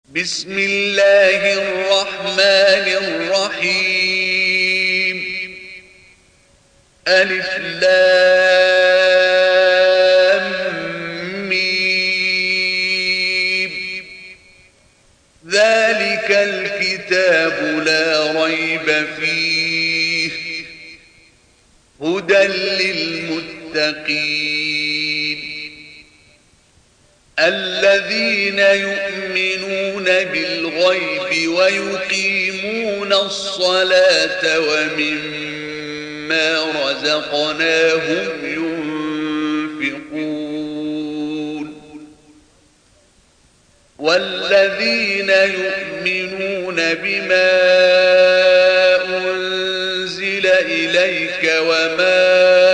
بسم الله الرحمن الرحيم. ألف لام ميم. ذلك الكتاب لا ريب فيه هدى للمتقين الذين يؤمنون بالغيب ويقيمون الصلاة ومما رزقناهم ينفقون والذين يؤمنون بما أنزل إليك وما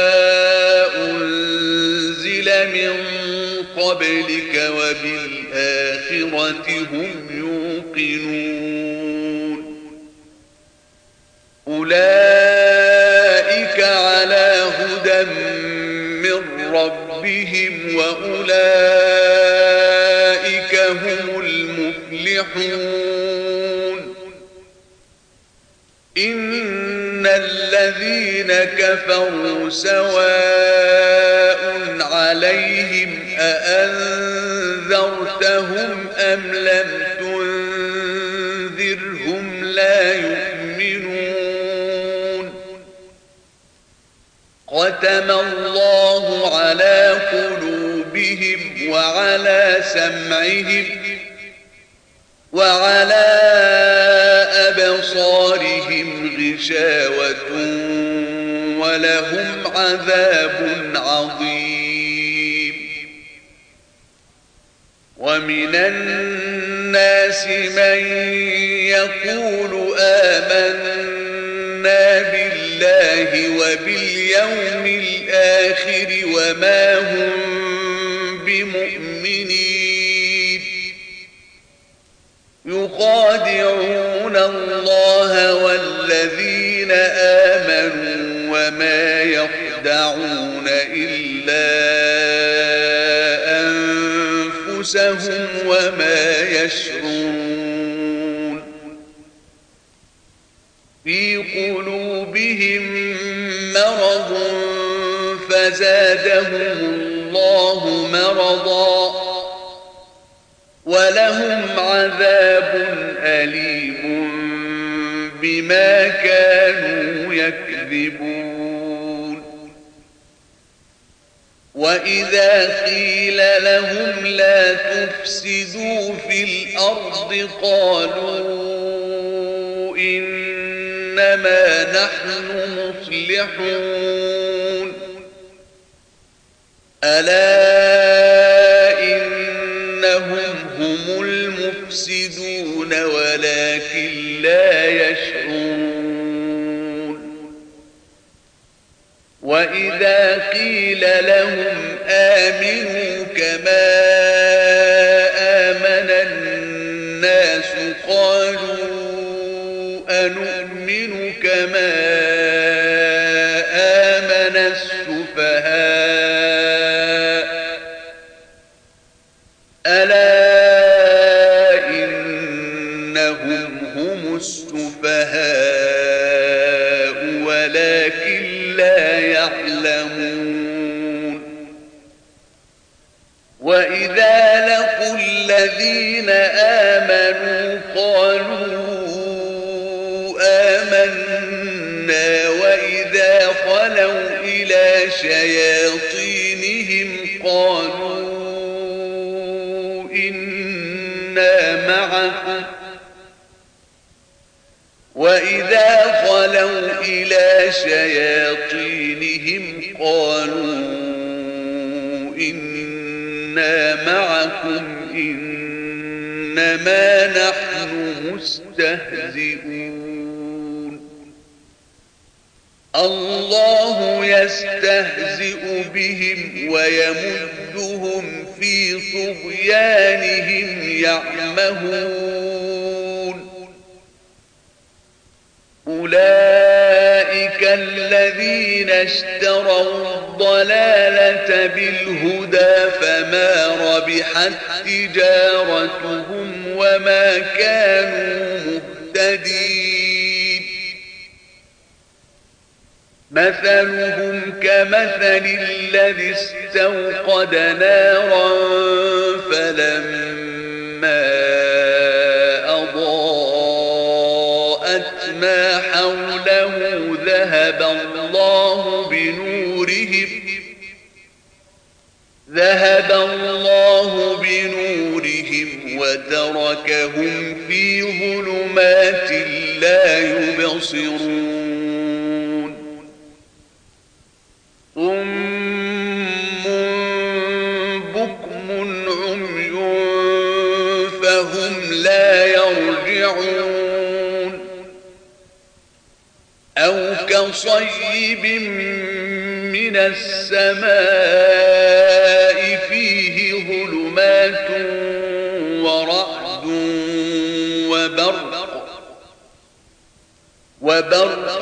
أنزل من قبلك وبالآخرة هم يوقنون أولئك على هدى من ربهم وأولئك هم المفلحون. إن الذين كفروا سواء عليهم أأنذرتهم أم لم تنذرهم لا يؤمنون. ختم الله على قلوبهم وعلى سمعهم وعلى أبصارهم غشاوة ولهم عذاب عظيم. ومن الناس من يقول آمنا بالله وباليوم الآخر وما هم بمؤمنين يخادعون الله والذين آمنوا وما يخدعون إلا أنفسهم وما يشعرون. في قلوبهم مرض فزادهم الله مرضا ولهم عذاب أليم بما كانوا يكذبون. وإذا قيل لهم لا تفسدوا في الأرض قالوا إنما نحن مصلحون. ألا إنهم هم المفسدون ولكن لا يشعرون. وإذا قيل لهم آمنوا كما آمن الناس قالوا أنؤمن كما آمن السفهاء. ألا إنهم هم السفهاء ولكن لا يعلمون. وإذا لقوا الذين آمنوا قالوا آمنا وإذا خلوا إلى شياطينهم قالوا إنا معكم وإذا خلوا إلى شياطينهم قالوا إنا معكم إنما نحن مستهزئون. الله يستهزئ بهم ويمدهم في طغيانهم يعمهون. أولئك الذين اشتروا الضلالة بالهدى فما ربحت تجارتهم وما كانوا مهتدين مثلهم كمثل الذي استوقد نارا فلما أضاءت ما حوله ذهب الله بنورهم وتركهم في ظلمات لا يبصرون صم بكم عمي فهم لا يرجعون أو كصيب من السماء فيه ظلمات ورعد وبرق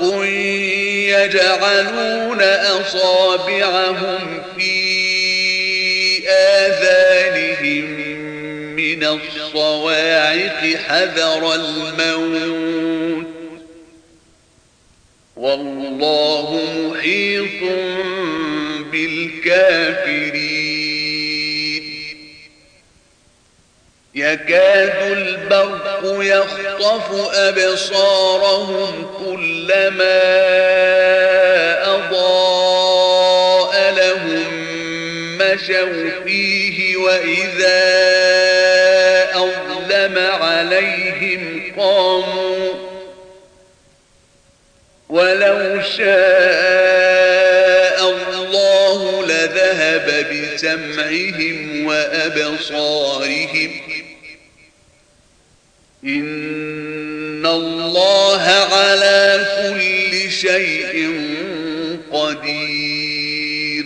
يجعلون أصابعهم في آذانهم من الصواعق حذر الموت والله محيط بالكافرين يكاد البرق يخطف أبصارهم كلما أضاء لهم مشوا فيه وإذا أظلم عليهم قاموا ولو شاء الله لذهب بسمعهم وأبصارهم إن الله على كل شيء قدير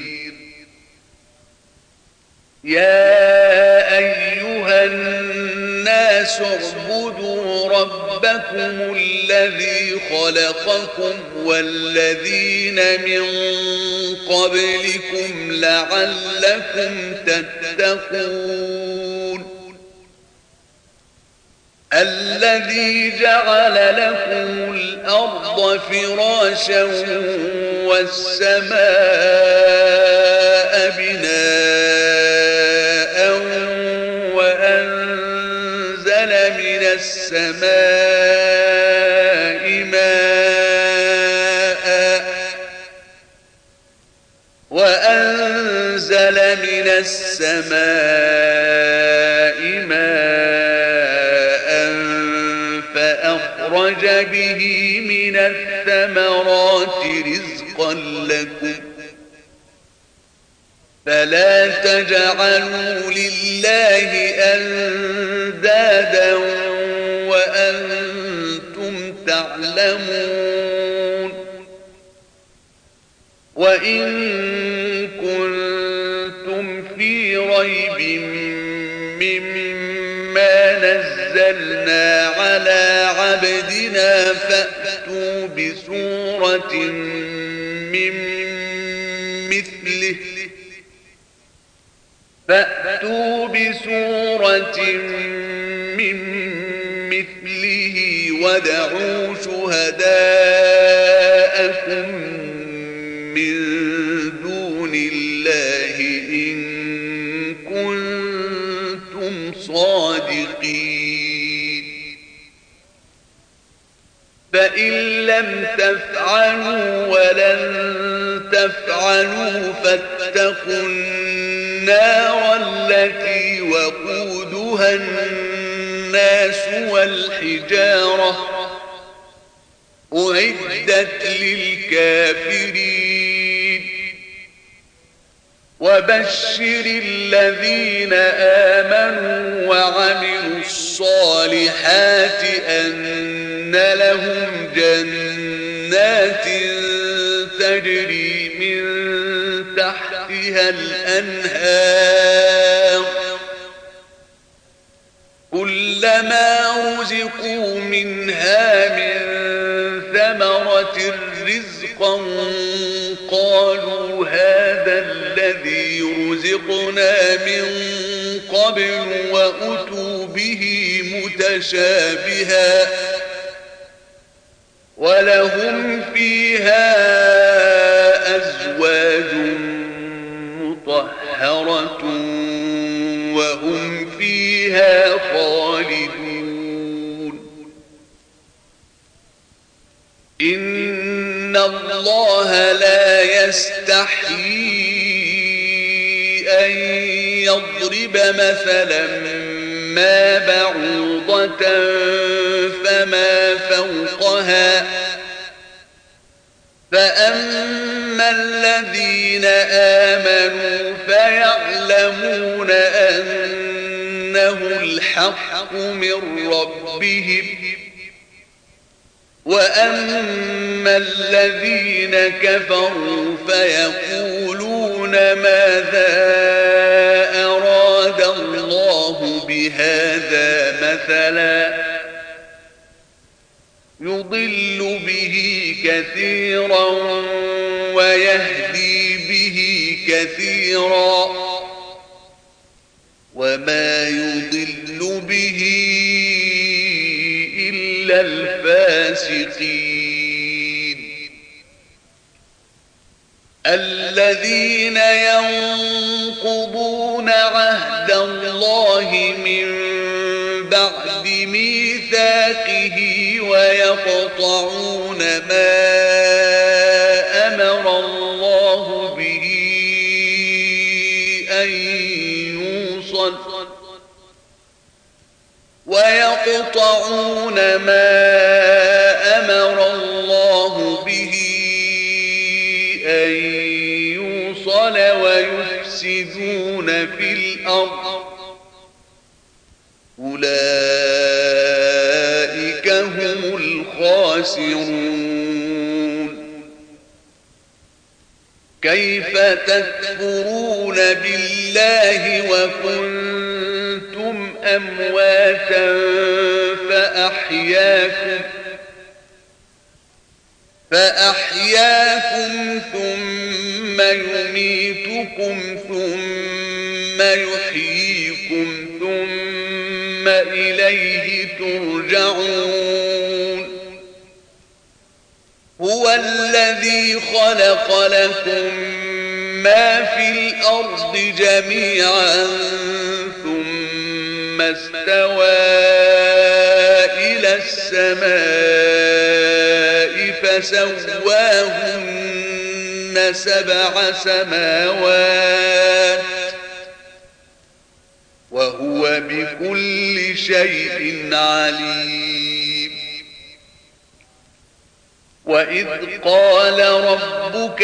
يا أيها الناس اعبدوا ربكم الذي خلقكم والذين من قبلكم لعلكم تتقون الذي جعل لكم الأرض فراشا والسماء بناء وأنزل من السماء ماء فأخرج به من الثمرات رزقا لكم فلا تجعلوا لله أندادا وأنتم تعلمون وإن كنتم في ريب مما نزلنا على عبدنا فأتوا بسورة من مثله ودعوا شهداءكم من دون الله إن كنتم صادقين فإن لم تفعلوا ولن تفعلوا فاتقوا النار التي وقودها الناس والحجارة أعدت للكافرين وبشر الذين آمنوا وعملوا الصالحات أن لهم جنات تجري من تحتها الأنهار كلما رزقوا منها من ثمرة الرزق رزقا قالوا هذا الذي رزقنا من قبل وأتوا به متشابها ولهم فيها أزواج مطهرة وهم فيها خالدون إن الله لا يستحيي أن يضرب مثلا ما بعوضة فما فوقها فأما الذين آمنوا فيعلمون أنه الحق من ربهم وأما الذين كفروا فيقولون ماذا أراد الله بهذا مثلا يضل به كثيرا ويهدي به كثيرا وما يضل به إلا الفاسقين الذين ينقضون عهد الله من بعد ميثاقه ويقطعون ما أمر الله به أن يوصل ويفسدون في الأرض أولئك هم الخاسرون كيف تكفرون بالله وكنتم أمواتا فأحياكم ثم يميتكم ثم يحييكم ثم إليه ترجعون هو الذي خلق لكم ما في الأرض جميعا ثم استوى إلى السماء فسواهن 7 سماوات وهو بكل شيء عليم وإذ قال ربك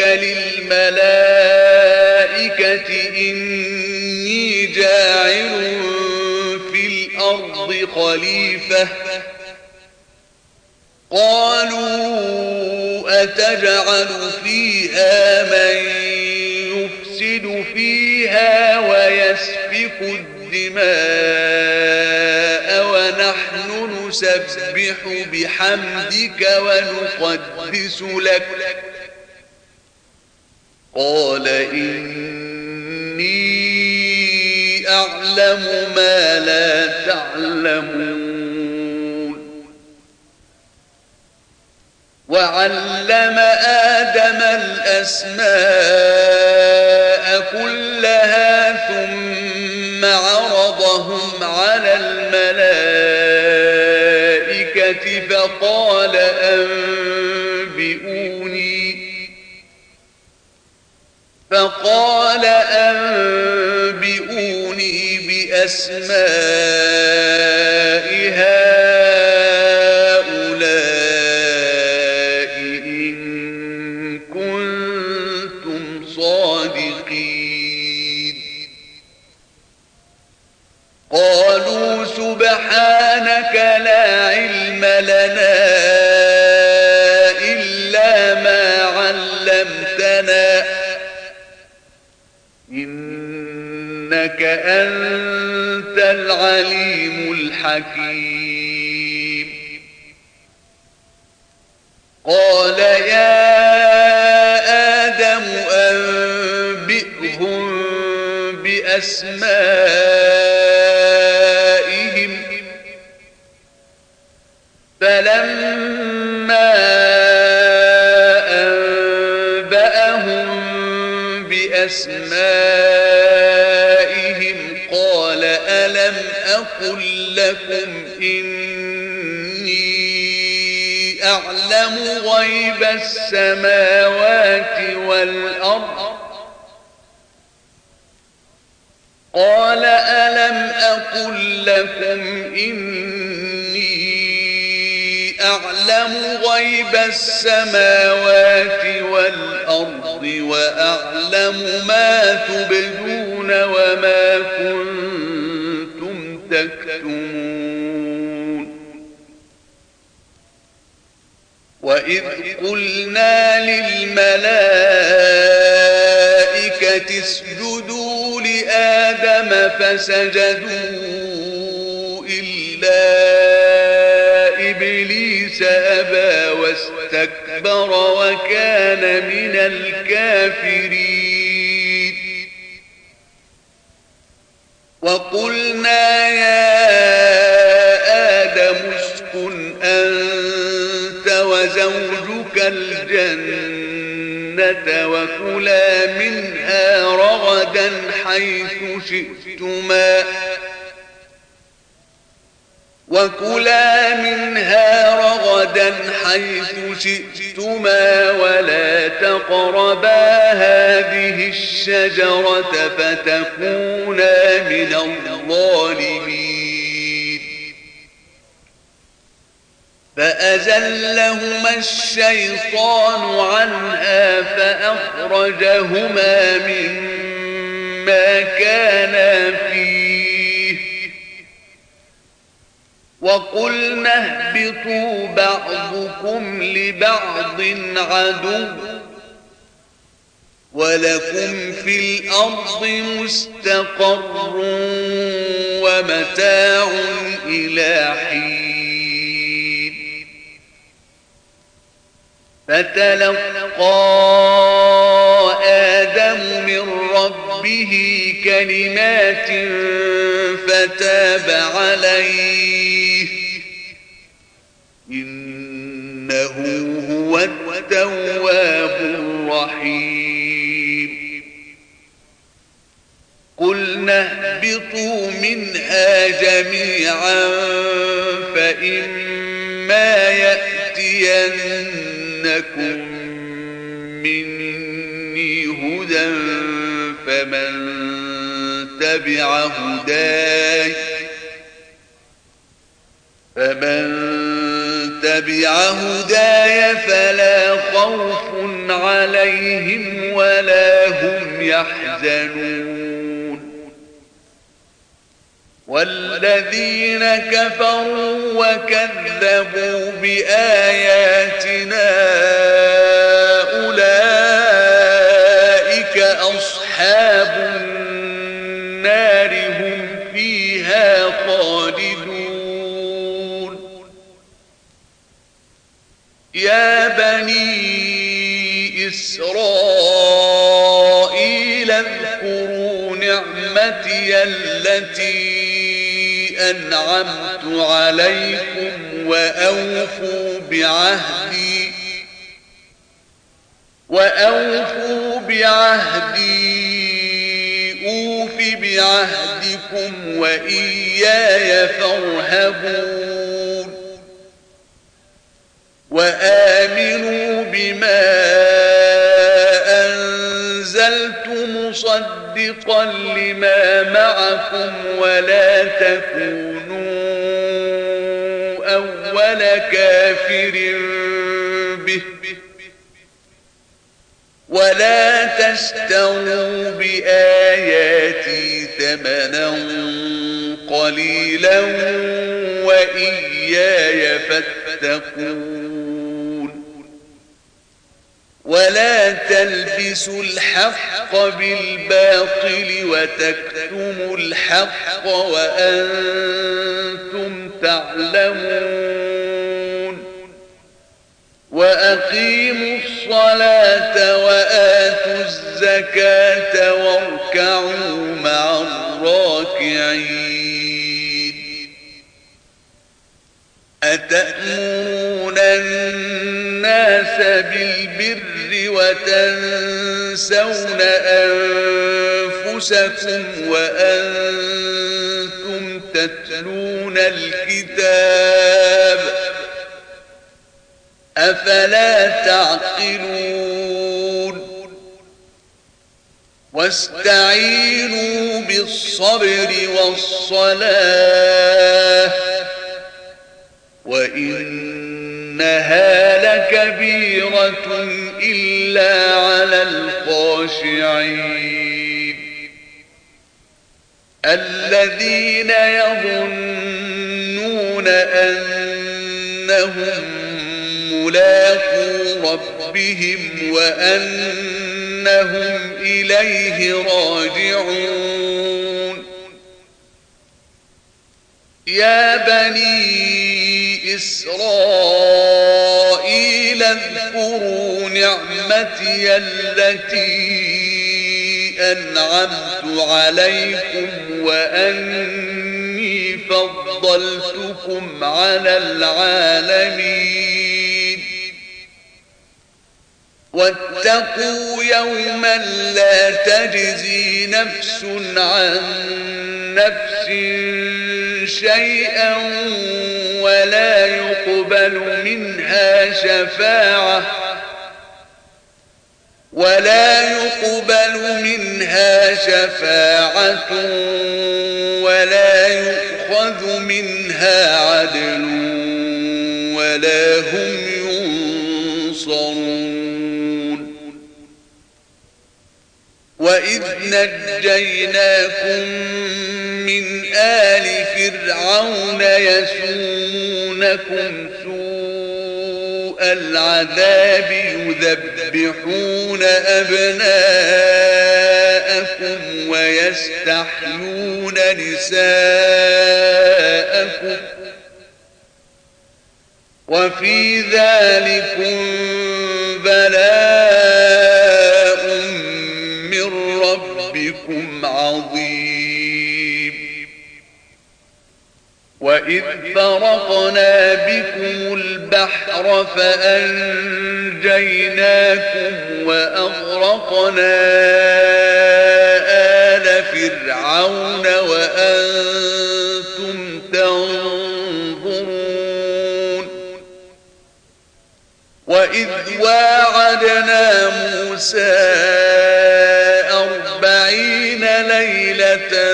للملائكة إني جاعل في الأرض خليفة قالوا أتجعل فيها من يفسد فيها ويسفك الدماء ونحن نسبح بحمدك ونقدس لك قال إني أعلم ما لا تعلمون وعلم آدم الأسماء كلها ثم عرضهم على الملائكة فقال أنبئوني بأسماء هؤلاء إن كنتم صادقين قالوا سبحانك لا علم لنا إلا ما علمتنا إنك أنت العليم الحكيم قال يا بأسمائهم فلما أنبأهم بأسمائهم قال ألم أقل لكم إني أعلم غيب السماوات والأرض قال ألم أقل لكم إني أعلم غيب السماوات والأرض وأعلم ما تبدون وما كنتم تكتمون وإذ قلنا للملائكة اسجدوا لآدم فسجدوا إلا إبليس أبى واستكبر وكان من الكافرين وقلنا يا آدم اسكن أنت وزوجك الجنة وكلا منها رغدا حيث شئتما ولا تقربا هذه الشجرة فتكونا من الظالمين فأزلهما الشيطان عنها فأخرجهما مما كانا فيه وقلنا اهبطوا بعضكم لبعض عدو ولكم في الأرض مستقر ومتاع إلى حين فتلقى آدم من ربه كلمات فتاب عليه إنه هو التواب الرحيم قلنا اهبطوا منها جميعا فإما يأتينكم مني هدى فمن تبع هداي فلا خوف عليهم ولا هم يحزنون والذين كفروا وكذبوا بآياتنا أولئك أصحاب النار هم فيها خالدون يا بني إسرائيل اذكروا نعمتي التي أنعمت عليكم وأوفوا بعهدي أوف بعهدكم وإياي فارهبون وآمنوا بما أنزلت مصدقا لما معكم ولا تكونوا أول كافر به ولا تشتروا بآياتي ثمنا قليلا وإياي فاتقون ولا تلبسوا الحق بالباطل وتكتموا الحق وأنتم تعلمون وأقيموا الصلاة وآتوا الزكاة واركعوا مع الراكعين أتأمرون الناس بالبر وتنسون أنفسكم وأنتم تتلون الكتاب أفلا تعقلون واستعينوا بالصبر والصلاة وإنها لكبيرة إلا على الخاشعين الذين يظنون أنهم ملاقو ربهم وأنهم إليه راجعون يا بني إسرائيل اذكروا نعمتي التي أنعمت عليكم وأني فضلتكم على العالمين واتقوا يوما لا تجزي نفس عن نفس شيئا ولا يقبل منها شفاعة ولا يؤخذ منها عدل ولا هم ينصرون وإذ نجيناكم من آل فرعون يسومونكم سوء العذاب يذبحون أبناءكم ويستحيون نساءكم وفي ذلكم بلاء من ربكم عظيم وإذ فرقنا بكم البحر فأنجيناكم وأغرقنا آل فرعون وأنتم تنظرون وإذ واعدنا موسى 40 ليلة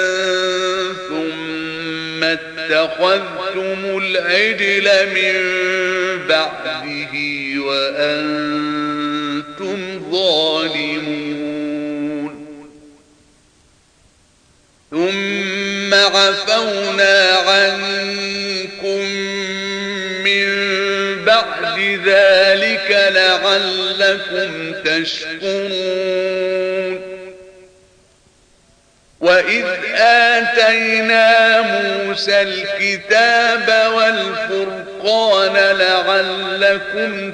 ثم اتخذتم العجل من بعده وأنتم ظالمون ثم عفونا عنكم من بعد ذلك لعلكم تشكرون وإذ آتينا موسى الكتاب والفرقان لعلكم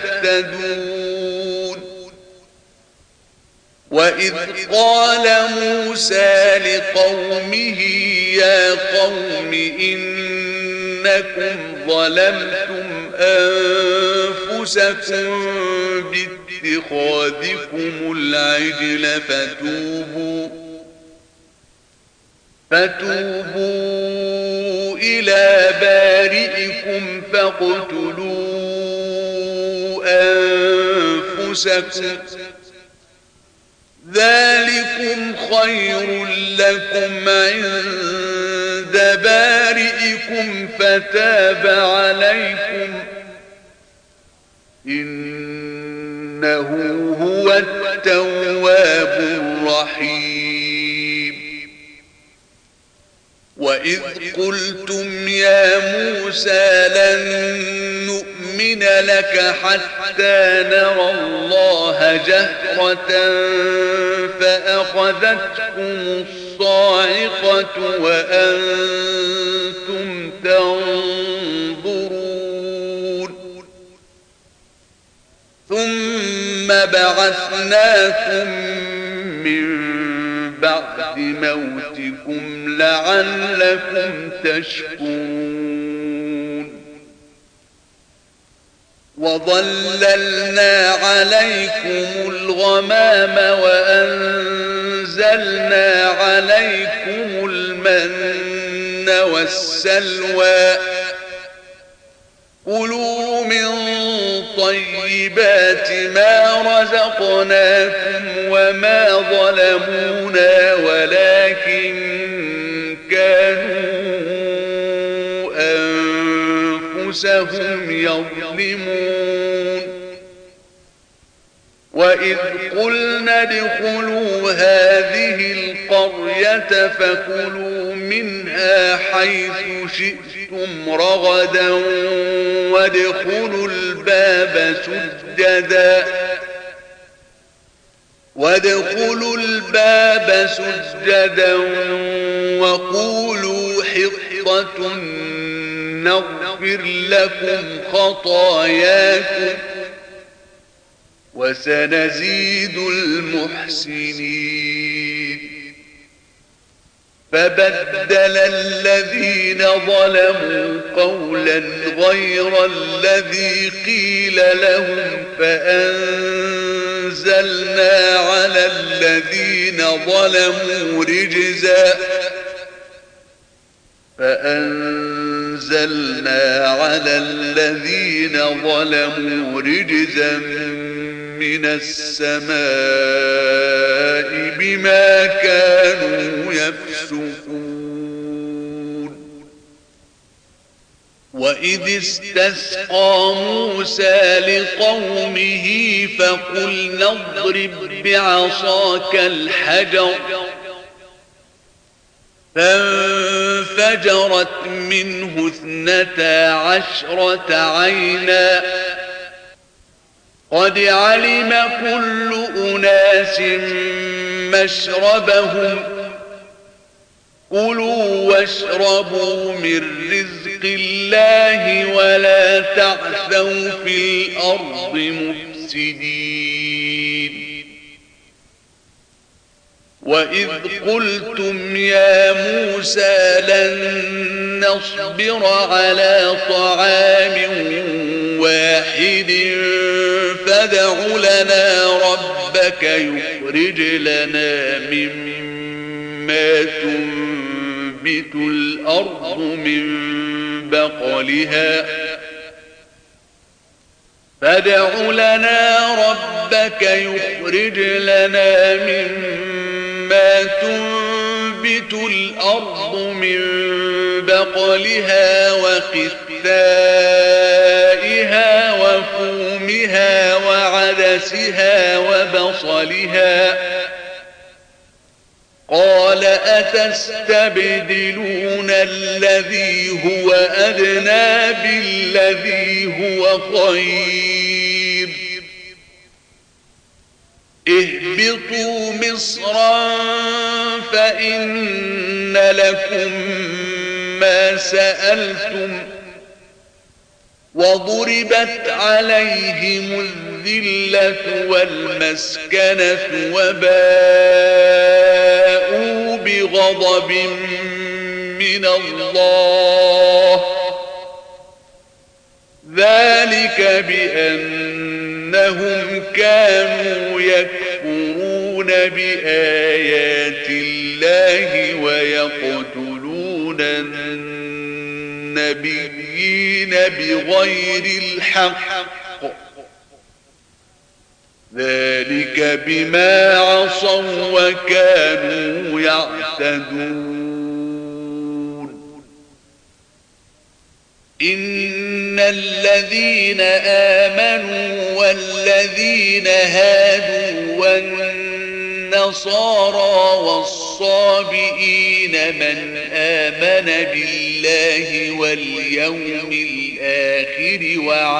تهتدون وإذ قال موسى لقومه يا قوم إنكم ظلمتم أنفسكم باتخاذكم العجل فتوبوا إلى بارئكم فاقتلوا أنفسكم ذلكم خير لكم عند بارئكم فتاب عليكم إنه هو التواب الرحيم وإذ قلتم يا موسى لن نؤمن لك حتى نرى الله جهرة فأخذتكم الصاعقة وأنتم تنظرون ثم بعثناكم من بعد موتكم لعلكم تشكرون وظللنا عليكم الغمام وأنزلنا عليكم المن والسلوى كلوا من طيبات ما رزقناكم وما ظلمونا ولكن كانوا أنفسهم يظلمون وإذ قلنا ادخلوا هذه القرية فكلوا منها حيث شئتم رغدا وادخلوا الباب سجدا وقولوا حطة نغفر لكم خطاياكم وسنزيد المحسنين فبدل الذين ظلموا قولا غير الذي قيل لهم فأنزلنا على الذين ظلموا رجزا من السماء بما كانوا يفسقون وإذ استسقى موسى لقومه فقلنا اضرب بعصاك الحجر فانفجرت منه 12 عينا قد علم كل أناس مشربهم كلوا واشربوا من رزق الله ولا تعثوا في الأرض مفسدين وإذ قلتم يا موسى لن نصبر على طعام واحد فادع لنا ربك يخرج لنا مما تنبت الأرض من بقلها وقثائها وفومها وعدسها وبصلها قال أتستبدلون الذي هو أدنى بالذي هو خير اهبطوا مصرا فإن لكم ما سألتم وضربت عليهم الذلة والمسكنة وباءوا بغضب من الله ذلك بأنهم كانوا يكفرون بآيات الله ويقتلون النبيين بغير الحق ذلك بما عصوا وكانوا يعتدون إن الذين آمنوا والذين هادوا والنصارى والصابئين من آمن بالله واليوم الآخر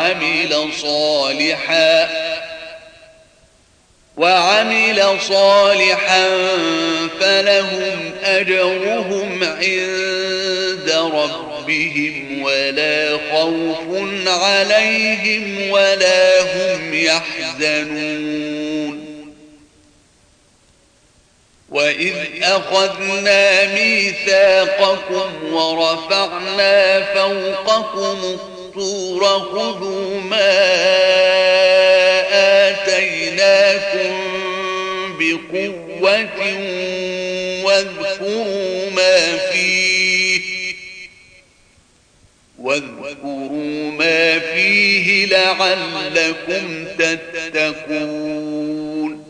وعمل صالحا فلهم أجرهم عند ربهم ولا خوف عليهم ولا هم يحزنون وإذ أخذنا ميثاقكم ورفعنا فوقكم الطور خذوا ما آتيناكم بقوة واذكروا ما فيه لعلكم تتقون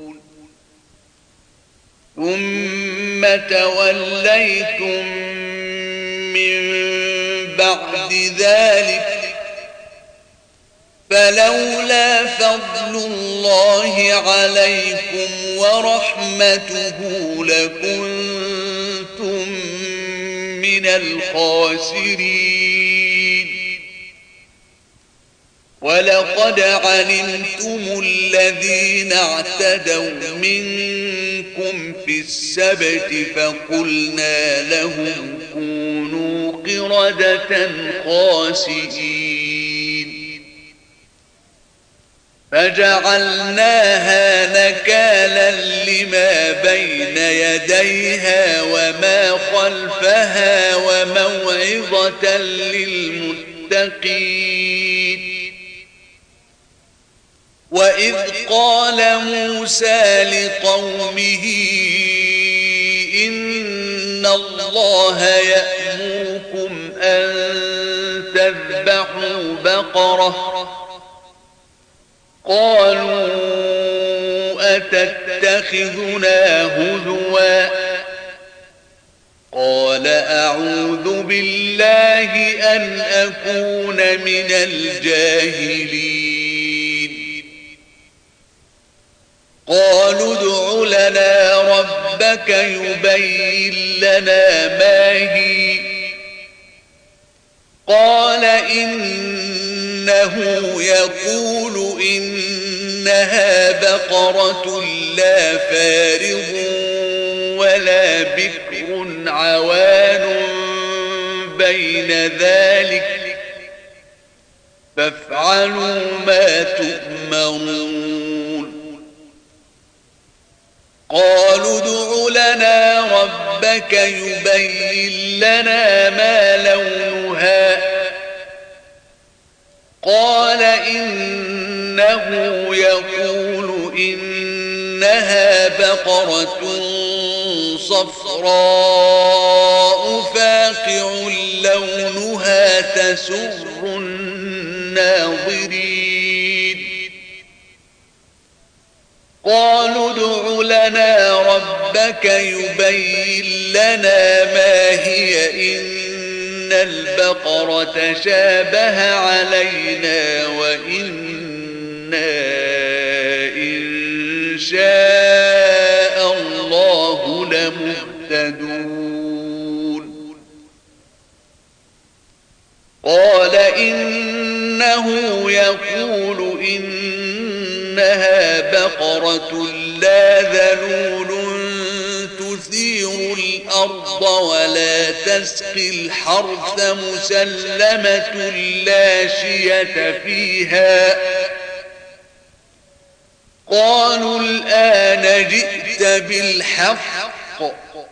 ثم توليتم من بعد ذلك فلولا فضل الله عليكم ورحمته لكنتم من الخاسرين ولقد علمتم الذين اعتدوا منكم في السبت فقلنا لهم كونوا قردة خاسئين فجعلناها نكالا لما بين يديها وما خلفها وموعظة للمتقين وإذ قال موسى لقومه إن الله يأمركم أن تذبحوا بقرة قالوا أتتخذنا هزوا قال أعوذ بالله أن أكون من الجاهلين قالوا ادع لنا ربك يبين لنا ما هي قال إنه يقول إنها بقرة لا فارض ولا بكر عوان بين ذلك فافعلوا ما تؤمرون قالوا ادع لنا ربك يبين لنا ما لونها قال إنه يقول إنها بقرة صفراء فاقع لونها تسر الناظرين قالوا ادع لنا ربك يبين لنا ما هي إن البقرة شابه علينا وإنا إن شاء الله لمهتدون قال إنه يقول إنها بقرة لا ذلول تثير الأرض ولا تسقي الحرث مسلمة لا شية فيها قالوا الآن جئت بالحق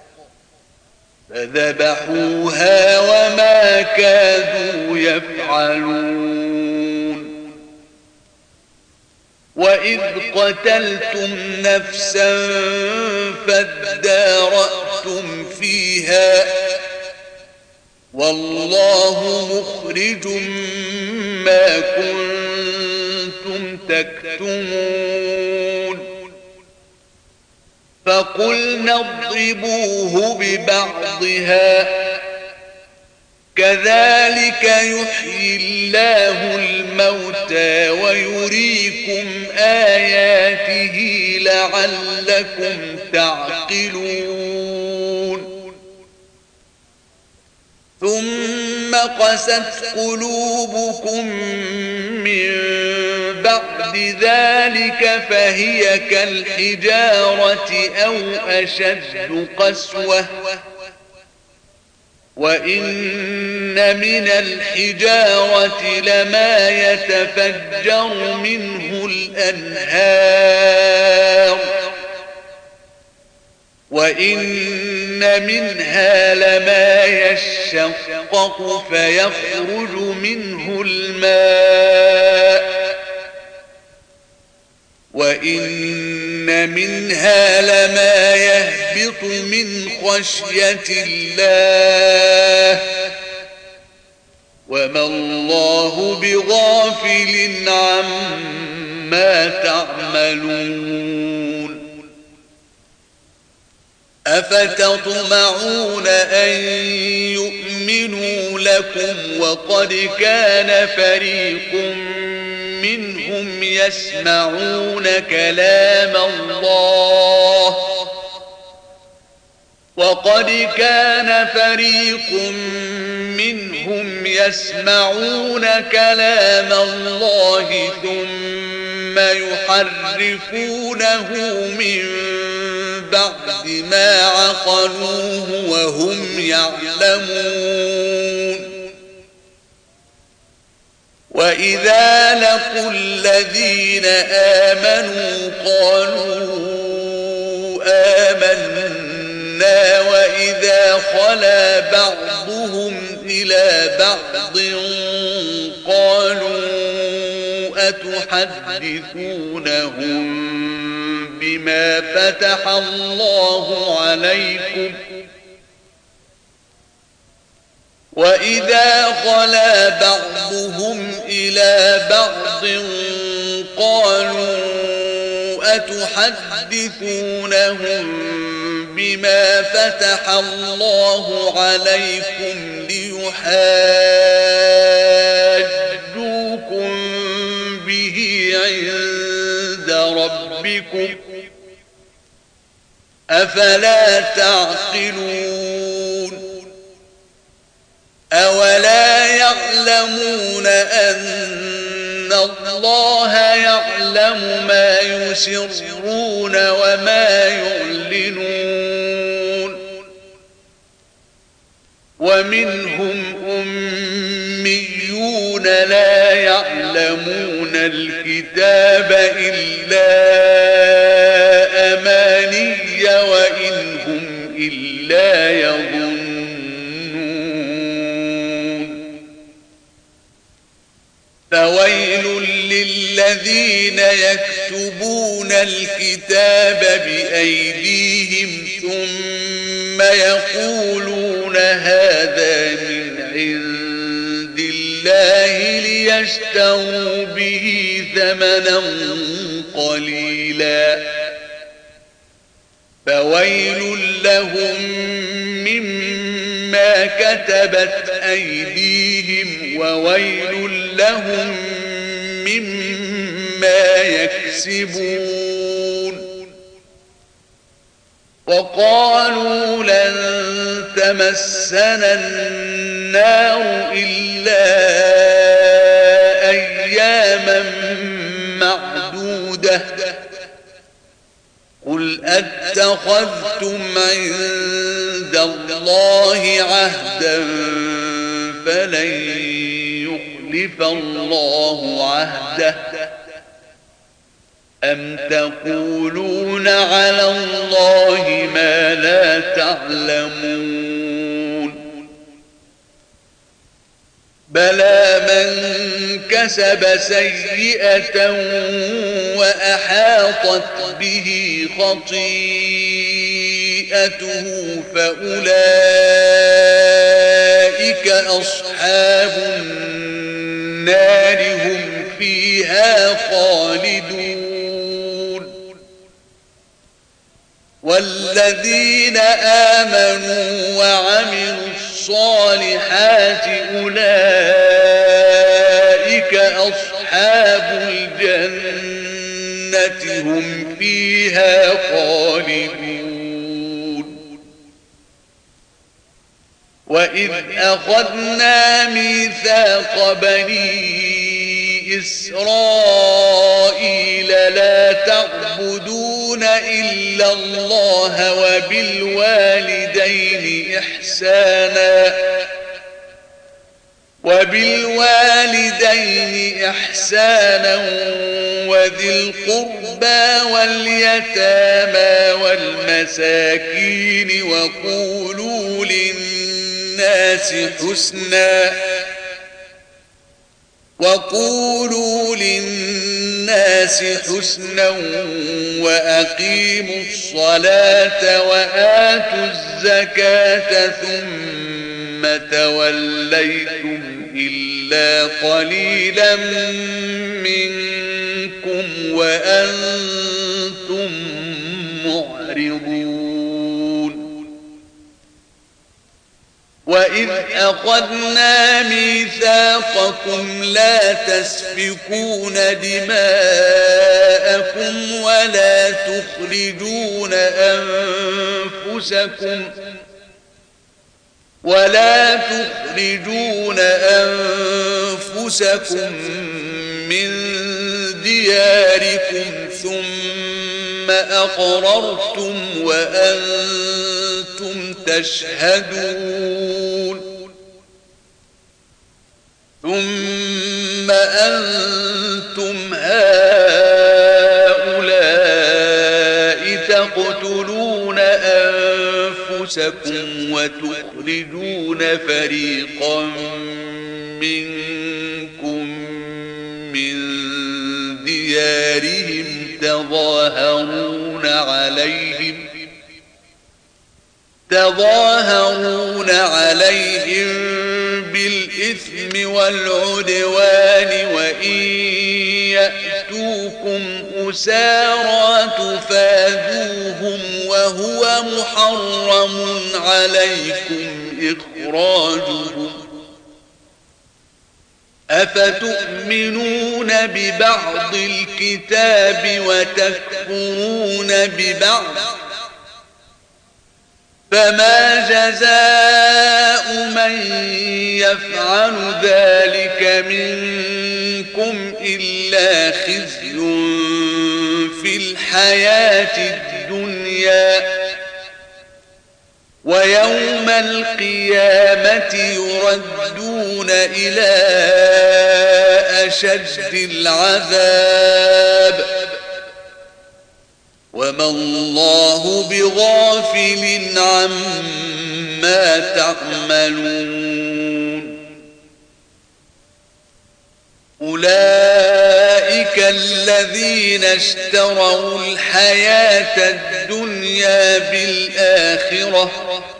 فذبحوها وما كادوا يفعلون وإذ قتلتم نفسا فادارأتم فيها والله مخرج ما كنتم تكتمون فقلنا اضربوه ببعضها كذلك يحيي الله الموتى ويريكم آياته لعلكم تعقلون ثم قست قلوبكم من بعد ذلك فهي كالحجارة أو أشد قسوة وإن من الحجارة لما يتفجر منه الأنهار وإن منها لما يشقق فيخرج منه الماء وإن منها لما يهبط من خشية الله وما الله بغافل عما تعملون أفتطمعون أن يؤمنوا لكم وقد كان فريق منهم يسمعون كلام الله ثم يحرفونه من بعد ما عقلوه وهم يعلمون وإذا لقوا الذين آمنوا قالوا آمنا وإذا خلا بعضهم إلى بعض قالوا أتحدثونهم بما فتح الله عليكم وإذا خلا بعضهم إلى بعض قالوا أتحدثونهم بما فتح الله عليكم ليحاجوكم به عند ربكم أفلا تعقلون أولا يعلمون أن الله يعلم ما يسرون وما يعلنون ومنهم أميون لا يعلمون الكتاب إلا أماني وإن هم إلا يظنون فويل للذين يكتبون الكتاب بأيديهم ثم يقولون هذا من عند الله ليشتروا به ثمنا قليلا فويل لهم مما كتبت أيديهم وويل لهم مما يكسبون وقالوا لن تمسنا النار إلا أياما معدودة قل أتخذتم عند الله عهدا فلن يخلف الله عهده أم تقولون على الله ما لا تعلمون بلى من كسب سيئة وأحاطت به خطيئته فأولئك أصحاب النار هم فيها خالدون والذين آمنوا وعملوا الصالحات أولئك أصحاب الجنة هم فيها خالدون وإذ أخذنا ميثاق بني إسرائيل لا تعبدون إلا الله وبالوالدين إحسانا وبالوالدين إحسانا وذي القربى واليتامى والمساكين وقولوا للناس حسنا وأقيموا الصلاة وآتوا الزكاة ثم توليتم إلا قليلا منكم وأنتم معرضون وإذ أخذنا ميثاقكم لا تسفكون دماءكم ولا تخرجون أنفسكم من دياركم ثم أقررتم وأنتم تشهدون ثم أنتم هؤلاء تقتلون أنفسكم وتخرجون فريقا منكم من ديارهم تظاهرون عليهم بالإثم والعدوان وإن يأتوكم أسارى تفادوهم وهو محرم عليكم إخراجهم أفتؤمنون ببعض الكتاب وتكفرون ببعض فما جزاء من يفعل ذلك منكم إلا خزي في الحياة الدنيا ويوم القيامة يردون إلى أشد العذاب وما الله بغافل عما تعملون أولئك الذين اشتروا الحياة الدنيا بالآخرة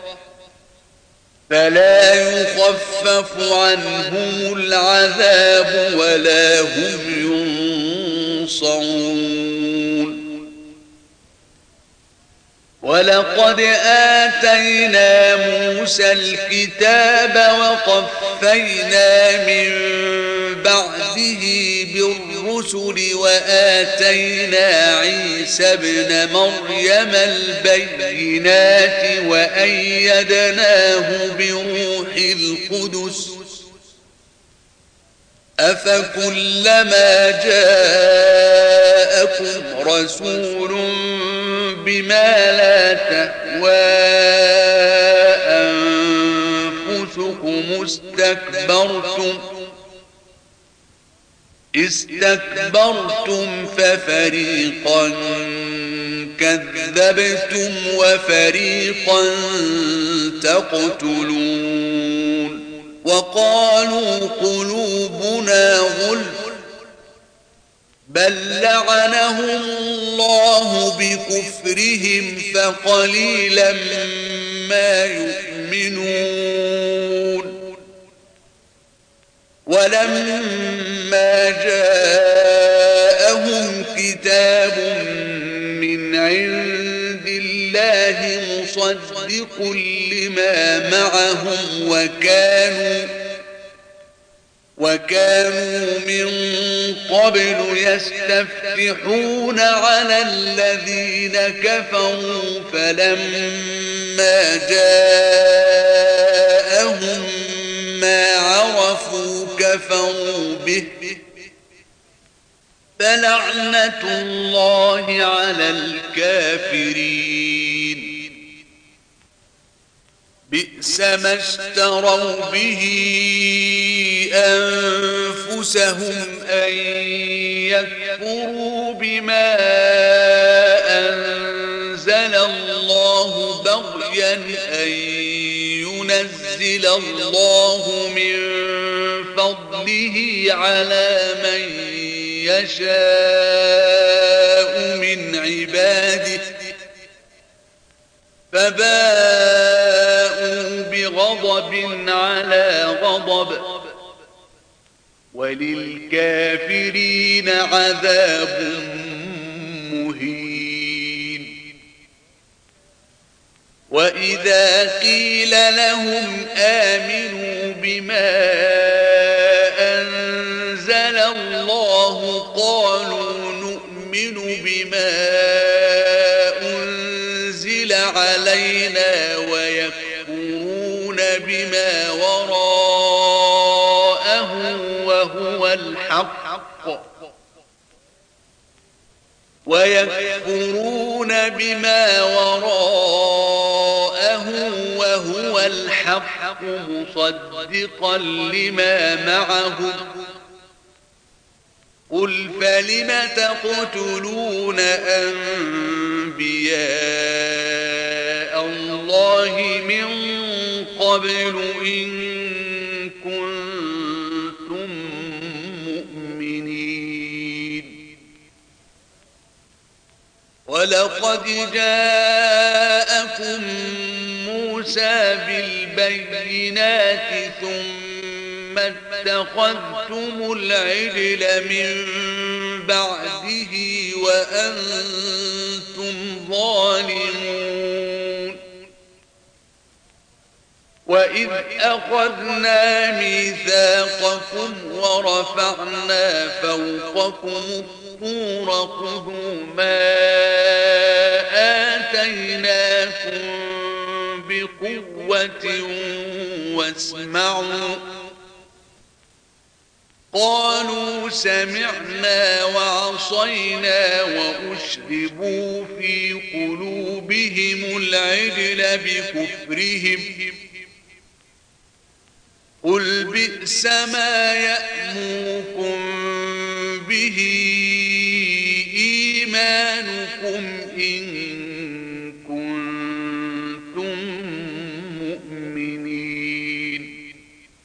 فلا يخفف عنهم العذاب ولا هم ينصرون ولقد آتينا موسى الكتاب وقفينا من بعده بالرسل وآتينا عيسى ابن مريم البينات وأيدناه بروح القدس أفكلما جاءكم رسول بما لا تهوى أنفسكم استكبرتم ففريقا كذبتم وفريقا تقتلون وقالوا قلوبنا غلف بل لعنهم الله بكفرهم فقليلا ما يؤمنون ولما جاءهم كتاب من عند الله مصدق لما معهم وكانوا من قبل يستفتحون على الذين كفروا فلما جاءهم ما عرفوا كفروا به فلعنة الله على الكافرين بئس ما اشتروا به أنفسهم أن يكفروا بما أنزل الله بغيا أن ينزل الله من فضله على من يشاء من عباده فباءوا بغضب على غضب وللكافرين عذاب مهين. وإذا قيل لهم آمنوا بما أنزل الله قالوا نؤمن بما أنزل علينا ويكفرون بما وراءه وهو الحق مصدقا لما معهم قل فلم تقتلون أنبياء الله من قبل إن كنتم مؤمنين. ولقد جاءكم موسى بالبينات ثم اتخذتم العجل من بعده وأنتم ظالمون. وإذ أخذنا ميثاقكم ورفعنا فوقكم الطور خذوا ما آتيناكم بقوة واسمعوا قالوا سمعنا وعصينا وأشربوا في قلوبهم العجل بكفرهم قل بئس ما يأمركم به إيمانكم إن كنتم مؤمنين.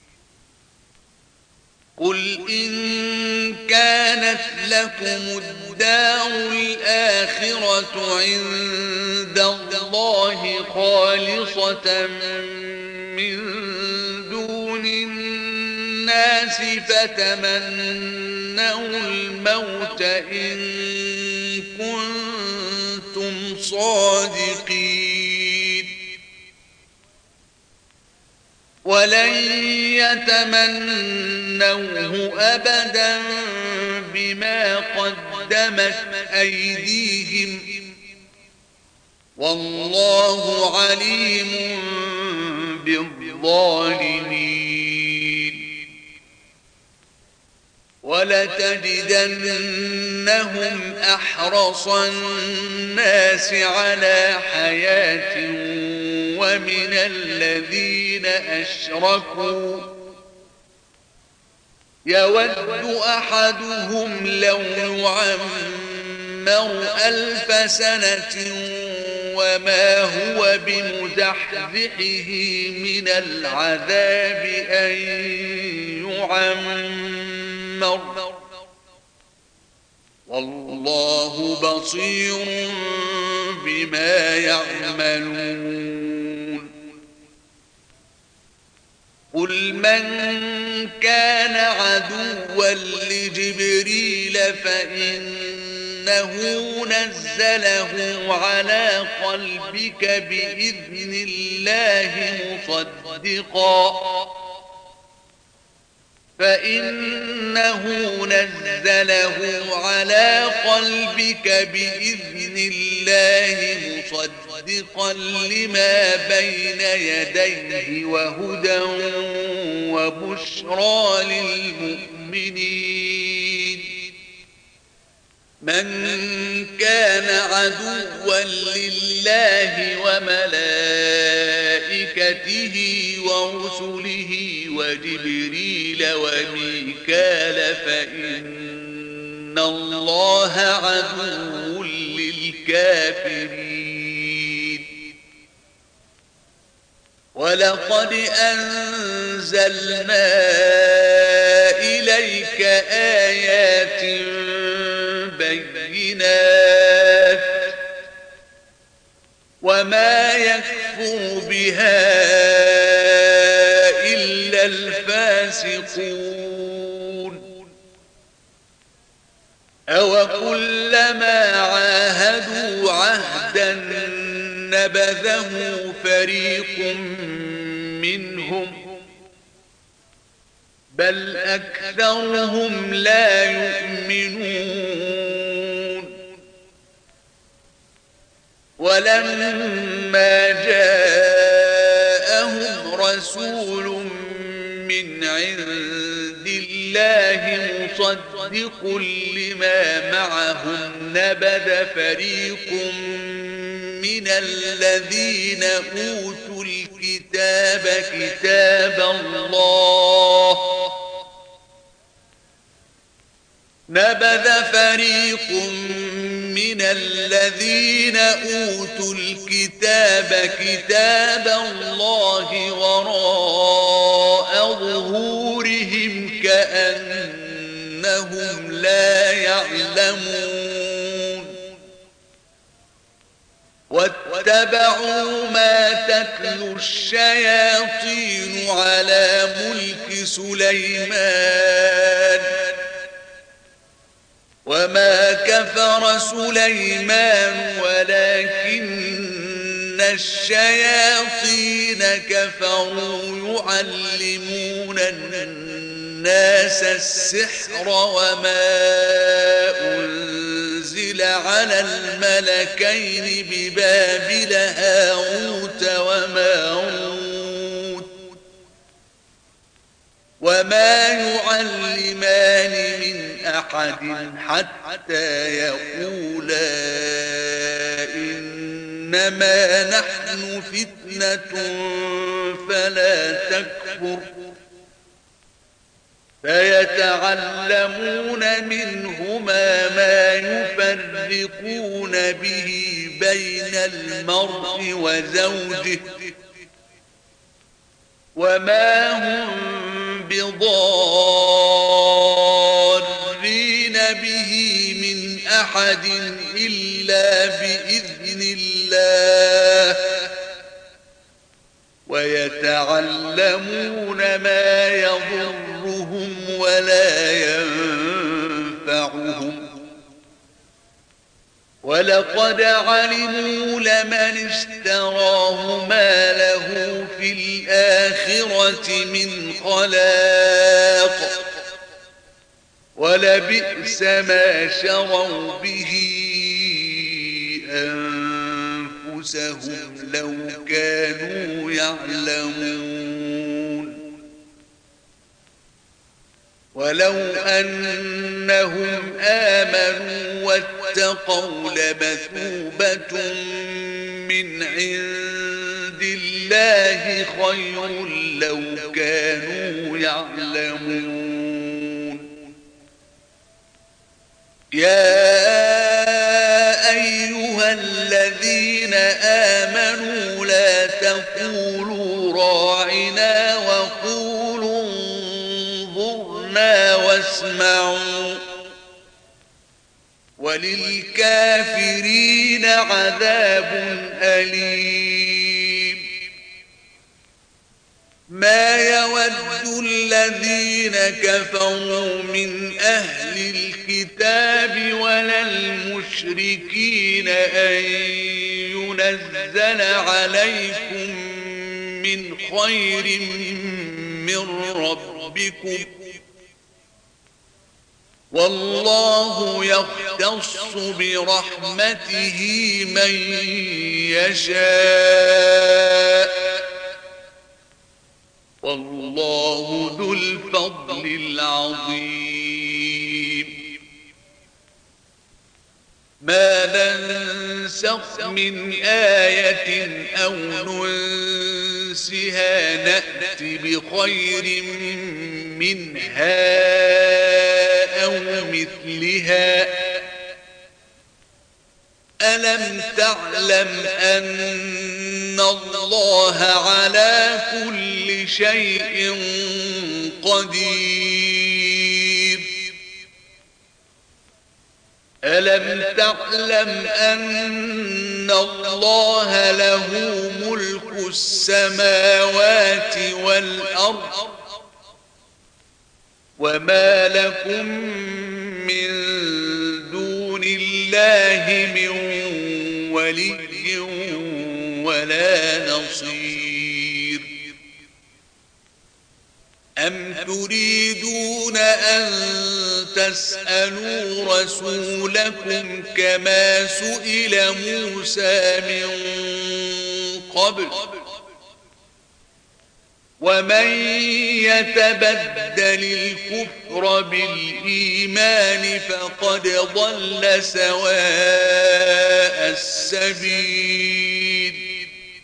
قل إن كانت لكم الدار الآخرة عند الله خالصة من الناس فتمنوا الموت إن كنتم صادقين ولن يتمنوه أبدا بما قدمت أيديهم والله عليم بالظالمين. ولتجدنهم أحرص الناس على حياة ومن الذين أشركوا يود أحدهم لو يعمر 1000 سنة وما هو بمزحزحه من العذاب أن يعمر والله بصير بما يعملون. قل من كان عدوا لجبريل فإنه نزله على قلبك بإذن الله مصدقا لما بين يديه وهدى وبشرى للمؤمنين. من كان عدوا لله وملائكته وملائكته ورسله وجبريل وميكال فإن الله عدو للكافرين ولقد أنزلنا إليك آيات بينات وما يكفر بها إلا الفاسقون أوكلما عاهدوا عهدا نبذه فريق منهم بل أكثرهم لا يؤمنون ولما جاءهم رسول من عند الله مصدق لما معهم نبذ فريق من الذين أوتوا الكتاب كتاب الله نبذ فريق من الذين أوتوا الكتاب كتاب الله وراء ظهورهم كأنهم لا يعلمون واتبعوا ما تتلو الشياطين على ملك سليمان وما كفر سليمان ولكن الشياطين كفروا يعلمون الناس السحر وما أنزل على الملكين ببابل هاروت وماروت وما يعلمان من أحد حتى يقولا إنما نحن فتنة فلا تكفر فيتعلمون منهما ما يفرقون به بين المرء وزوجه وما هم بضارين به من أحد إلا بإذن الله ويتعلمون ما يضرهم ولا ينفعهم ولقد علموا لمن اشتراه ما له في الآخرة من خلاق ولبئس ما شروا به أنفسهم لو كانوا يعلمون ولو أنهم آمنوا واتقوا لمثوبة من عند الله خير لو كانوا يعلمون يا أيها الذين آمنوا لا تقولوا راعنا وقولوا انظرنا واسمعوا وللكافرين عذاب أليم ما يود الذين كفروا من أهل الكتاب ولا المشركين أن ينزل عليكم من خير من ربكم والله يختص برحمته من يشاء والله ذو الفضل العظيم ما ننسخ من آية أو جنسها نأت بخير منها أو مثلها ألم تعلم أن الله على كل شيء قدير ألم تعلم أن الله له ملك السماوات والأرض وما لكم من دون الله من ولي ولا نصير أم تريدون أن تسألوا رسولكم كما سئل موسى من قبل ومن يتبدل الكفر بالإيمان فقد ضل سواء السبيل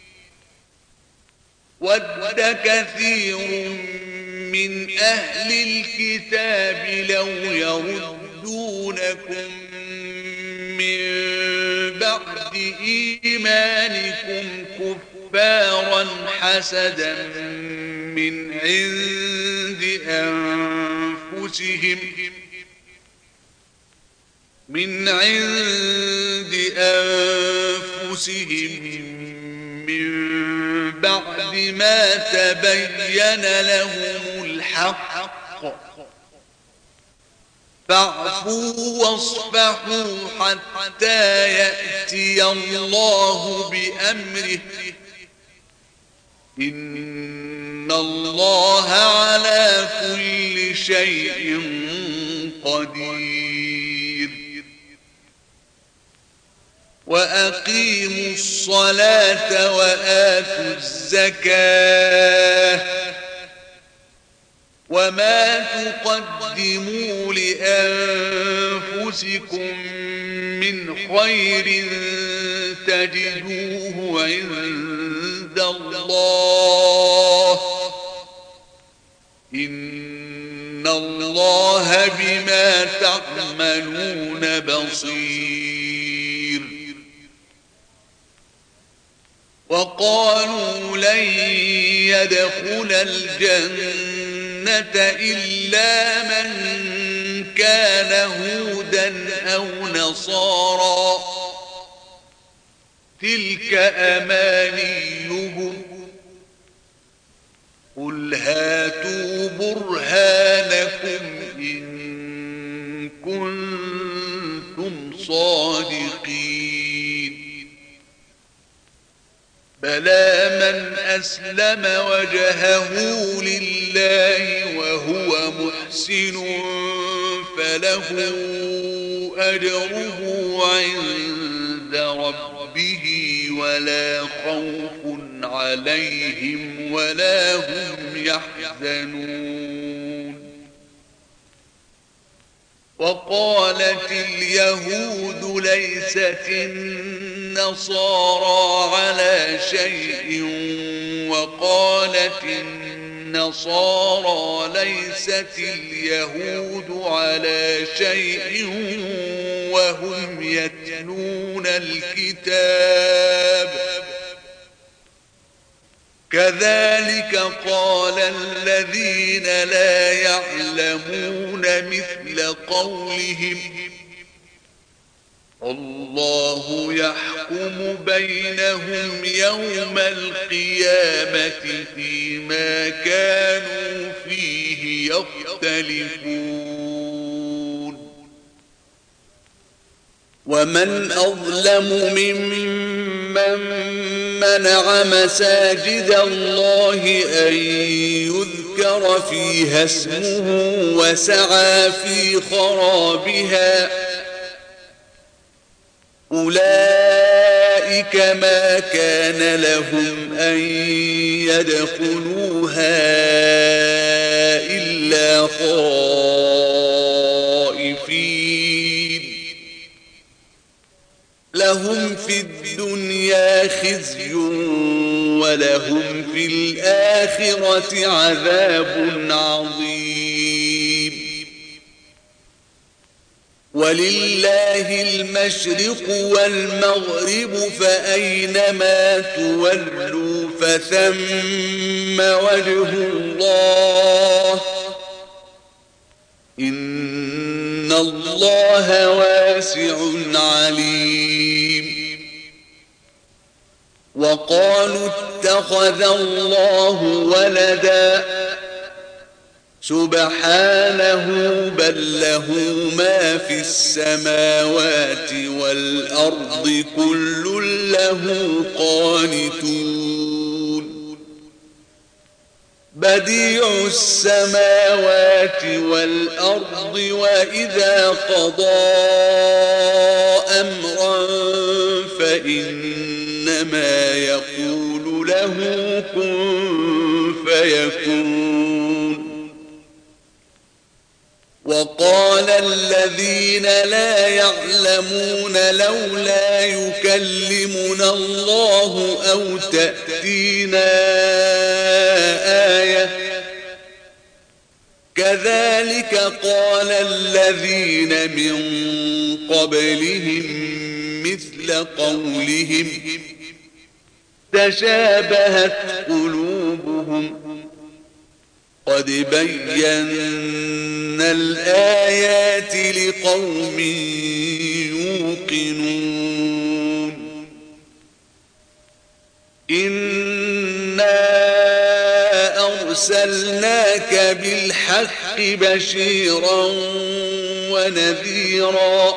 ود كثير من أهل الكتاب لو يردونكم من بعد إيمانكم كفارا حسدا من عند أنفسهم من بعد ما تبين لهم الحق فاعفوا واصفحوا حتى يأتي الله بأمره إن الله على كل شيء قدير وأقيموا الصلاة وآتوا الزكاة وما تقدموا لأنفسكم من خير تجدوه عند الله إن الله بما تعملون بصير وقالوا لن يدخل الجنة إلا من كان هودا أو نصارى تلك أمانيهم قل هاتوا برهانكم إن كنتم صادقين بلى من أسلم وجهه لله وهو محسن فله أجره عند ربه ولا خوف عليهم ولا هم يحزنون وقالت اليهود ليست النصارى على شيء وقالت النصارى ليست اليهود على شيء وهم يتلون الكتاب كذلك قال الذين لا يعلمون مثل قولهم الله يحكم بينهم يوم القيامة فيما كانوا فيه يختلفون ومن أظلم ممن منع مساجد الله أن يذكر فيها اسمه وسعى في خرابها أولئك ما كان لهم أن يدخلوها إلا خائفين لهم في الدنيا خزي ولهم في الآخرة عذاب عظيم. ولله المشرق والمغرب فأينما تولوا فثم وجه الله إن الله واسع عليم. وقالوا اتخذ الله ولدا سبحانه بل له ما في السماوات والأرض كل له قانتون. بديع السماوات والأرض وإذا قضى أمرا فإنما يقول له كن فيكون. وقال الذين لا يعلمون لولا يكلمنا الله أو تأتينا آية كذلك قال الذين من قبلهم مثل قولهم تشابهت قلوبهم قد بينا الآيات لقوم يوقنون. إنا أرسلناك بالحق بشيرا ونذيرا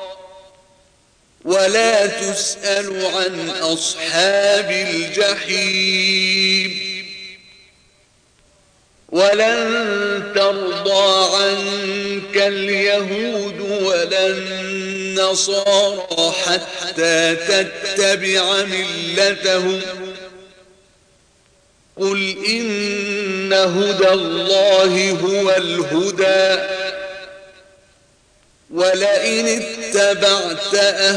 ولا تسأل عن أصحاب الجحيم. ولن ترضى عنك اليهود ولا النصارى حتى تتبع ملتهم قل إن هدى الله هو الهدى ولئن اتبعت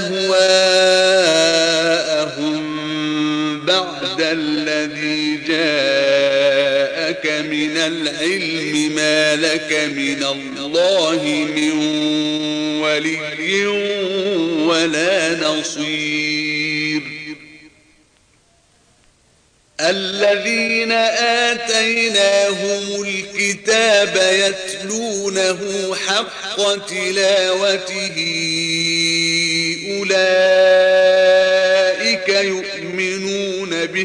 أهواءهم بعد الذي جاءك من العلم ما لك من الله من ولي ولا نصير. الذين آتيناهم الكتاب يتلونه حق تلاوته أولئك يؤمنون به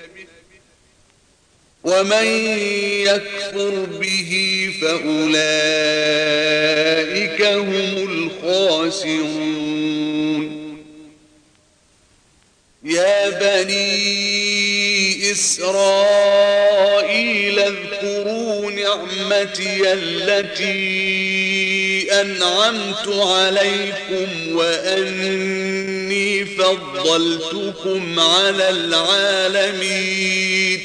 ومن يكفر به فأولئك هم الخاسرون. يا بني إسرائيل اذكروا نعمتي التي أنعمت عليكم وأني فضلتكم على العالمين.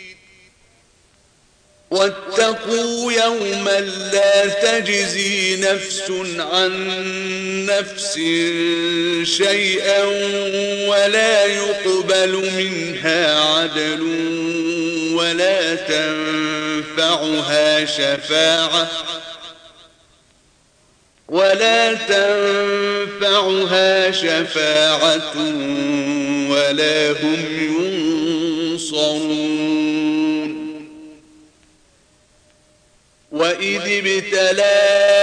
واتقوا يوما لا تجزي نفس عن نفس شيئا ولا يقبل منها عدل ولا تنفعها شفاعة ولا هم ينصرون. وإذ ابتلى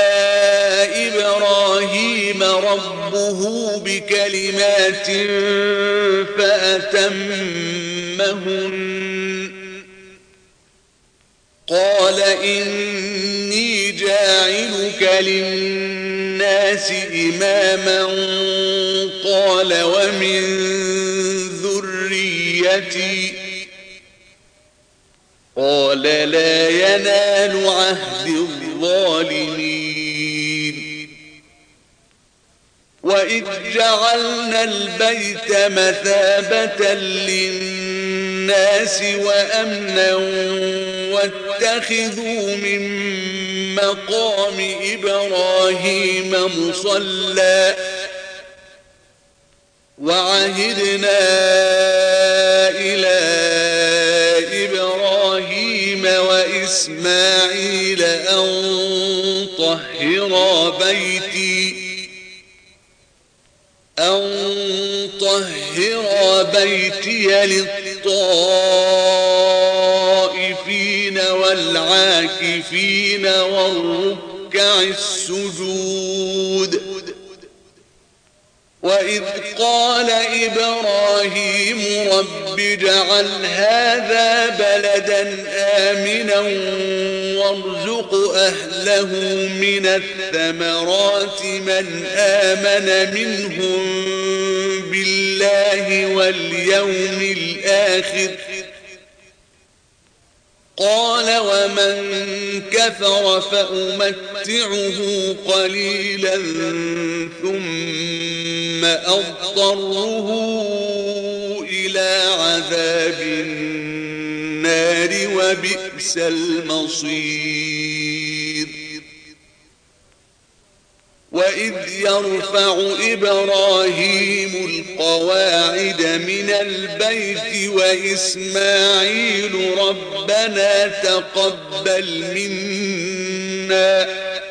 إبراهيم ربه بكلمات فأتمهن قال إني جاعلك للناس إماما قال ومن ذريتي قال لا ينال عهد الظالمين. وإذ جعلنا البيت مثابة للناس وأمنا واتخذوا من مقام إبراهيم مصلى وعهدنا إلى وإسماعيل أن طهرا بيتي للطائفين والعاكفين والركع السجود. وإذ قال إبراهيم رب اجعل هذا بلدا آمنا وارزق أهله من الثمرات من آمن منهم بالله واليوم الآخر قال ومن كفر فأمتعه قليلا ثم أضطره إلى عذاب النار وبئس المصير. وإذ يرفع إبراهيم القواعد من البيت وإسماعيل ربنا تقبل منا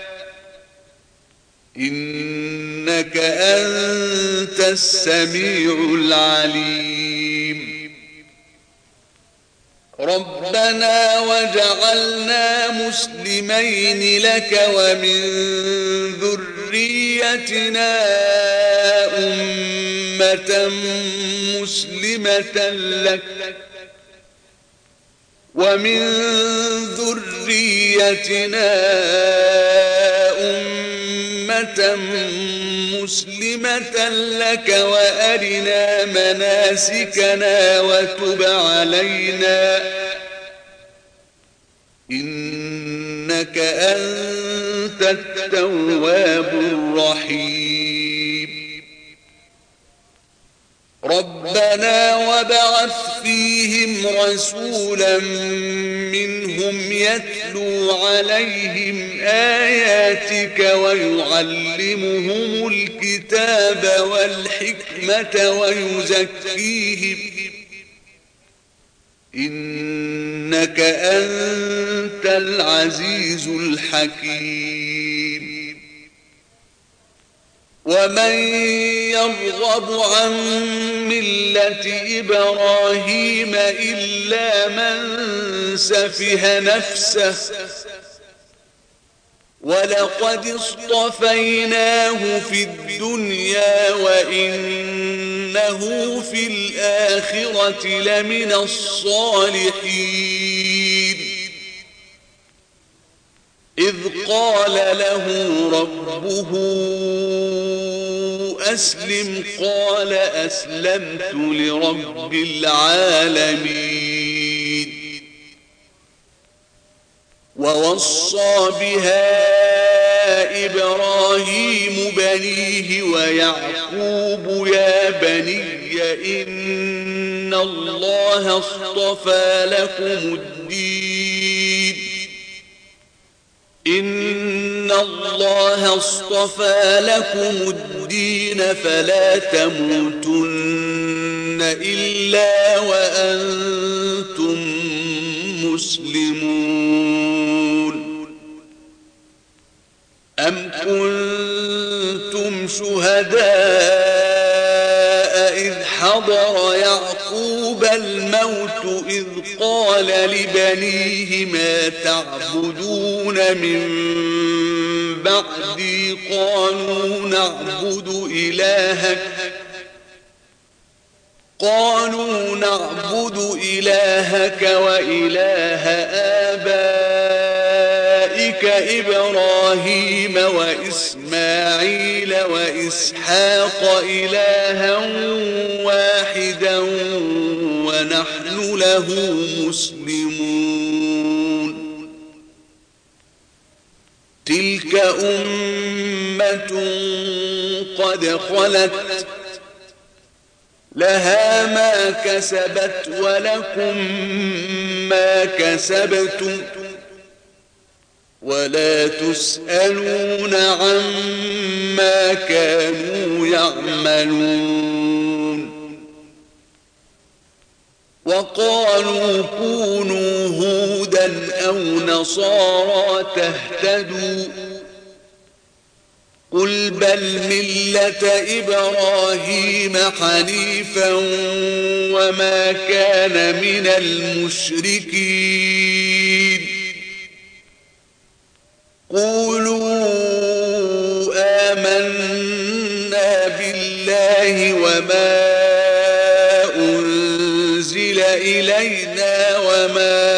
إنك أنت السميع العليم. ربنا وجعلنا مسلمين لك ومن ذريتنا أمة مسلمة لك وأرنا مناسكنا وتب علينا إنك أنت التواب الرحيم. ربنا وابعث فيهم رسولا منهم يتلو عليهم آياتك ويعلمهم الكتاب والحكمة ويزكيهم إنك أنت العزيز الحكيم. ومن يرغب عن ملة إبراهيم إلا من سفه نفسه ولقد اصطفيناه في الدنيا وإنه في الآخرة لمن الصالحين. إذ قال له ربه أسلم قال أسلمت لرب العالمين. ووصى بها إبراهيم بنيه ويعقوب يا بني إن الله اصطفى لكم الدين فلا تموتن إلا وأنتم مسلمون. أم كنتم شهداء إذ حضر يعقوب الموت إذ قال لبنيه ما تعبدون من بعدي قالوا نعبد إلهك وإله آبائك إبراهيم وإسماعيل وإسحاق إلها واحدا ونحن له مسلمون. تلك أمة قد خلت لها ما كسبت ولكم ما كسبتم ولا تسألون عما كانوا يعملون. وقالوا كونوا هودا أو نصارى تهتدوا قل بل ملة إبراهيم حنيفا وما كان من المشركين قولوا آمنا بالله وما أنزل إلينا وما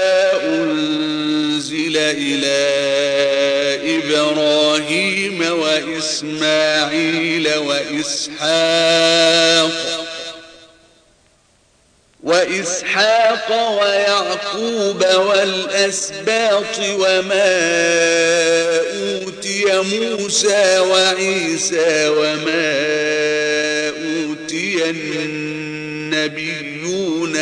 أنزل إلى إبراهيم وإسماعيل وإسحاق ويعقوب والأسباط وما أوتي موسى وعيسى وما أوتي النبيون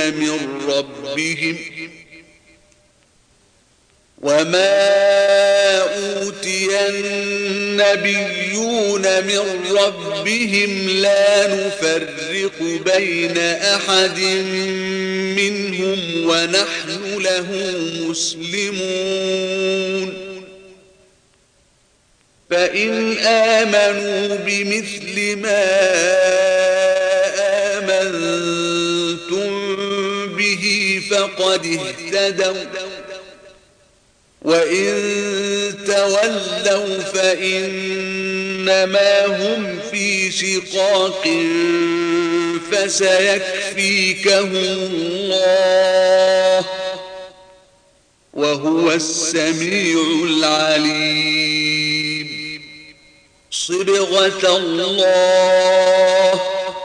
من ربهم لا نفرق بين أحد منهم ونحن له مسلمون فإن آمنوا بمثل ما آمنتم به فقد اهتدوا وإن تولوا فإنما هم في شقاق فسيكفيكهم الله وهو السميع العليم صبغة الله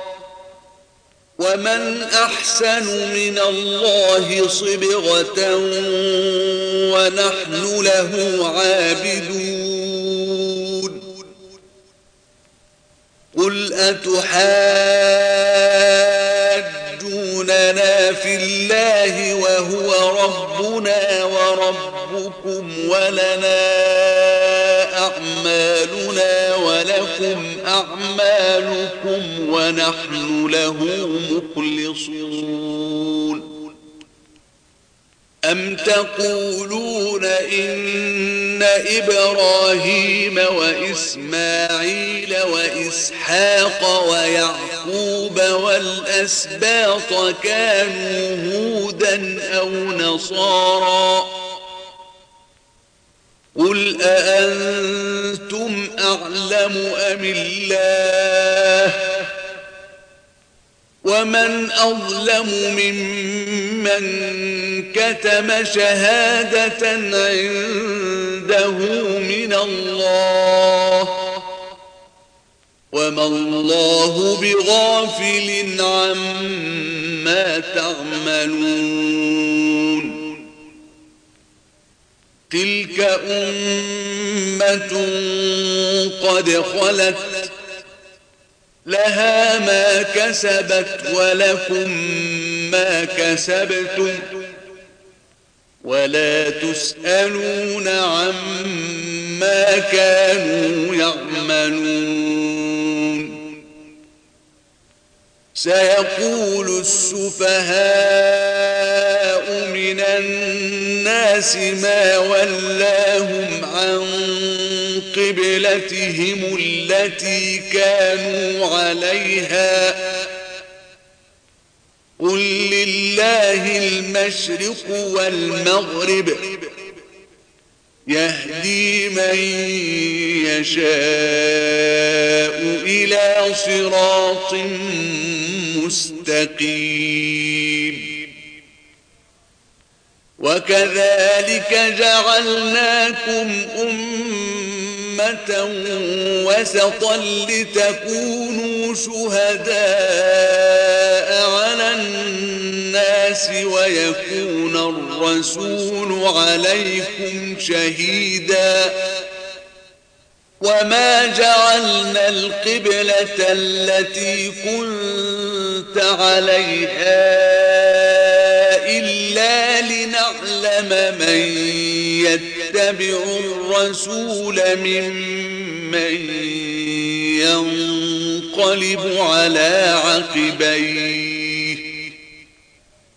ومن أحسن من الله صبغة ونحن له عابدون قل أتحاجوننا في الله وهو ربنا وربكم ولنا أعمالنا ولكم أعمالكم ونحن له مخلصون أم تقولون إن إبراهيم وإسماعيل وإسحاق ويعقوب والأسباط كانوا هودا أو نصارى قل أأنتم أعلم أم الله ومن أظلم ممن كتم شهادة عنده من الله وما الله بغافل عما تعملون تلك أمة قد خلت لها ما كسبت ولكم ما كسبتم ولا تسألون عما كانوا يعملون سيقول السفهاء من الناس ما ولاهم عن قبلتهم التي كانوا عليها قل لله المشرق والمغرب يهدي من يشاء إلى صراط مستقيم وكذلك جعلناكم أمة وسطا لتكونوا شهداء على الناس ويكون الرسول عليكم شهيدا وما جعلنا القبلة التي كنت عليها إلا لنعلم من يتبع الرسول ممن ينقلب على عقبيه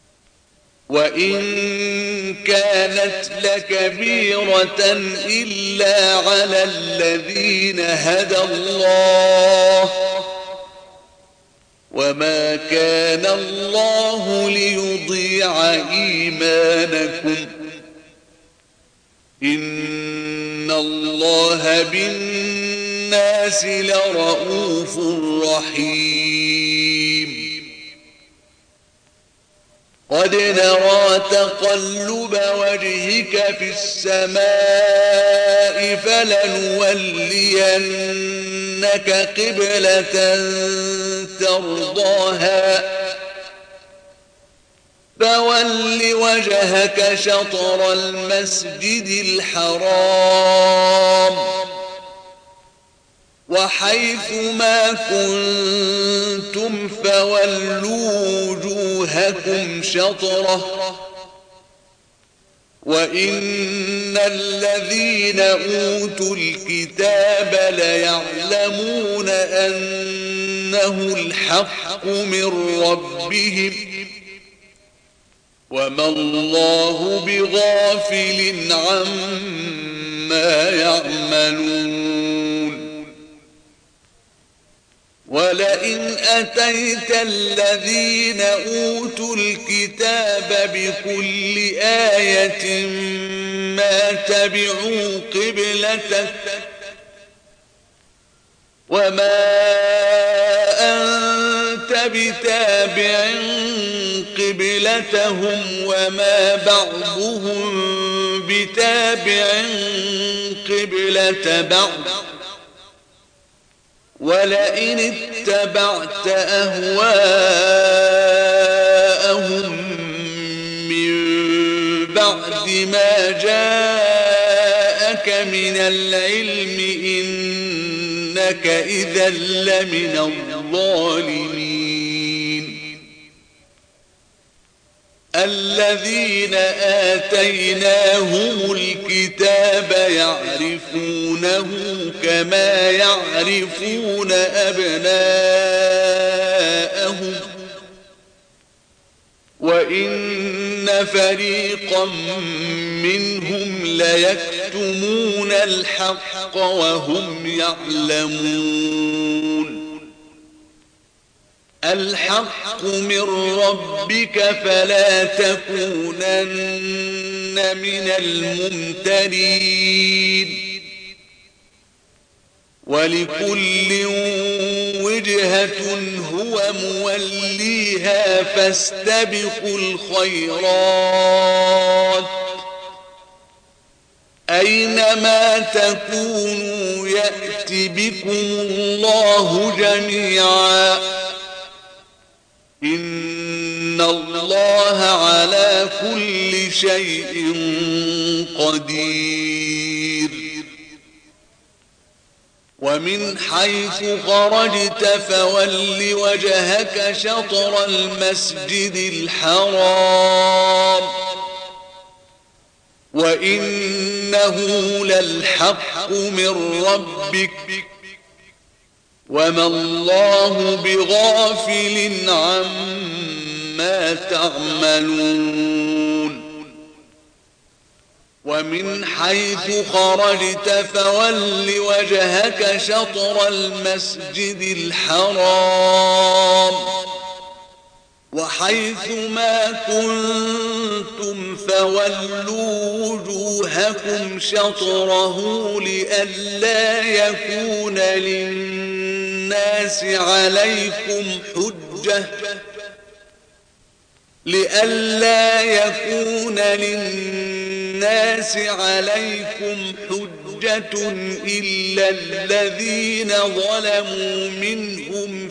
وإن كانت لكبيرة إلا على الذين هدى الله وما كان الله ليضيع إيمانكم إن الله بالناس لرؤوف رحيم قد نرى تقلب وجهك في السماء فلنولينك قبلة ترضاها فول وجهك شطر المسجد الحرام وحيث ما كنتم فولوا وجوهكم شطره وإن الذين أوتوا الكتاب ليعلمون أنه الحق من ربهم وما الله بغافل عما يعملون ولئن أتيت الذين أوتوا الكتاب بكل آية ما تبعوا قبلتك وما أنت بتابع قبلتهم وما بعضهم بتابع قبلة بعض ولئن اتبعت أهواءهم من بعد ما جاءك من العلم إنك إذا لمن الظالمين الذين آتيناهم الكتاب يعرفونه كما يعرفون أبناءهم وإن فريقا منهم ليكتمون الحق وهم يعلمون الحق من ربك فلا تكونن من الممترين ولكل وجهة هو موليها فاستبقوا الخيرات أينما تكونوا يأت بكم الله جميعا إن الله على كل شيء قدير ومن حيث خرجت فول وجهك شطر المسجد الحرام وإنه للحق من ربك وما الله بغافل عما تعملون ومن حيث خرجت فول وجهك شطر المسجد الحرام وحيث ما كنتم فولوا وجوهكم شطره لئلا يكون للناس عليكم حجة إلا الذين ظلموا منهم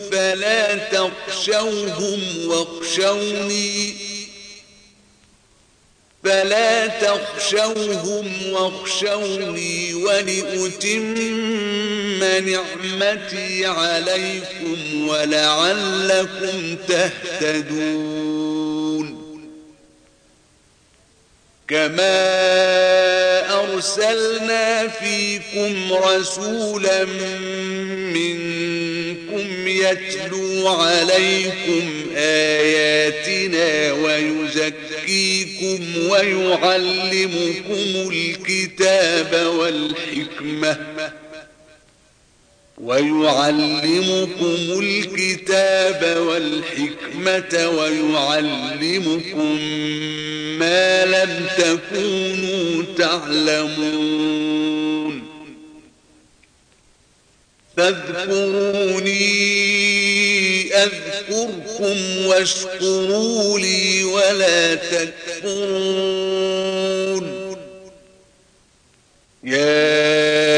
فلا تخشوهم واخشوني ولأتم نعمتي عليكم ولعلكم تهتدون كما أرسلنا فيكم رسولا منكم يتلو عليكم آياتنا ويزكيكم ويعلمكم الكتاب والحكمة ويعلمكم ما لم تكونوا تعلمون فاذكروني أذكركم واشكروا لي ولا تكفرون يا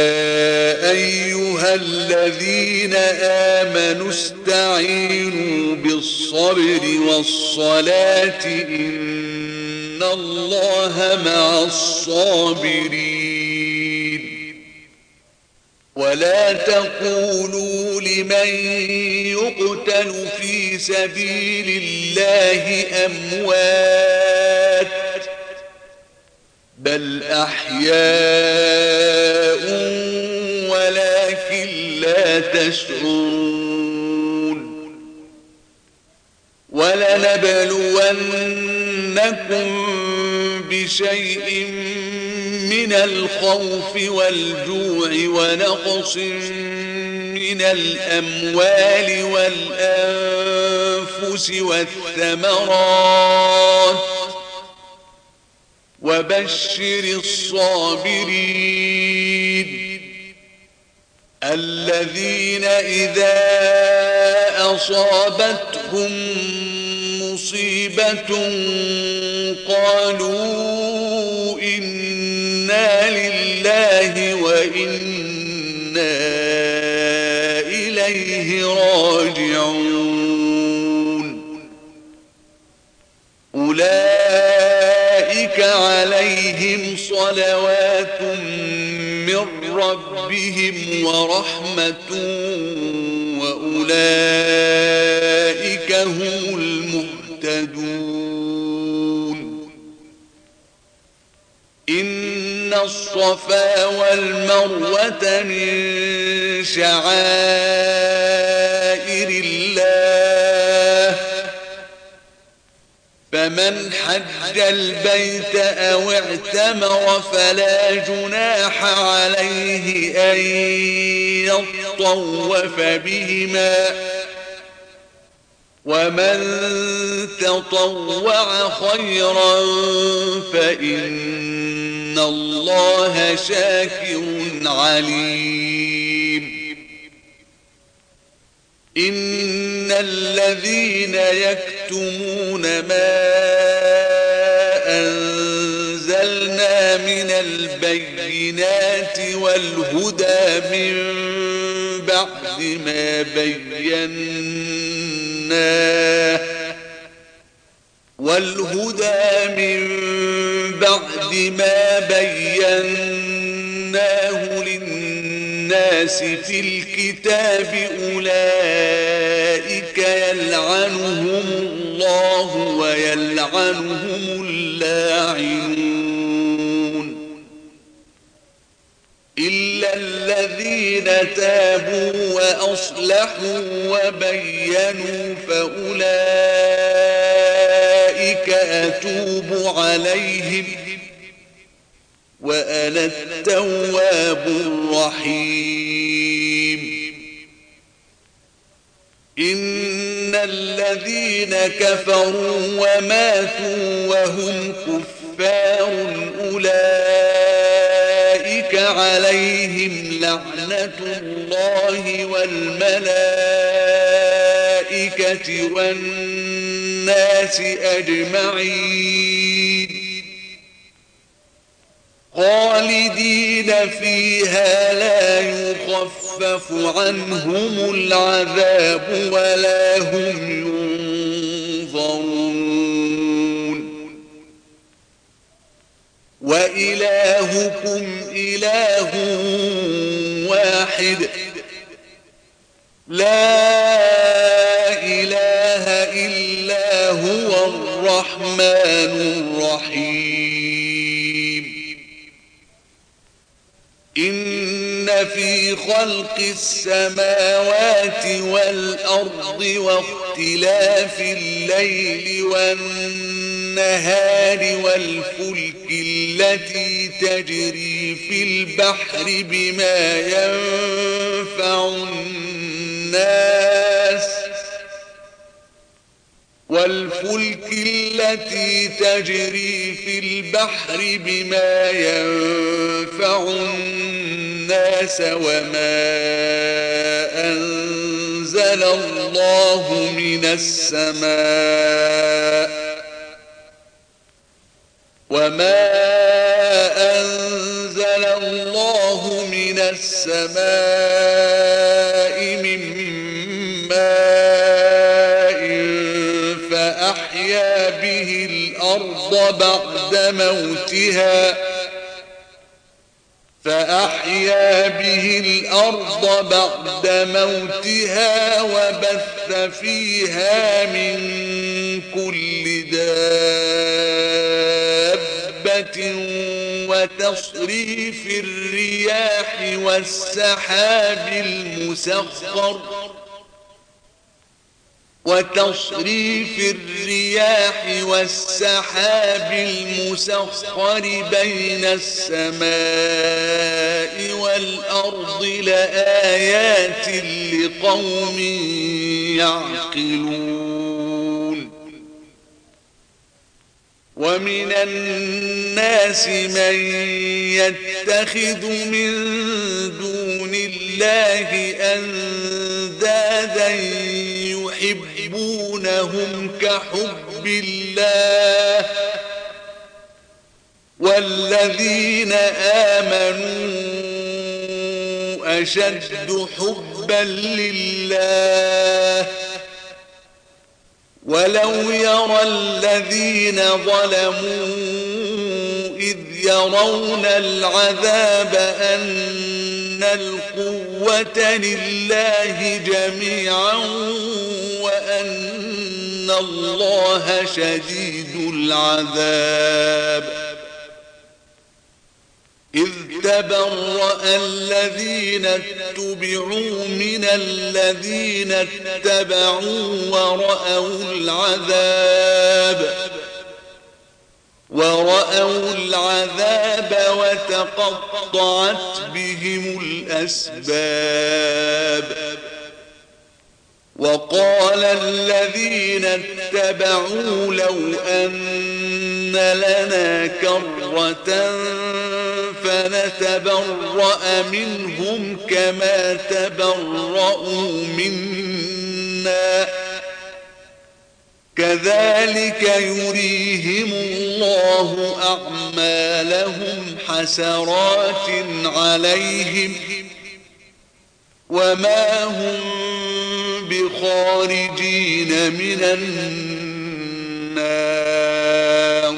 أيها الذين آمنوا استعينوا بالصبر والصلاة إن الله مع الصابرين ولا تقولوا لمن يقتل في سبيل الله أموات بل أحياء ولكن لا تشعرون ولنبلونكم بشيء من الخوف والجوع ونقص من الأموال والأنفس والثمرات وبشر الصابرين الذين إذا أصابتهم مصيبة قالوا إنا لله وإنا إليه راجعون أولئك عليهم صلوات من ربهم ورحمة وأولئك هم المهتدون إن الصفا والمروة من شعائر الله فمن حج البيت أو اعتمر فلا جناح عليه أن يطوف بهما ومن تطوع خيرا فإن الله شاكر عليم إن الذين يكتمون ما أنزلنا من البينات والهدى من بعد ما بيناه للناس في الكتاب أولئك يلعنهم الله ويلعنهم اللاعنون إلا الذين تابوا وأصلحوا وبينوا فأولئك أتوب عليهم وأنا التواب الرحيم إن الذين كفروا وماتوا وهم كفار أولئك عليهم لعنة الله والملائكة والناس أجمعين خالدين فيها لا يخفف عنهم العذاب ولا هم ينظرون وإلهكم إله واحد لا إله إلا هو الرحمن الرحيم إن في خلق السماوات والأرض واختلاف الليل والنهار والفلك التي تجري في البحر بما ينفع الناس وما أنزل الله من السماء من ماء فأحيا به الأرض بعد موتها وبث فيها من كل دابة وتصريف الرياح والسحاب المسخر بين السماء والأرض لآيات لقوم يعقلون. ومن الناس من يتخذ من دون الله أندادا يحبونهم كحب الله والذين آمنوا أشد حبا لله. ولو يرى الذين ظلموا إذ يرون العذاب أن القوة لله جميعا وأن الله شديد العذاب. إذ تبرأ الذين اتبعوا من الذين اتبعوا ورأوا العذاب وتقطعت بهم الأسباب. وقال الذين اتبعوا لو أن لنا كرة فنتبرأ منهم كما تبرأوا منا كذلك يريهم الله أعمالهم حسرات عليهم وما هم بخارجين من النار.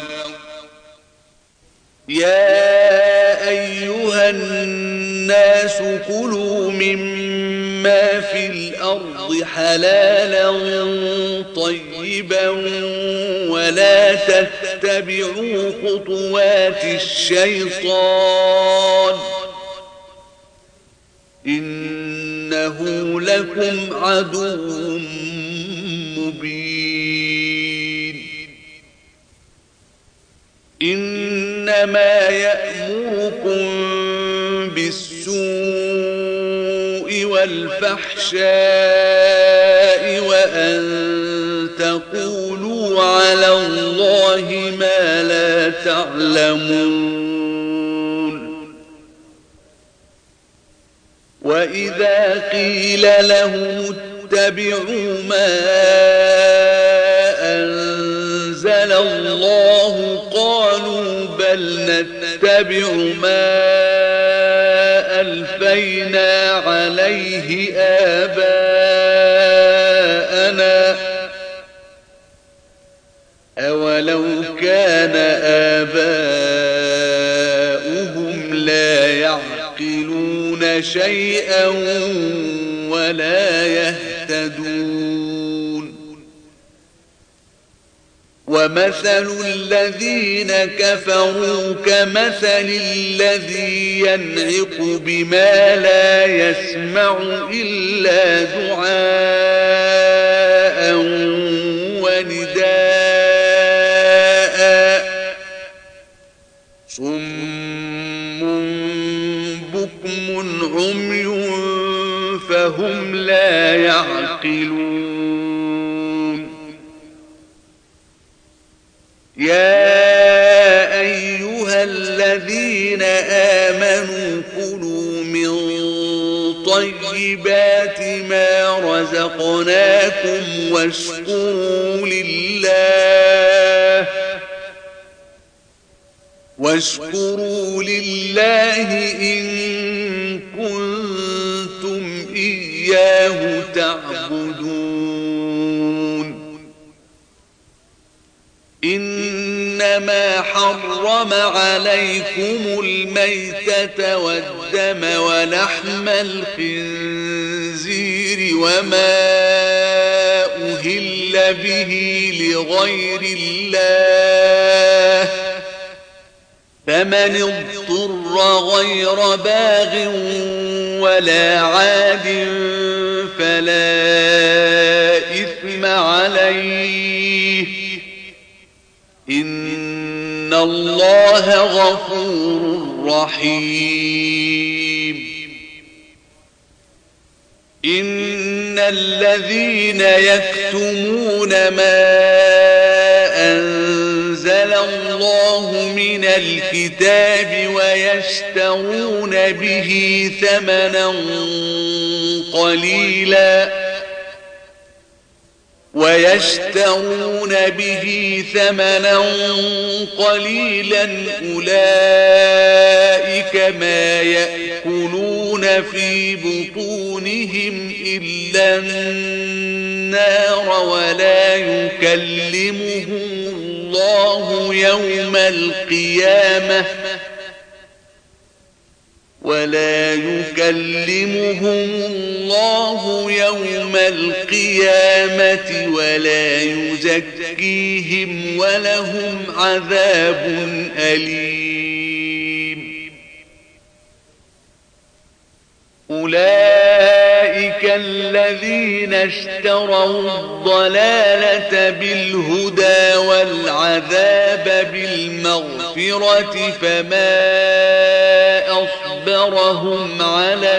يا أيها الناس كلوا مما في الأرض حلالا طيبا ولا تتبعوا خطوات الشيطان إنه لكم عدو مبين. إنما يأمركم بالسوء والفحشاء وأن تقولوا على الله ما لا تعلمون. وإذا قيل لهم اتبعوا ما أنزل الله قالوا بل نتبع ما ألفينا عليه آباءنا أولو كان آباؤهم لا يعقلون شيئا ولا يهتدون. ومثل الذين كفروا كمثل الذي ينعق بما لا يسمع إلا دعاء ونداء صم بكم عمي فهم لا يعقلون يا أيها الذين آمنوا كلوا من طيبات ما رزقناكم واشكروا لله إن كنتم إياه تعبدون إنما حرم عليكم الميتة والدم ولحم الخنزير وما أهل به لغير الله فمن اضطر غير باغ ولا عاد فلا إثم عليه إن الله غفور رحيم إن الذين يكتمون ما أنزل الله من الكتاب ويشترون به ثمنا قليلا أولئك ما يأكلون في بطونهم إلا النار ولا يكلمهم الله يوم القيامة ولا يزكيهم ولهم عذاب أليم أولئك الذين اشتروا الضلالة بالهدى والعذاب بالمغفرة فما أصبرهم على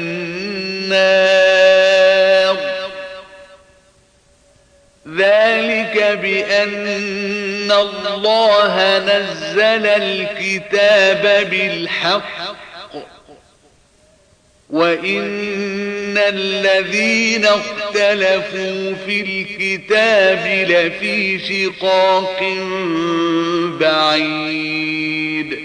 النار ذلك بأن الله نزل الكتاب بالحق وإن الذين اختلفوا في الكتاب لفي شقاق بعيد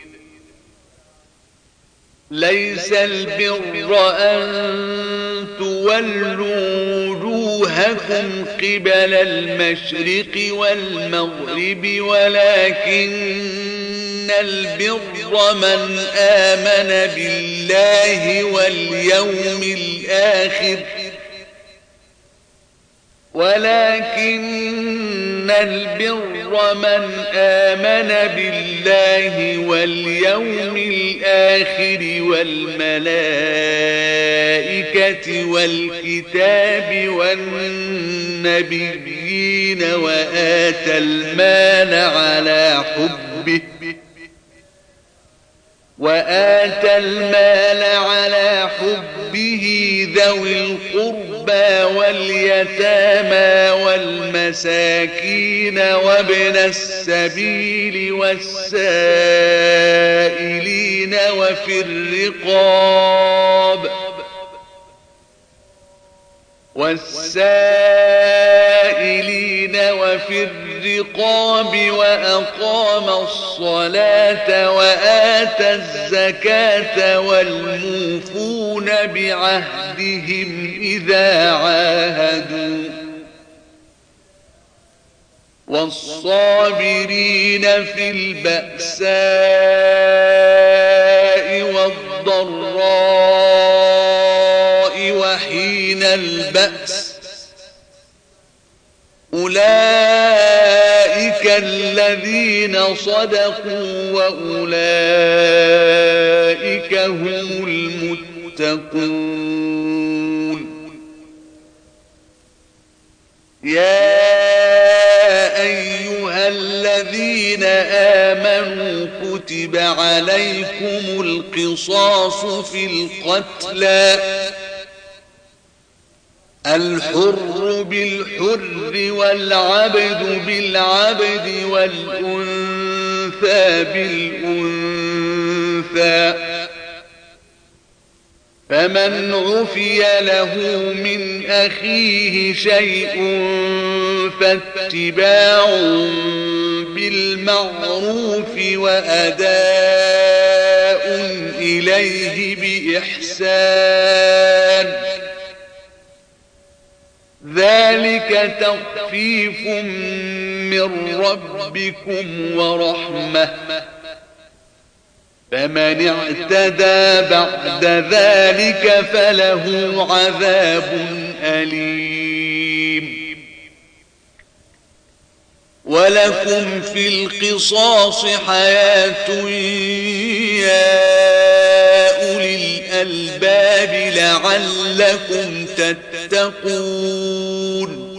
ليس البر أن تولوا وجوهكم قبل المشرق والمغرب ولكن البر من آمن بالله واليوم الآخر والملائكة والكتاب والنبيين وآتى المال على حبه ذوي القربى واليتامى والمساكين وابن السبيل والسائلين وفي الرقاب وأقام الصلاة وآتى الزكاة والموفون بعهدهم إذا عاهدوا والصابرين في البأساء والضراء وحين البأس أولئك الذين صدقوا وأولئك هم المتقون. يا أيها الذين آمنوا كتب عليكم القصاص في القتلى الحر بالحر والعبد بالعبد والأنثى بالأنثى فمن عفي له من أخيه شيء فاتباع بالمعروف وأداء إليه بإحسان ذلك تخفيف من ربكم ورحمة فمن اعتدى بعد ذلك فله عذاب أليم. ولكم في القصاص حياة يا أولي الألباب لعلكم تتقون.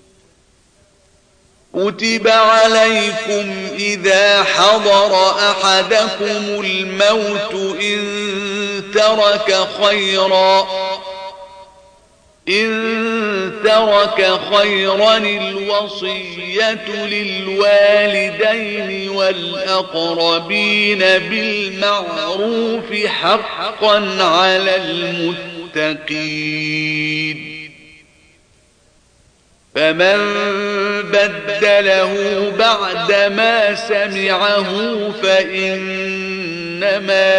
كتب عليكم إذا حضر أحدكم الموت إن ترك خيرا الوصية للوالدين والأقربين بالمعروف حقا على المتقين. فمن بدله بعدما سمعه فإنما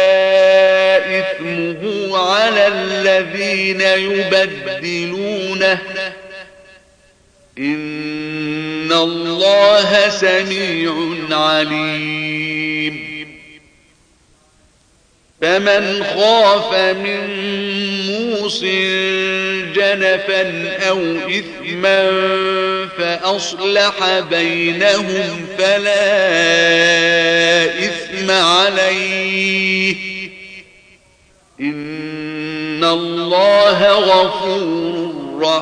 إثمه على الذين يبدلونه إن الله سميع عليم. فمن خاف من موص جنفا أو إثما فأصلح بينهم فلا إثم عليه إن الله غفور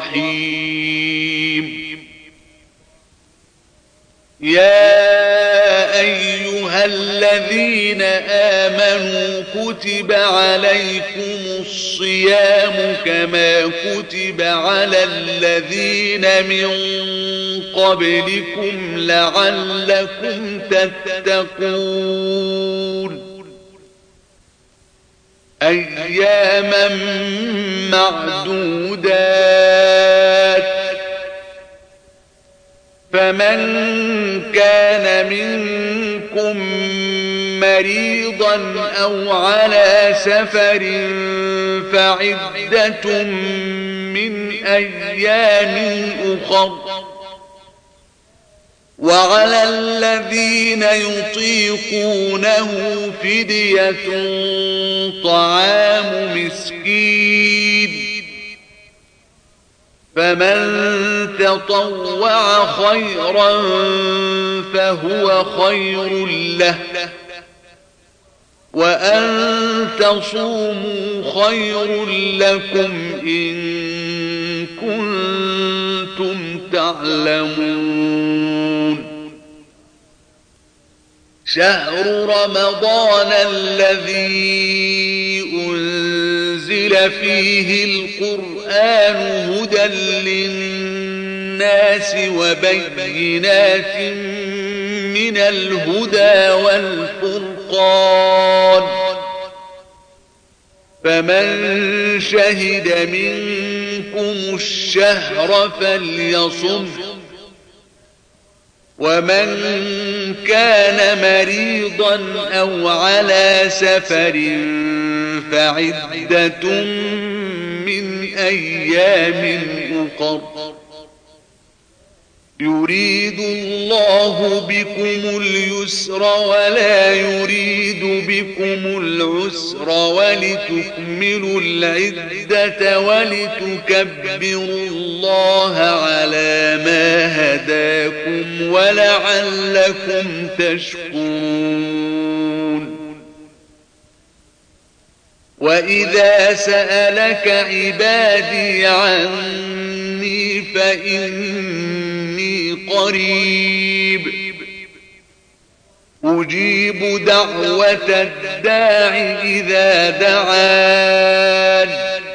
رحيم. يا أيها الذين آمنوا كتب عليكم الصيام كما كتب على الذين من قبلكم لعلكم تتقون. أياما معدودات فمن كان منكم مريضا أو على سفر فعدة من أيام أخر وعلى الذين يطيقونه فدية طعام مسكين فمن تطوع خيرا فهو خير له وأن تصوموا خير لكم إن كنتم تعلمون. شهر رمضان الذي أنزل فيه القرآن هدى للناس وبينات من الهدى والفرقان فمن شهد منكم الشهر فليصم ومن كان مريضا أو على سفر فعدة من أيام أخر يريد الله بكم اليسر ولا يريد يريد بكم العسر ولتكملوا العدة ولتكبروا الله على ما هداكم ولعلكم تشكرون. وإذا سألك عبادي عني فإني قريب أجيب دعوة الداع إذا دعان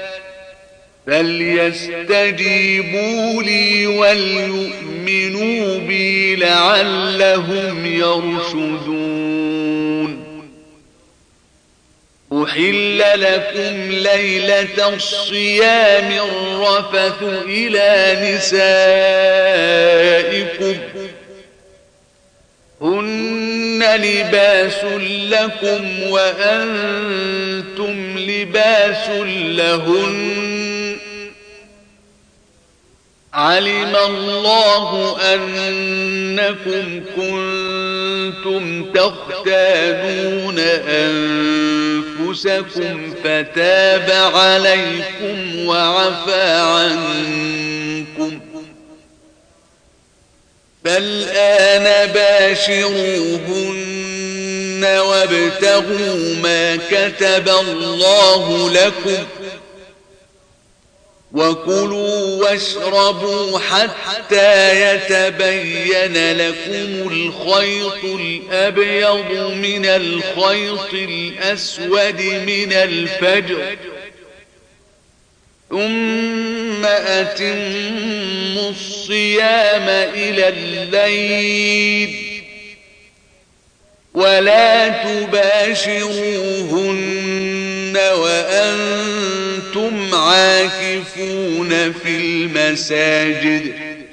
فليستجيبوا لي وليؤمنوا بي لعلهم يرشدون. أحل لكم ليلة الصيام الرفث إلى نسائكم هن لباس لكم وأنتم لباس لهن علم الله أنكم كنتم تختانون أنفسكم فتاب عليكم وعفى عنكم فالآن باشروهن وابتغوا ما كتب الله لكم وكلوا واشربوا حتى يتبين لكم الخيط الأبيض من الخيط الأسود من الفجر ثم أتموا الصيام إلى الليل ولا تباشروهن وأنتم عاكفون في المساجد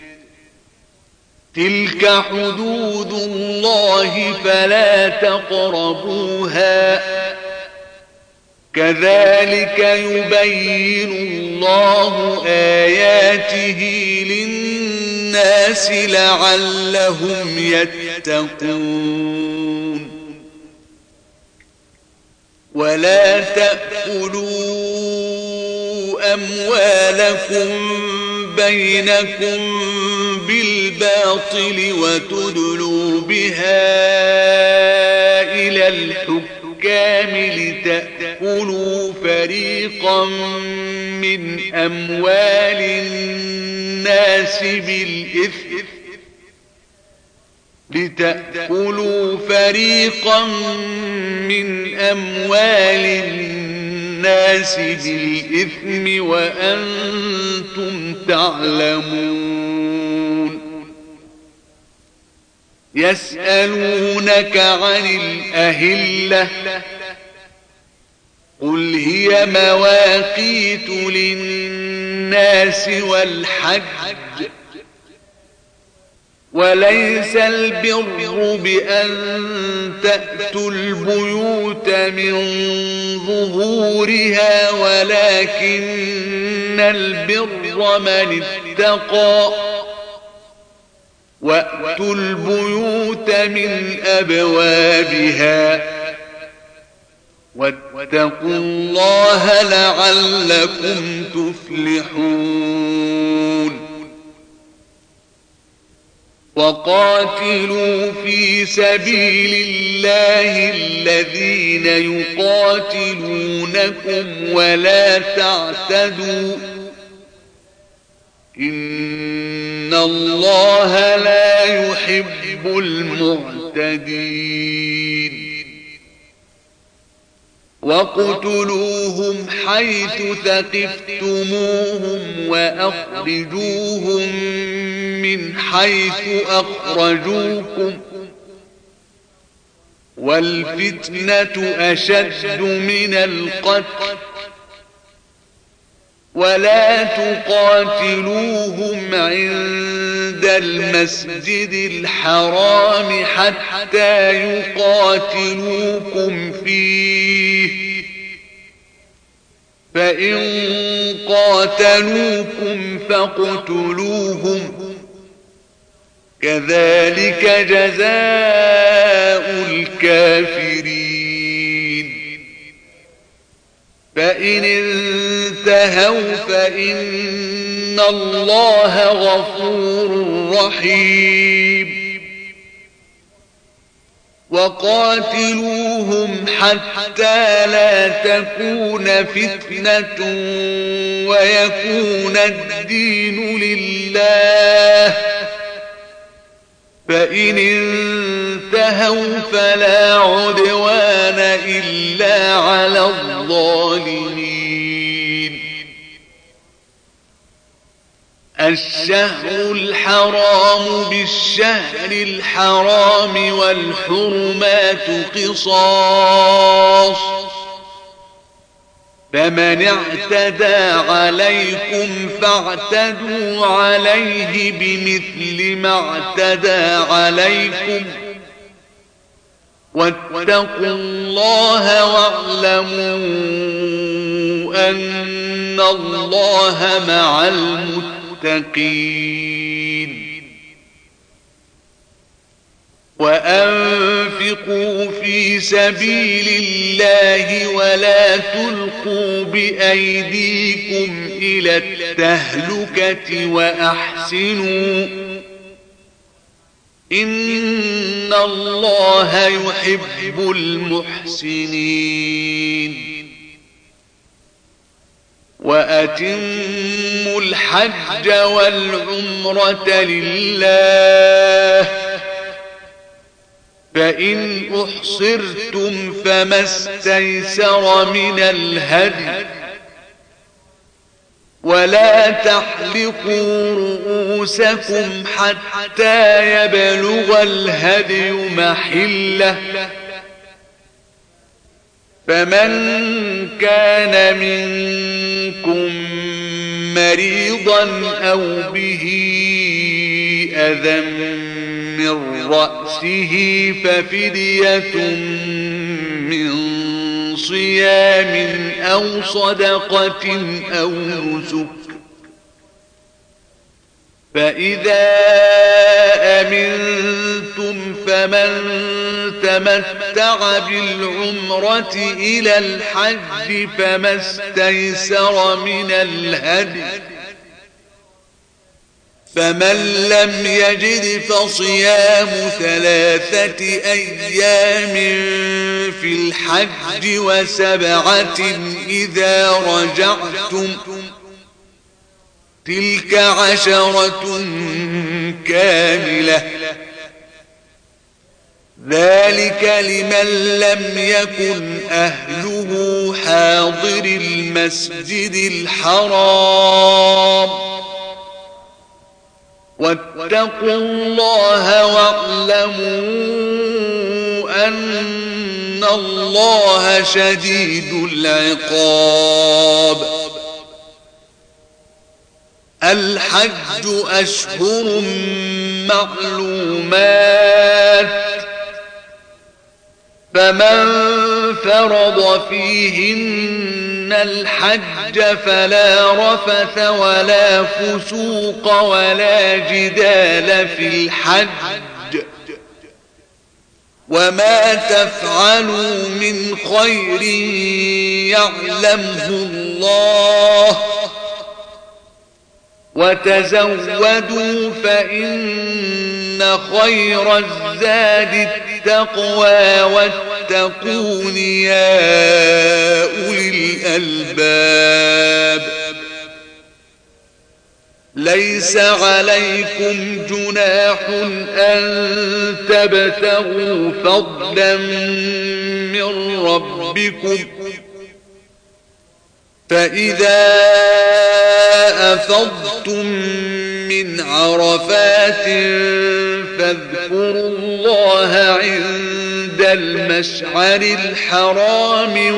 تلك حدود الله فلا تقربوها كذلك يبين الله آياته للناس لعلهم يتقون. ولا تأكلوا أموالكم بينكم بالباطل وتدلوا بها إلى الحكام لتأكلوا فريقا من أموال الناس بالإثم وأنتم تعلمون. يسألونك عن الأهلة قل هي مواقيت للناس والحج وليس البر بأن تأتوا البيوت من ظهورها ولكن البر من اتقى وأتوا البيوت من أبوابها واتقوا الله لعلكم تفلحون. وقاتلوا في سبيل الله الذين يقاتلونكم ولا تعتدوا إن الله لا يحب المعتدين. وَاقْتُلُوهُمْ حَيْثُ ثَقِفْتُمُوهُمْ وَأَخْرِجُوهُمْ مِنْ حَيْثُ أَخْرَجُوكُمْ وَالْفِتْنَةُ أَشَدُّ مِنَ الْقَتْلِ وَلَا تُقَاتِلُوهُمْ عِندَ الْمَسْجِدِ الْحَرَامِ حَتَّى يُقَاتِلُوكُمْ فِيهِ فَإِنْ قَاتَلُوكُمْ فَاقْتُلُوهُمْ كَذَلِكَ جَزَاءُ الْكَافِرِينَ. فإن انتهوا فإن الله غفور رحيم وقاتلوهم حتى لا تكون فتنة ويكون الدين لله فإن انتهوا فلا عدوان إلا على الظالمين الشهر الحرام بالشهر الحرام والحرمات قصاص فمن اعتدى عليكم فاعتدوا عليه بمثل ما اعتدى عليكم واتقوا الله واعلموا أن الله مع المتقين وأنفقوا في سبيل الله ولا تلقوا بأيديكم إلى التهلكة وأحسنوا إن الله يحب المحسنين وأتموا الحج والعمرة لله فإن أحصرتم فما استيسر من الهدي ولا تحلقوا رؤوسكم حتى يبلغ الهدي محله فمن كان منكم مريضا أو به أذى من رأسه ففدية من صيام أو صدقة أو نسك فإذا أمنتم فمن تمتع بالعمرة إلى الحج فما استيسر من الهدي فمن لم يجد فصيام 3 أيام في الحج و7 إذا رجعتم تلك 10 كاملة ذلك لمن لم يكن أهله حاضر المسجد الحرام واتقوا الله واعلموا أن الله شديد العقاب الحج أشهر معلومات فمن فرض فيهن الحج فلا رفث ولا فسوق ولا جدال في الحج وما تفعلوا من خير يعلمه الله وتزودوا فإن خير الزاد التقوى واتقون يا أولي الألباب ليس عليكم جناح أن تبتغوا فضلا من ربكم فإذا أفضتم من عرفات فاذكروا الله عند المشعر الحرام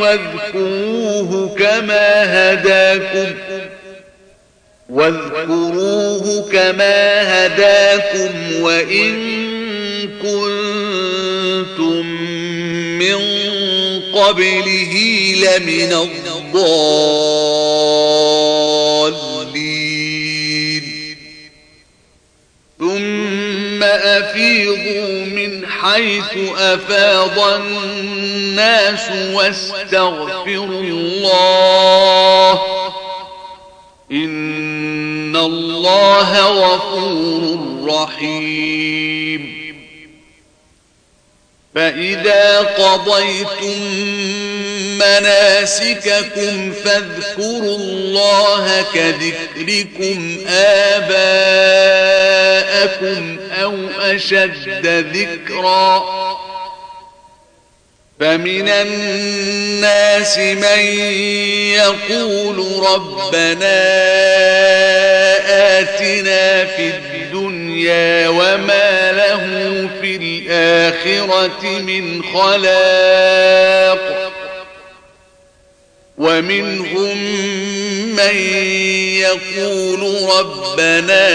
واذكروه كما هداكم وإن كنتم من قبله لمن الضالين ثم أفيضوا من حيث أفاض الناس واستغفروا الله إن الله غفور رحيم فإذا قضيتم مناسككم فاذكروا الله كذكركم آباءكم أو أشد ذكرا فمن الناس من يقول ربنا آتنا في الدنيا وما له في الآخرة من خلاق ومنهم من يقول ربنا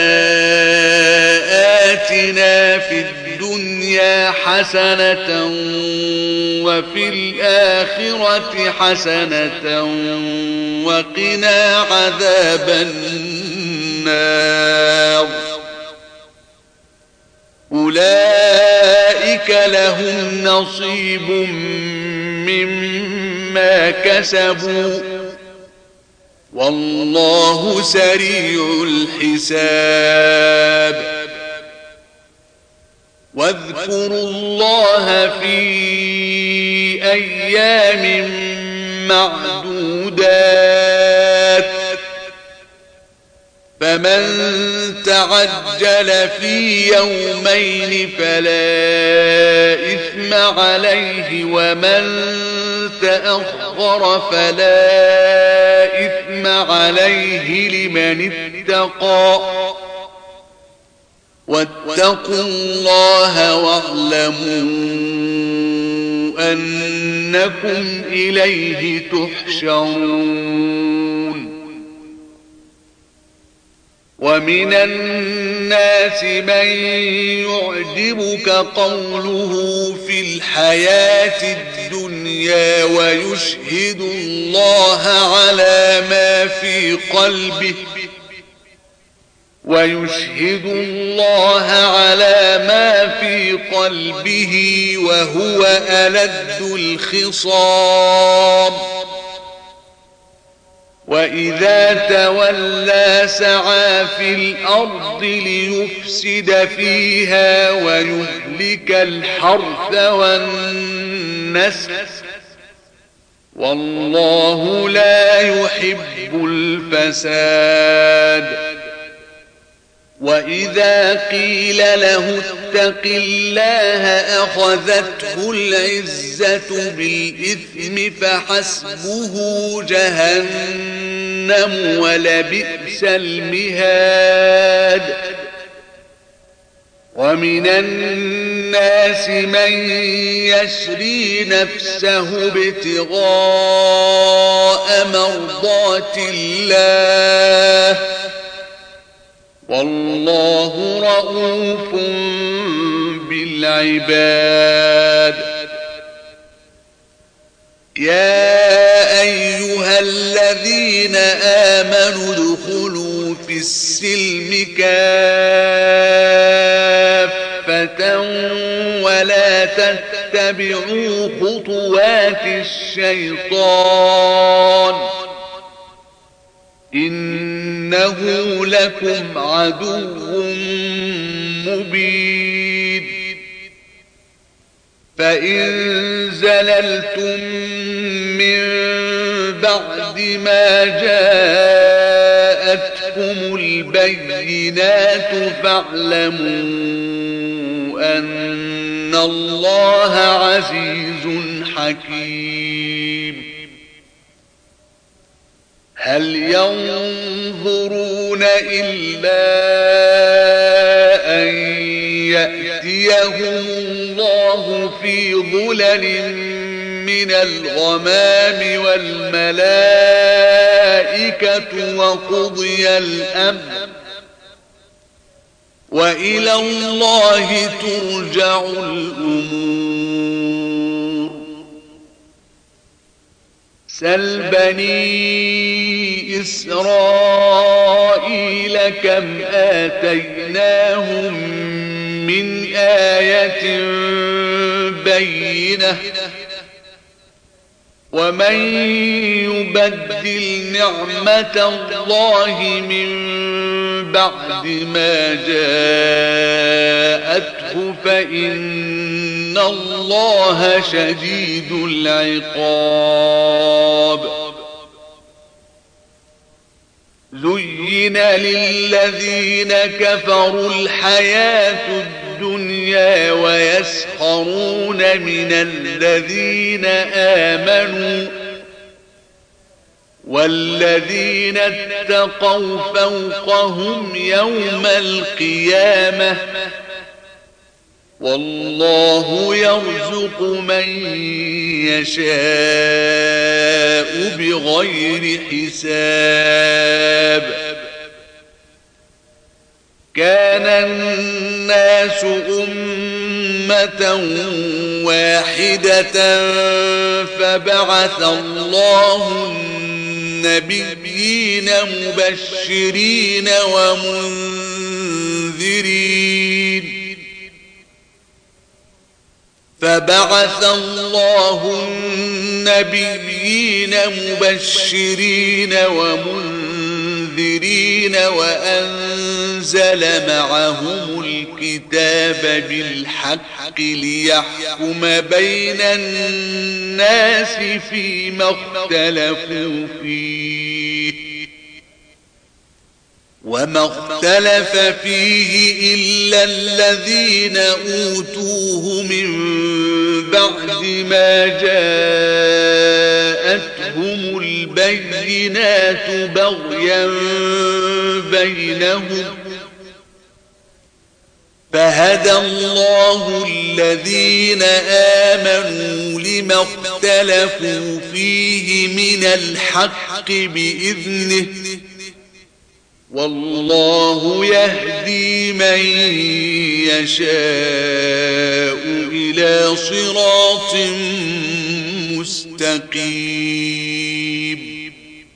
آتنا في الدنيا حسنة وفي الآخرة حسنة وقنا عذاب النار أولئك لهم نصيب مما كسبوا والله سريع الحساب واذكروا الله في أيام معدودات فمن تعجل في يومين فلا إثم عليه ومن تأخر فلا إثم عليه لمن اتقى واتقوا الله واعلموا أنكم إليه تحشرون ومن الناس من يعجبك قوله في الحياة الدنيا ويشهد الله على ما في قلبه وهو ألد الخصام وإذا تولى سعى في الأرض ليفسد فيها ويهلك الحرث والنسل والله لا يحب الفساد وإذا قيل له اتق الله أخذته العزة بالإثم فحسبه جهنم ولبئس المهاد ومن الناس من يشري نفسه ابتغاء مرضات الله والله رؤوف بالعباد يا أيها الذين آمنوا ادخلوا في السلم كافة ولا تتبعوا خطوات الشيطان إنه لكم عدو مبين فإن زللتم من بعد ما جاءتكم البينات فاعلموا أن الله عزيز حكيم هل ينظرون إلا أن يأتيهم الله في ظلل من الغمام والملائكة وقضي الأمر وإلى الله ترجع الأمور سل بني إسرائيل كم آتيناهم من آية بينة ومن يبدل نعمة الله من بعد ما جاءته فإن الله شديد العقاب زين للذين كفروا الحياة الدنيا ويسخرون من الذين آمنوا والذين اتقوا فوقهم يوم القيامة والله يرزق من يشاء بغير حساب كان الناس أمة واحدة فبعث الله النبيين مبشرين ومنذرين وأنزل معهم الكتاب بالحق ليحكم بين الناس فيما اختلفوا فيه وما اختلف فيه إلا الذين أوتوه من بعد ما جاءتهم البينات بغيا بينهم فهدى الله الذين آمنوا لما اختلفوا فيه من الحق بإذنه والله يهدي من يشاء إلى صراط مستقيم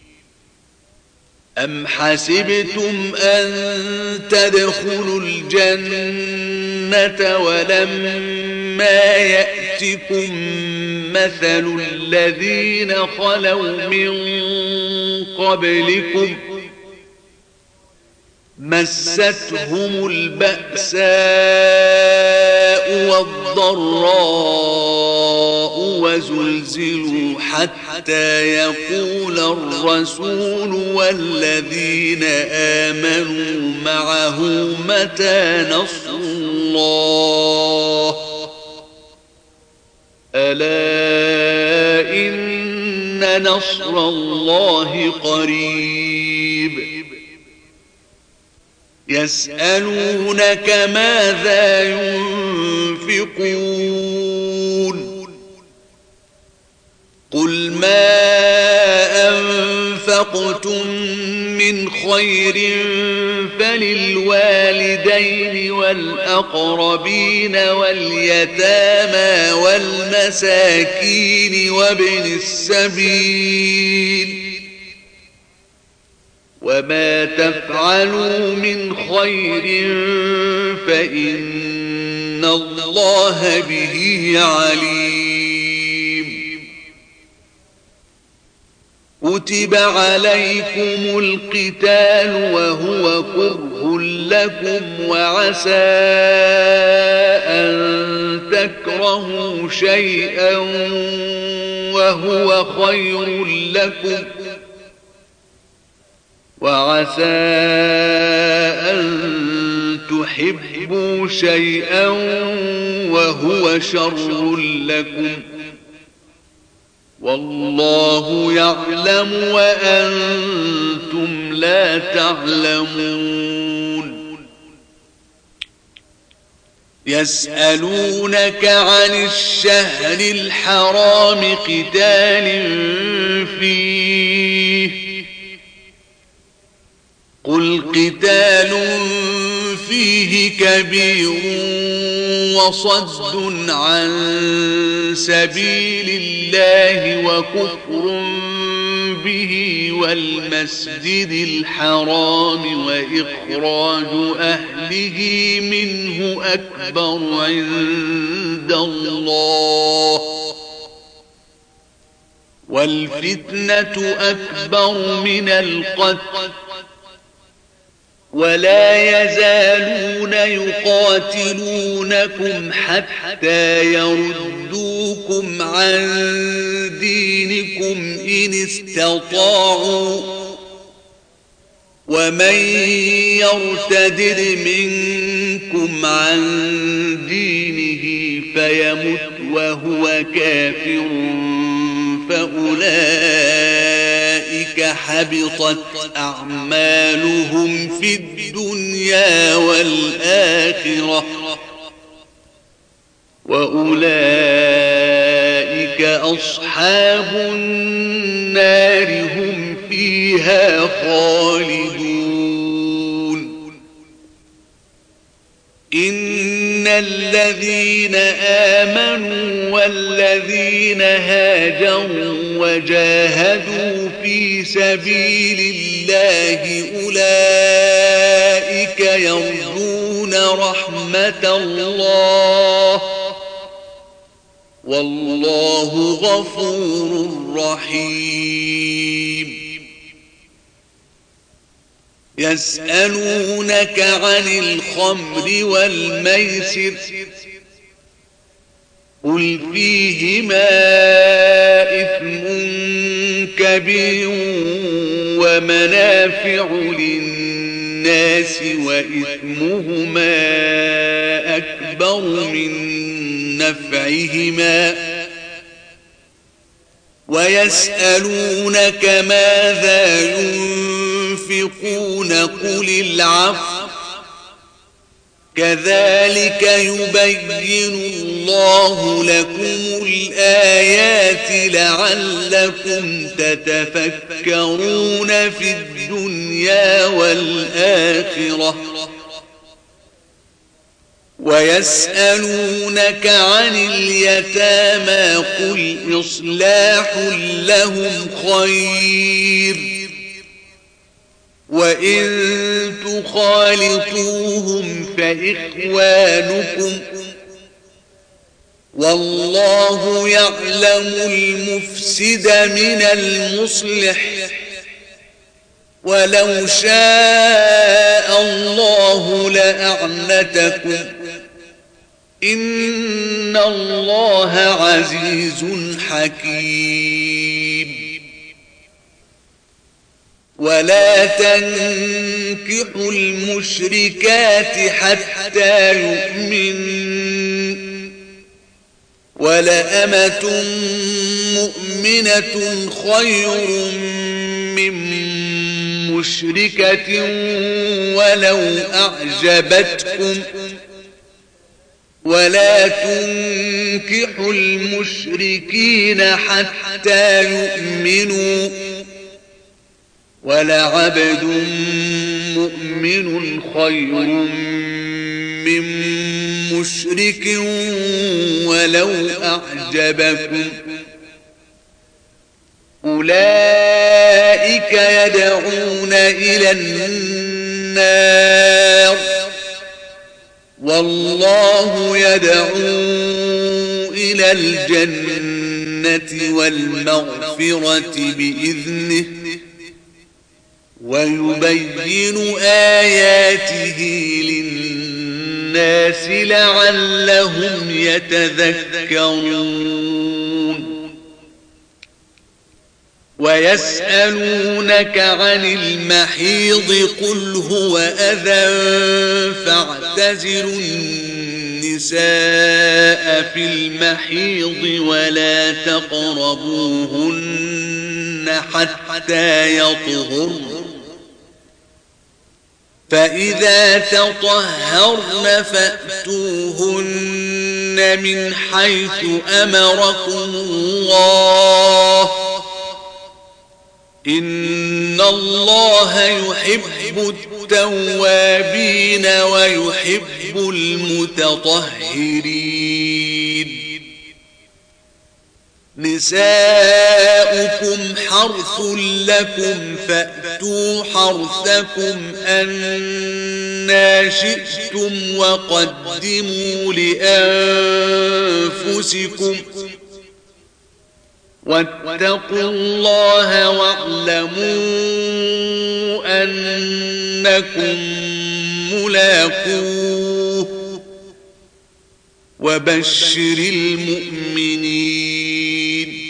أم حسبتم أن تدخلوا الجنة ولما يأتكم مثل الذين خلوا من قبلكم مستهم البأساء والضراء وزلزلوا حتى يقول الرسول والذين آمنوا معه متى نصر الله ألا إن نصر الله قريب يسألونك ماذا ينفقون قل ما أنفقتم من خير فللوالدين والأقربين واليتامى والمساكين وابن السبيل وما تفعلوا من خير فإن الله به عليم كتب عليكم القتال وهو كره لكم وعسى أن تكرهوا شيئا وهو خير لكم وعسى أن تحبوا شيئا وهو شر لكم والله يعلم وأنتم لا تعلمون يسألونك عن الشهر الحرام قتال فيه قل قتال فيه كبير وصد عن سبيل الله وكفر به والمسجد الحرام وإخراج أهله منه أكبر عند الله والفتنة أكبر من القتل ولا يزالون يقاتلونكم حتى يردوكم عن دينكم إن استطاعوا ومن يرتد منكم عن دينه فيمت وهو كافر فأولئك حبطت أعمالهم في الدنيا والآخرة وأولئك أصحاب النار هم فيها خالدون إن الذين آمنوا والذين هاجروا وجاهدوا في سبيل الله أولئك يرجون رحمة الله والله غفور رحيم يسألونك عن الخمر والميسر قل فيهما إثم كبير ومنافع للناس وإثمهما أكبر من نفعهما ويسألونك ماذا ينفقون قل العفو كذلك يبين الله لكم الآيات لعلكم تتفكرون في الدنيا والآخرة ويسألونك عن اليتامى قل إصلاح لهم خير وإن تخالطوهم فإخوانكم والله يعلم المفسد من المصلح ولو شاء الله لأعنتكم إن الله عزيز حكيم ولا تنكحوا المشركات حتى يؤمنوا ولأمة مؤمنة خير من مشركة ولو أعجبتكم ولا تنكحوا المشركين حتى يؤمنوا ولعبد مؤمن خير من مشرك ولو أعجبكم أولئك يدعون إلى النار والله يدعو إلى الجنة والمغفرة بإذنه ويبين آياته للناس لعلهم يتذكرون ويسألونك عن المحيض قل هو أذى فاعتزلوا النساء في المحيض ولا تقربوهن حتى يطهرن فإذا تطهرن فأتوهن من حيث أمركم الله إن الله يحب التوابين ويحب المتطهرين نساؤكم حرث لكم فأتوا حرثكم أنى شئتم وقدموا لأنفسكم واتقوا الله واعلموا أنكم ملاقوه وبشر المؤمنين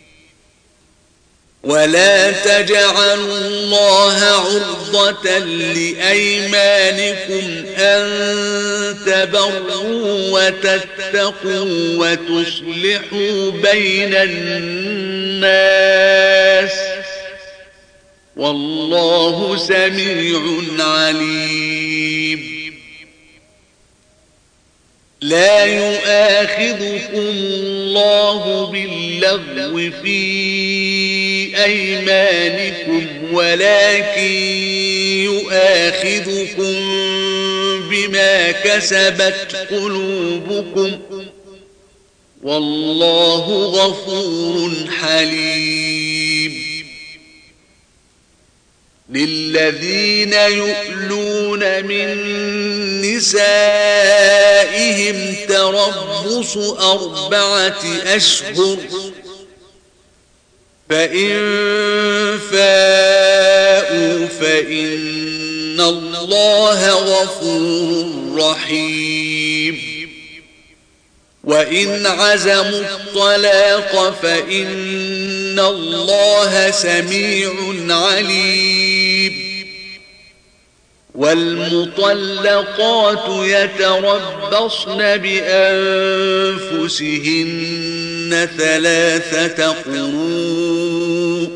ولا تجعلوا الله عرضة لأيمانكم أن تبروا وتتقوا وتصلحوا بين الناس والله سميع عليم لا يؤاخذكم الله باللغو في أيمانكم ولكن يؤاخذكم بما كسبت قلوبكم والله غفور حليم للذين يؤلون من نسائهم تربص 4 أشهر فإن فاءوا فإن الله غفور رحيم وإن عزموا الطلاق فإن الله سميع عليم والمطلقات يتربصن بأنفسهن 3 قروء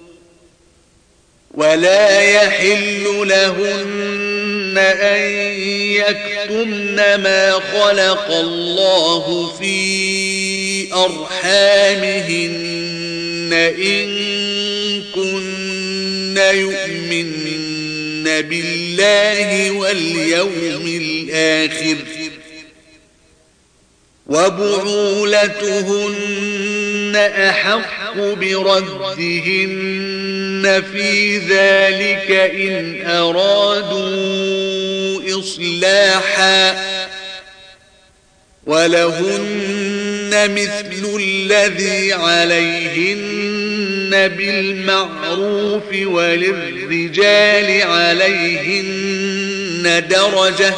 ولا يحل لهن أن يكتمن ما خلق الله في أرحامهن إن كن يؤمن بالله واليوم الآخر وبعولتهن أحق بردهن في ذلك إن أرادوا إصلاحا ولهن مثل الذي عليهن بالمعروف وللرجال عليهن درجة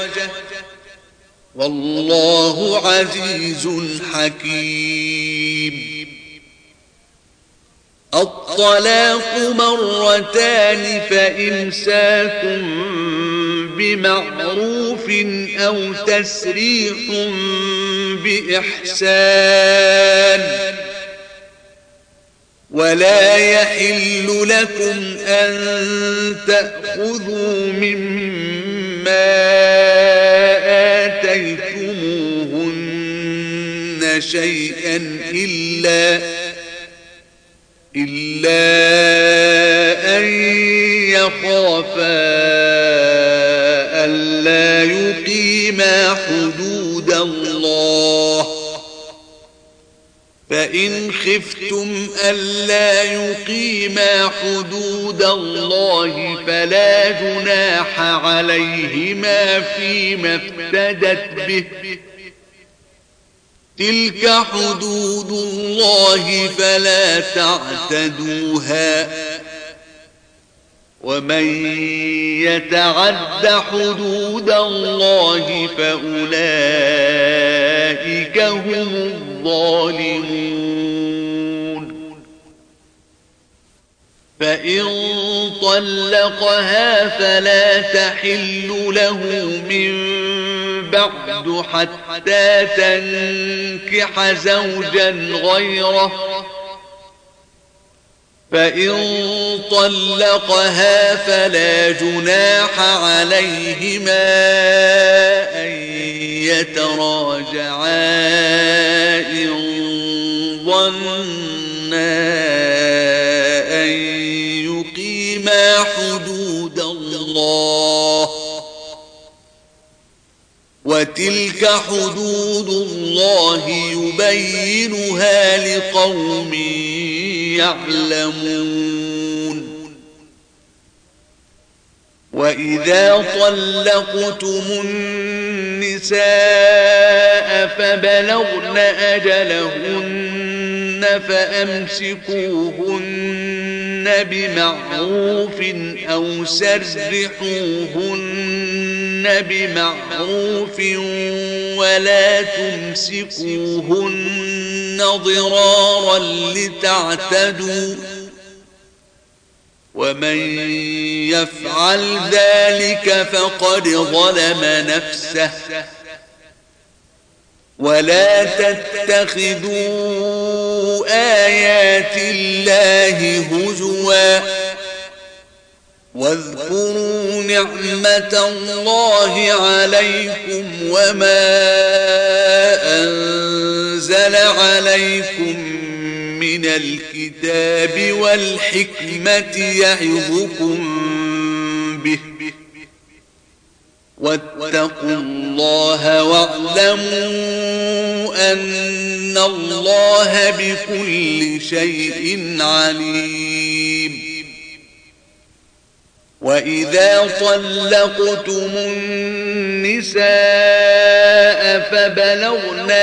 والله عزيز حكيم الطلاق 2 فإمساك بمعروف أو تسريح بإحسان ولا يحل لكم أن تأخذوا مما آتيتموهن شيئا إلا أن يخافا ألا يقيما حدود الله فإن خفتم ألا يقيما حدود الله فلا جناح عليهما فيما افتدت به تلك حدود الله فلا تعتدوها ومن يتعد حدود الله فأولئك هم الظالمون فإن طلقها فلا تحل له من بعد حتى تنكح زوجا غيره فإن طلقها فلا جناح عليهما أن يتراجعا إن ظنا أن يقيما حدود الله وتلك حدود الله يبينها لقوم يعلمون. وإذا طلقتم النساء فبلغن أجلهن فأمسكوهن بمعروف أو سرحوهن بمعروف ولا تمسكوهن ضرارا لتعتدوا ومن يفعل ذلك فقد ظلم نفسه. ولا تتخذوا آيات الله هزوا واذكروا نعمة الله عليكم وما أنزل عليكم من الكتاب والحكمة يعظكم به واتقوا الله واعلموا أن الله بكل شيء عليم. وإذا طلقتم النساء فبلغن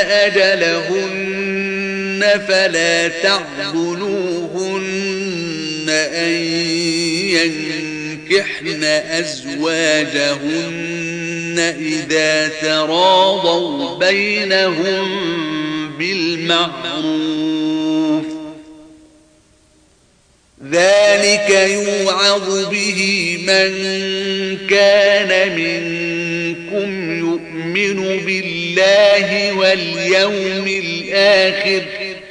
أجلهن فلا تعضلوهن أن ينكحن أزواجهن إذا تراضوا بينهم بالمعروف ذلك يوعظ به من كان منكم يؤمن بالله واليوم الآخر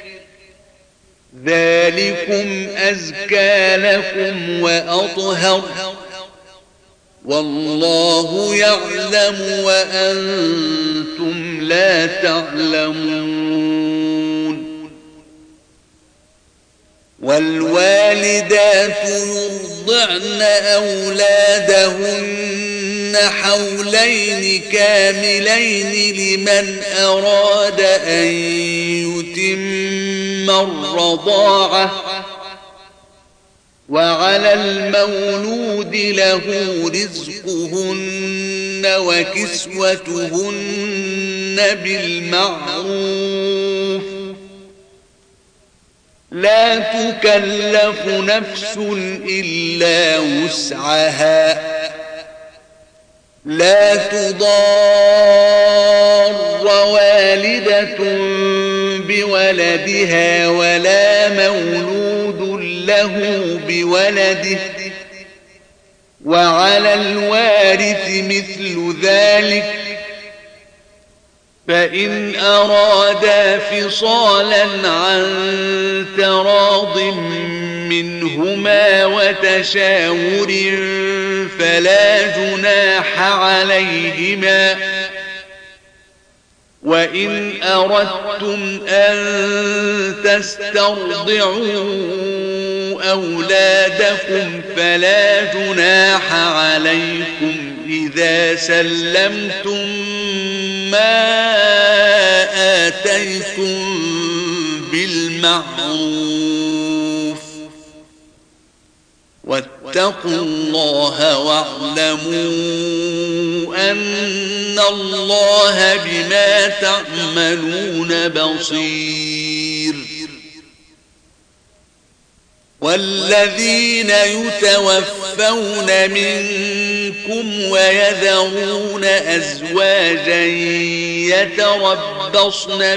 ذلكم أزكى لكم وأطهر والله يعلم وأنتم لا تعلمون. والوالدات يرضعن أولادهن حولين كاملين لمن أراد أن يتم الرضاعة وعلى المولود له رزقهن وكسوتهن بالمعروف لا تكلف نفس إلا وسعها لا تضار والدة بولدها ولا مولود له بولده وعلى الوارث مثل ذلك فإن أرادا فصالا عن تراض منهما وتشاور فلا جناح عليهما. وإن أردتم أن تسترضعوا أولادكم فلا جناح عليكم إذا سلمتم ما آتيتم بالمعروف واتقوا الله واعلموا أن الله بما تعملون بصير. والذين يتوفون منكم ويذرون أزواجا يتربصن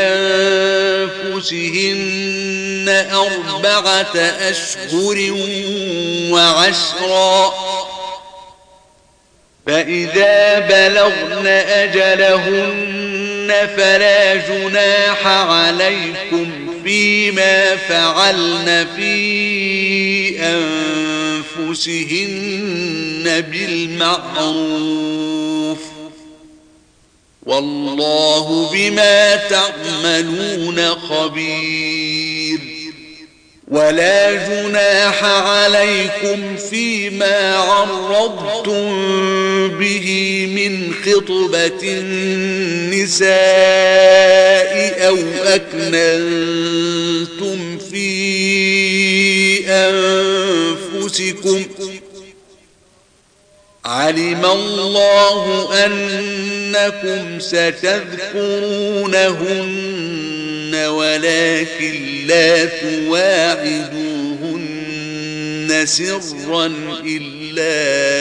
بأنفسهن 4 أشهر وعشرا فإذا بلغن أجلهن فلا جناح عليكم فيما فعلن في أنفسهن بالمعروف والله بما تعملون خبير. ولا جناح عليكم فيما عرضتم به من خطبة النساء أو أكننتم في أنفسكم علم الله أنكم ستذكرونهن ولكن لا تواعدوهن سرا إلا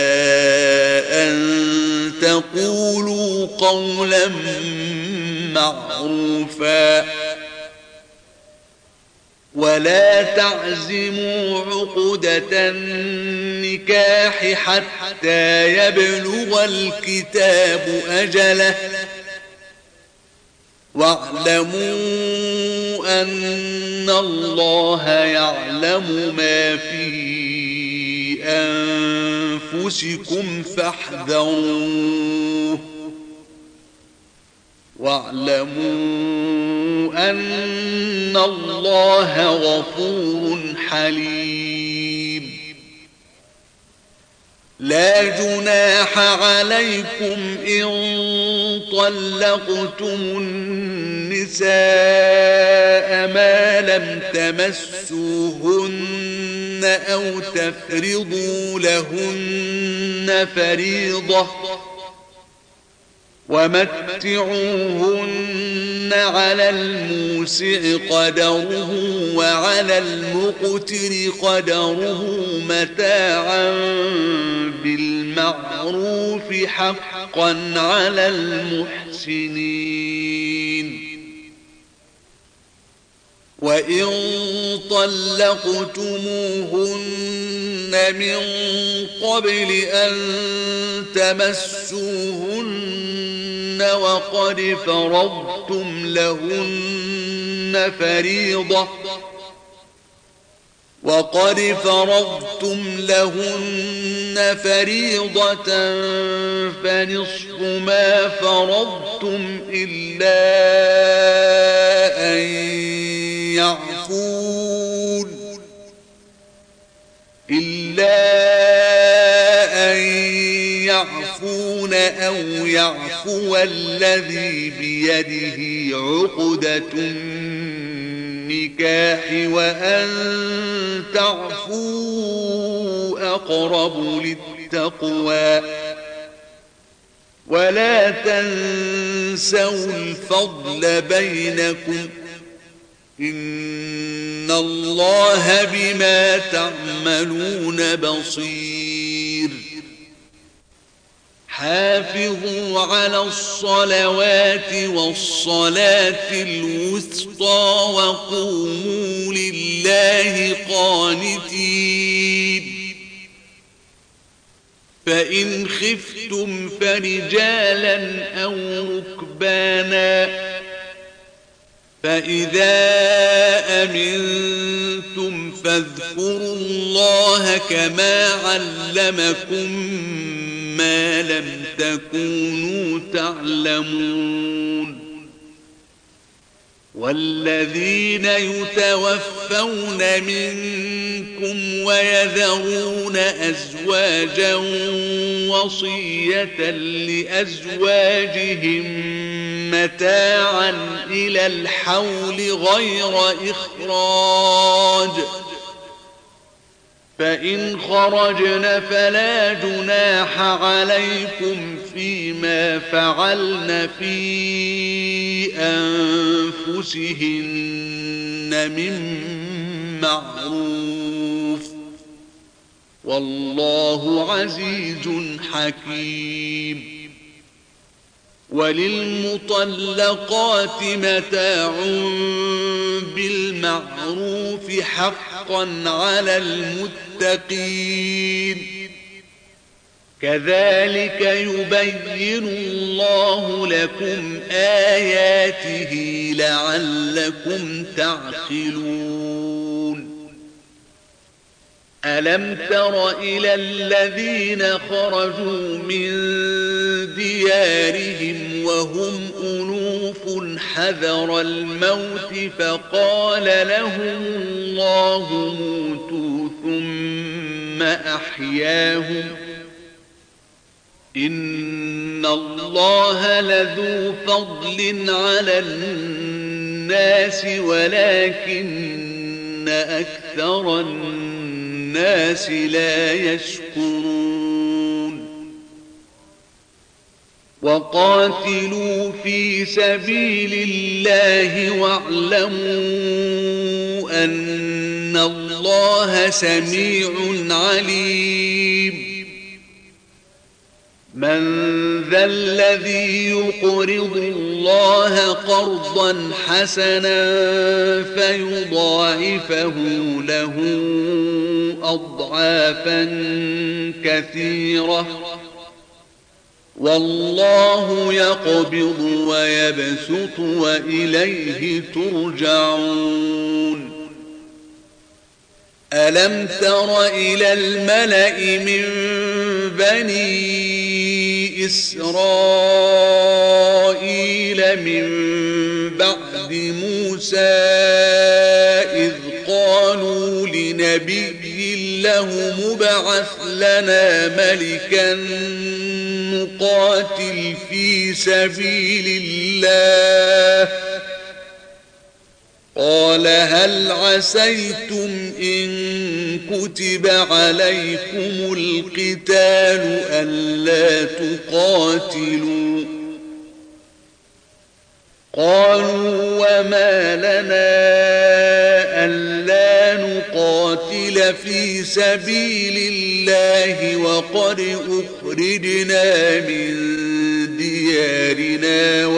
أن تقولوا قولا معروفا ولا تعزموا عقدة النكاح حتى يبلغ الكتاب أجله واعلموا أن الله يعلم ما في أنفسكم فاحذروه واعلموا أن الله غفور حليم لا جناح عليكم إن طلقتم النساء ما لم تمسوهن أو تفرضوا لهن فريضة ومتعوهن على الموسع قدره وعلى المقتر قدره متاعا بالمعروف حقا على المحسنين وإن طلقتموهن من قبل أن تمسوهن وقد فرضتم لهن فريضة فنصف ما فرضتم إلا أن يعفون أو يعفو الذي بيده عقدة النكاح وأن تعفوا أقرب للتقوى ولا تنسوا الفضل بينكم إن الله بما تعملون بصير حافظوا على الصلوات والصلاة الوسطى وقوموا لله قانتين فإن خفتم فرجالا أو ركبانا فإذا أمنتم فاذكروا الله كما علمكم ما لم تكونوا تعلمون والذين يتوفون منكم ويذرون أزواجا وصية لأزواجهم متاعا إلى الحول غير إخراج فإن خرجن فلا جناح عليكم فيما فعلن في أنفسهن من معروف والله عزيز حكيم وللمطلقات متاع بالمعروف حقا على المتقين كذلك يبين الله لكم آياته لعلكم تعقلون ألم تر إلى الذين خرجوا من ديارهم وهم ألوف حذر الموت فقال لهم الله موتوا ثم أحياهم إن الله لذو فضل على الناس ولكن أكثر الناس لا يشكرون وقاتلوا في سبيل الله واعلموا أن الله سميع عليم من ذا الذي يقرض الله قرضا حسنا فيضاعفه له أضعافا كثيرة والله يقبض ويبسط وإليه ترجعون ألم تر إلى الملأ من بني إسرائيل من بعد موسى إذ قالوا لنبي له مبعث لنا ملكا نقاتل في سبيل الله قال هل عسيتم إن كتب عليكم القتال ألا تقاتلوا قالوا وما لنا ألا نقاتل في سبيل الله وقد أخرجنا من ديارنا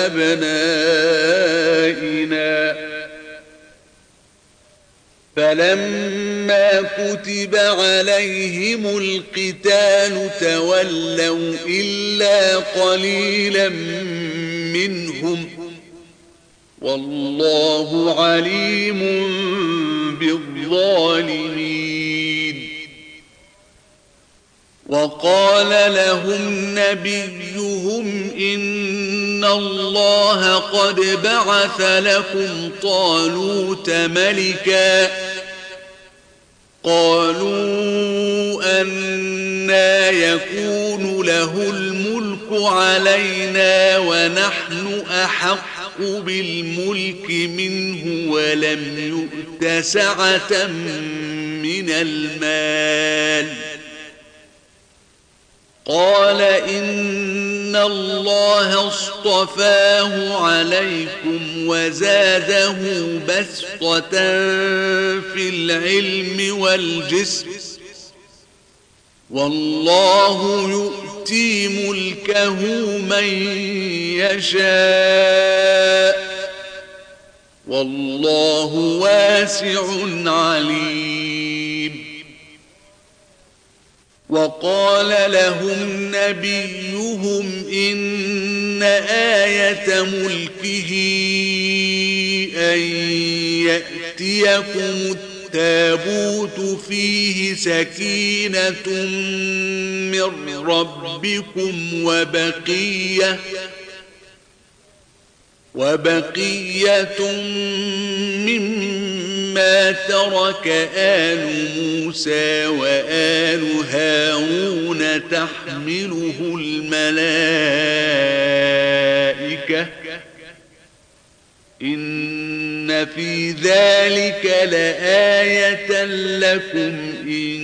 وأبنائنا فلما كتب عليهم القتال تولوا إلا قليلا منهم والله عليم بالظالمين وقال لهم نبيهم إن الله قد بعث لكم طالوت ملكا قالوا أنى يكون له الملك علينا ونحن أحق بالملك منه ولم يؤت سعة من المال قال إن الله اصطفاه عليكم وزاده بسطة في العلم والجسم والله يؤتي ملكه من يشاء والله واسع عليم وقال لهم نبيهم إن آية ملكه أن يأتيكم التابوت فيه سكينة من ربكم وبقية مما ترك آل موسى وآل هارون تحمله الملائكة إن في ذلك لآية لكم إن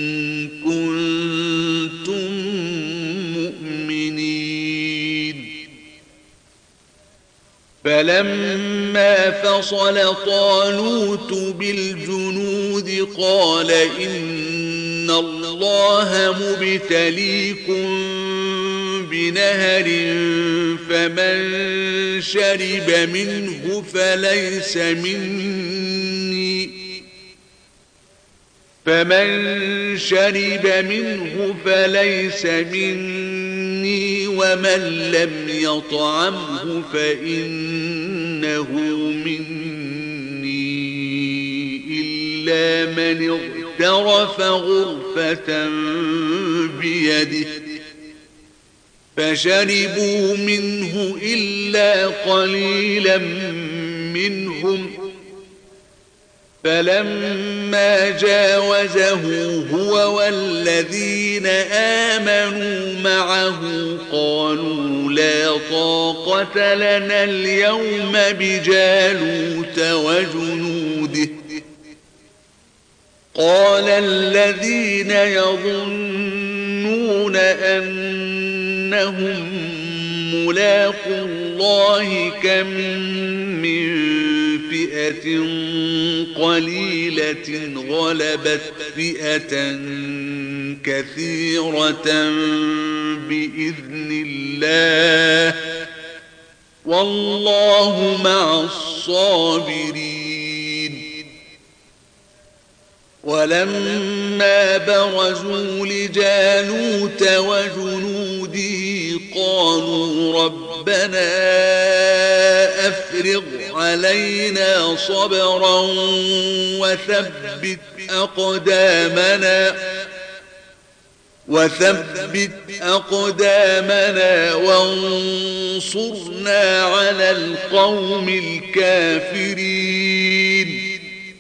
كنتم مؤمنين فلما فصل طالوت بالجنود قال إن الله مبتليكم بنهر فمن شرب منه فليس مني ومن لم يطعمه فإنه مني إلا من اغترف غرفة بيده فشربوا منه إلا قليلا منهم فلما جاوزه هو والذين آمنوا معه قالوا لا طاقة لنا اليوم بجالوت وجنوده قال الذين يظنون أنهم ملاقو الله كم من فئة قليلة غلبت فئة كثيرة بإذن الله والله مع الصابرين ولما برزوا لجالوت وجنوده قالوا ربنا أفرغ علينا صبرا وثبت أقدامنا وانصرنا على القوم الكافرين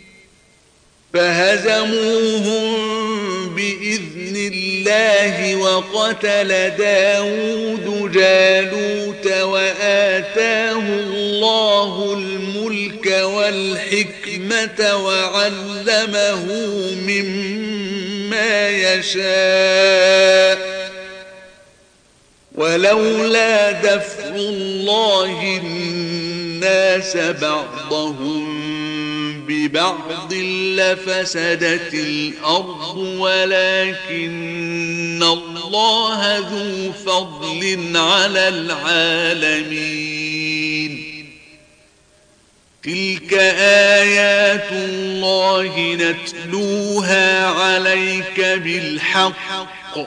فهزموهم بإذن الله وقتل داود جالوت وآتاه الله الملك والحكمة وعلمه مما يشاء ولولا دفع الله الناس بعضهم ببعض لفسدت الأرض ولكن الله ذو فضل على العالمين تلك آيات الله نتلوها عليك بالحق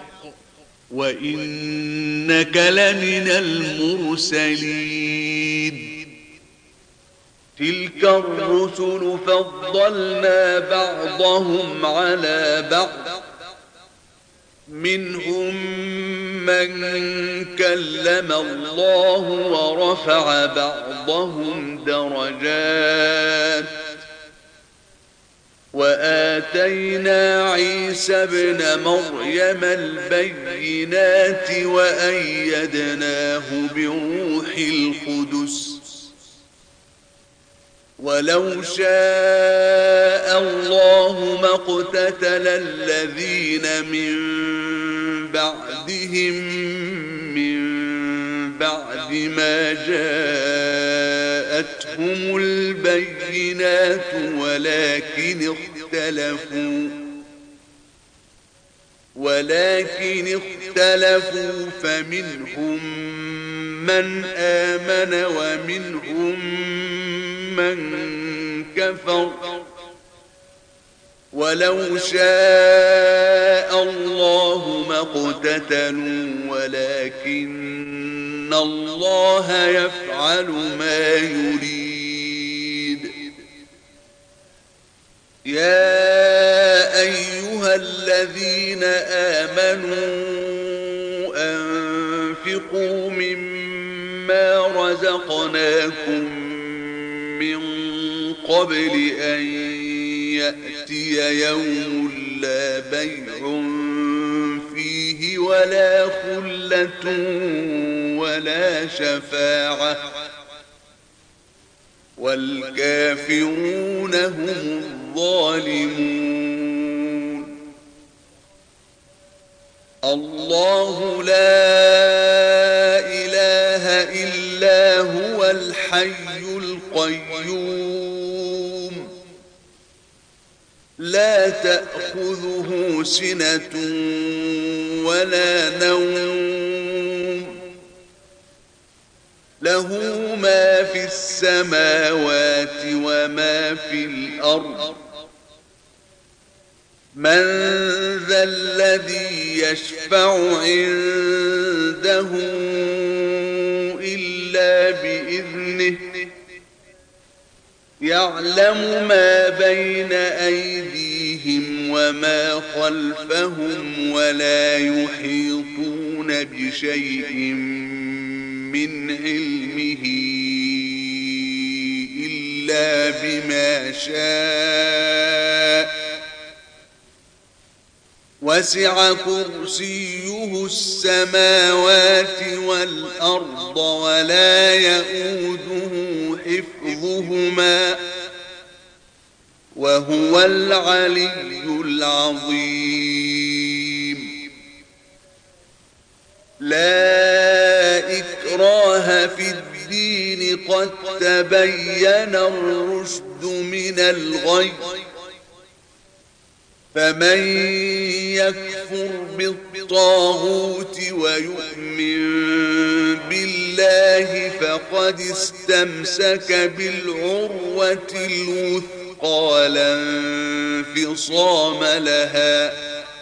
وإنك لمن المرسلين تلك الرسل فضلنا بعضهم على بعض منهم من كلم الله ورفع بعضهم درجات وآتينا عيسى ابن مريم البينات وأيدناه بروح القدس ولو شاء الله ما اقتتل الذين من بعدهم من بعد ما جاءتهم البينات ولكن اختلفوا فمنهم من آمن ومنهم من كفر ولو شاء الله ما اقتتلوا ولكن الله يفعل ما يريد يا أيها الذين آمنوا أنفقوا مما رزقناكم من قبل أن يأتي يوم لا بيع فيه ولا خلة ولا شفاعة والكافرون هم الظالمون الله لا إله إلا هو الحي القيوم لا تأخذه سنة ولا نوم له ما في السماوات وما في الأرض من ذا الذي يشفع عنده إلا بإذنه يعلم ما بين أيديهم وما خلفهم ولا يحيطون يحيطون بشيء من علمه إلا بما شاء وسع كرسيه السماوات والأرض ولا يئوده حفظهما وهو العلي العظيم لا إكراه في الدين قد تبين الرشد من الغي فمن يكفر بالطاغوت ويؤمن بالله فقد استمسك بالعروة الوثقى لا انفصام لها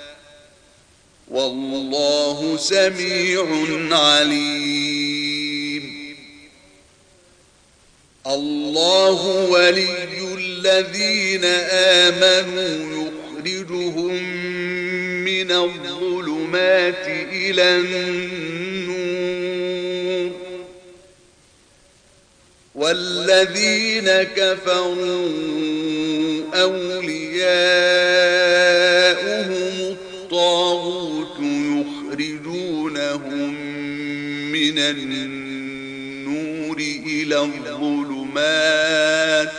والله سميع عليم الله ولي الذين آمنوا يخرجهم من الظلمات إلى النور والذين كفروا أولياؤهم الطاغوت يخرجونهم من النور إلى الظلمات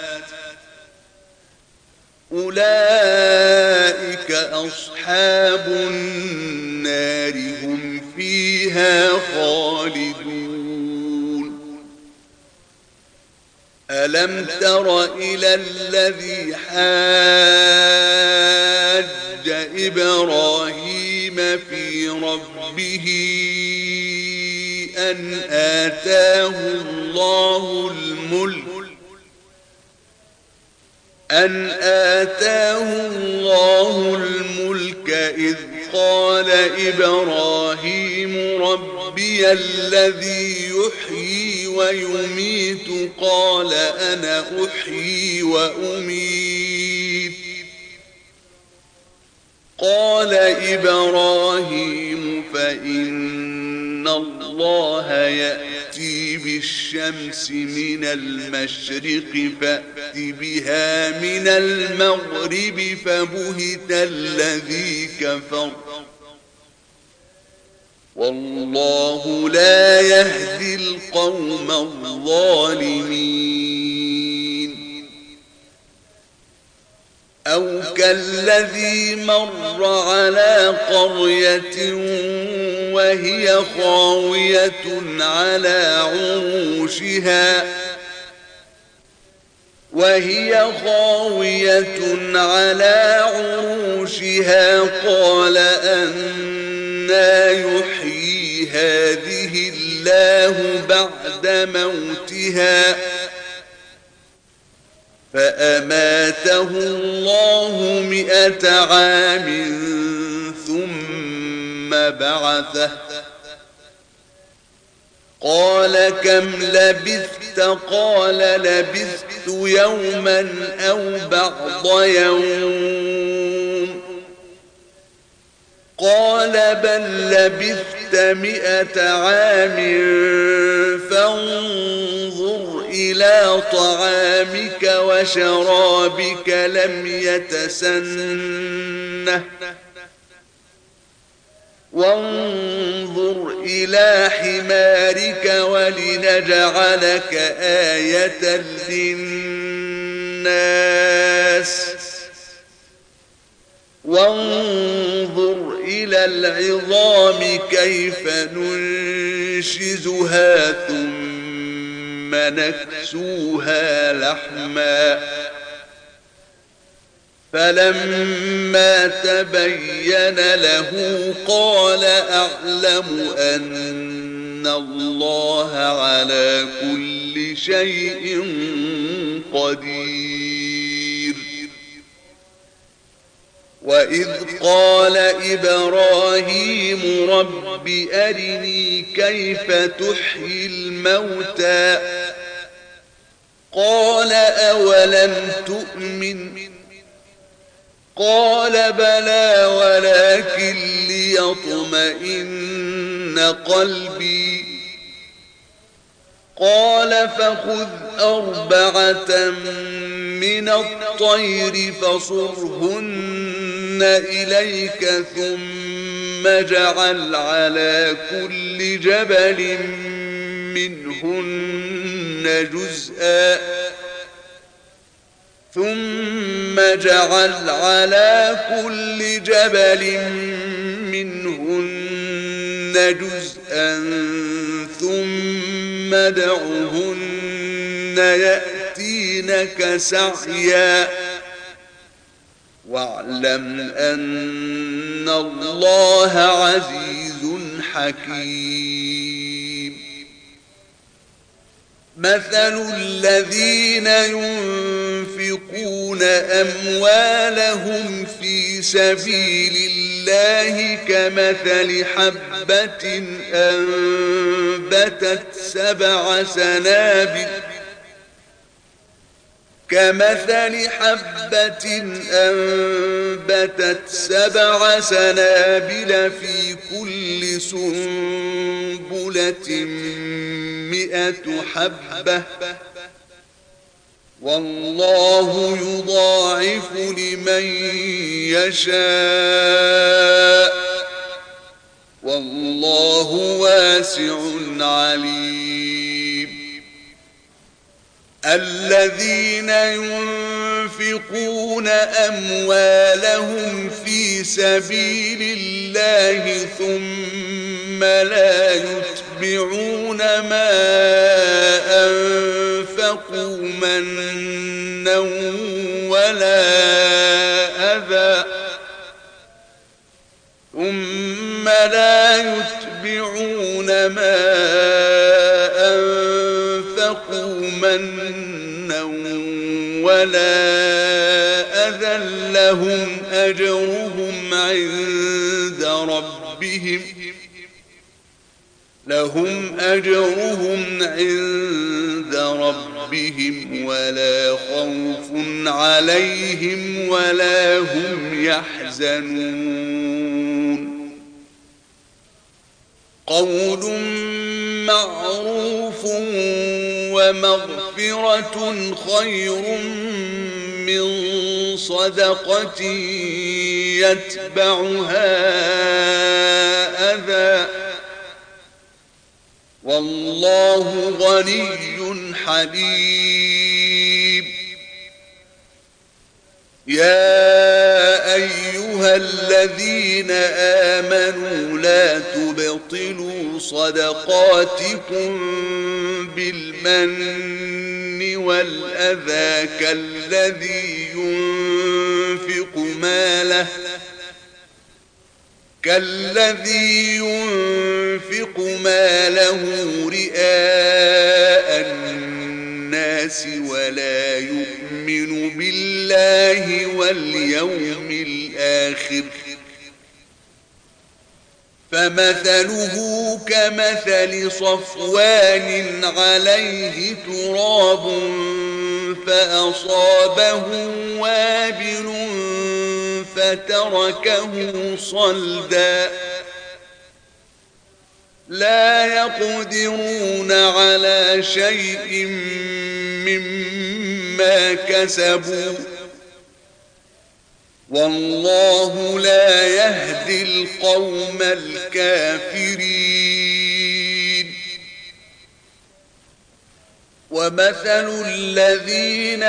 أولئك أصحاب النار هم فيها خالدون ألم تر إلى الذي حاج إبراهيم في ربه أن آتاه الله الملك إذ قال إبراهيم ربي الذي يحيي ويميت قال أنا أحيي وأميت قال إبراهيم فإن الله يأتي بالشمس من المشرق فأت بها من المغرب فبهت الذي كفر والله لا يهدي القوم الظالمين أو كالذي مر على قرية وهي خاوية على عروشها قال أنى يحيي هذه الله بعد موتها فأماته الله 100 عام ثم بعثه قال كم لبثت قال لبثت يوما أو بعض يوم قال بل لبثت 100 عام فانظر إلى طعامك وشرابك لم يتسنه وانظر إلى حمارك ولنجعلك آية للناس وانظر إلى العظام كيف ننشزها ثم نكسوها لحما فلما تبين له قال أعلم أن الله على كل شيء قدير وإذ قال إبراهيم رب أرني كيف تحيي الموتى قال أولم تؤمن قال بلى ولكن ليطمئن قلبي قال فخذ 4 من الطير فصرهن إليك ثم اجعل على كل جبل منهن جزءا ثم ادعهن يأتينك سعيا واعلم أن الله عزيز حكيم. مثل الذين ينفقون أموالهم في سبيل الله كمثل حبة أنبتت 7 سنابل في كل سنبلة 100 حبة والله يضاعف لمن يشاء والله واسع عليم. الذين ينفقون أموالهم في سبيل الله ثم لا يتبعون ما أنفقوا منا ولا أذى لهم أجرهم عند ربهم ولا خوف عليهم ولا هم يحزنون. قول معروف ومغفرة خير من صدقة يتبعها أذى والله غني حليم. يا أيها الذين آمنوا لا تبطلوا صدقاتكم بالمن والأذى كالذي ينفق ماله رئاء الناس ولا يؤمن بالله واليوم الآخر فمثله كمثل صفوان عليه تراب فأصابه وابل فتركه صلدا لا يقدرون على شيء مما كسبوا والله لا يهدي القوم الكافرين. ومثل الذين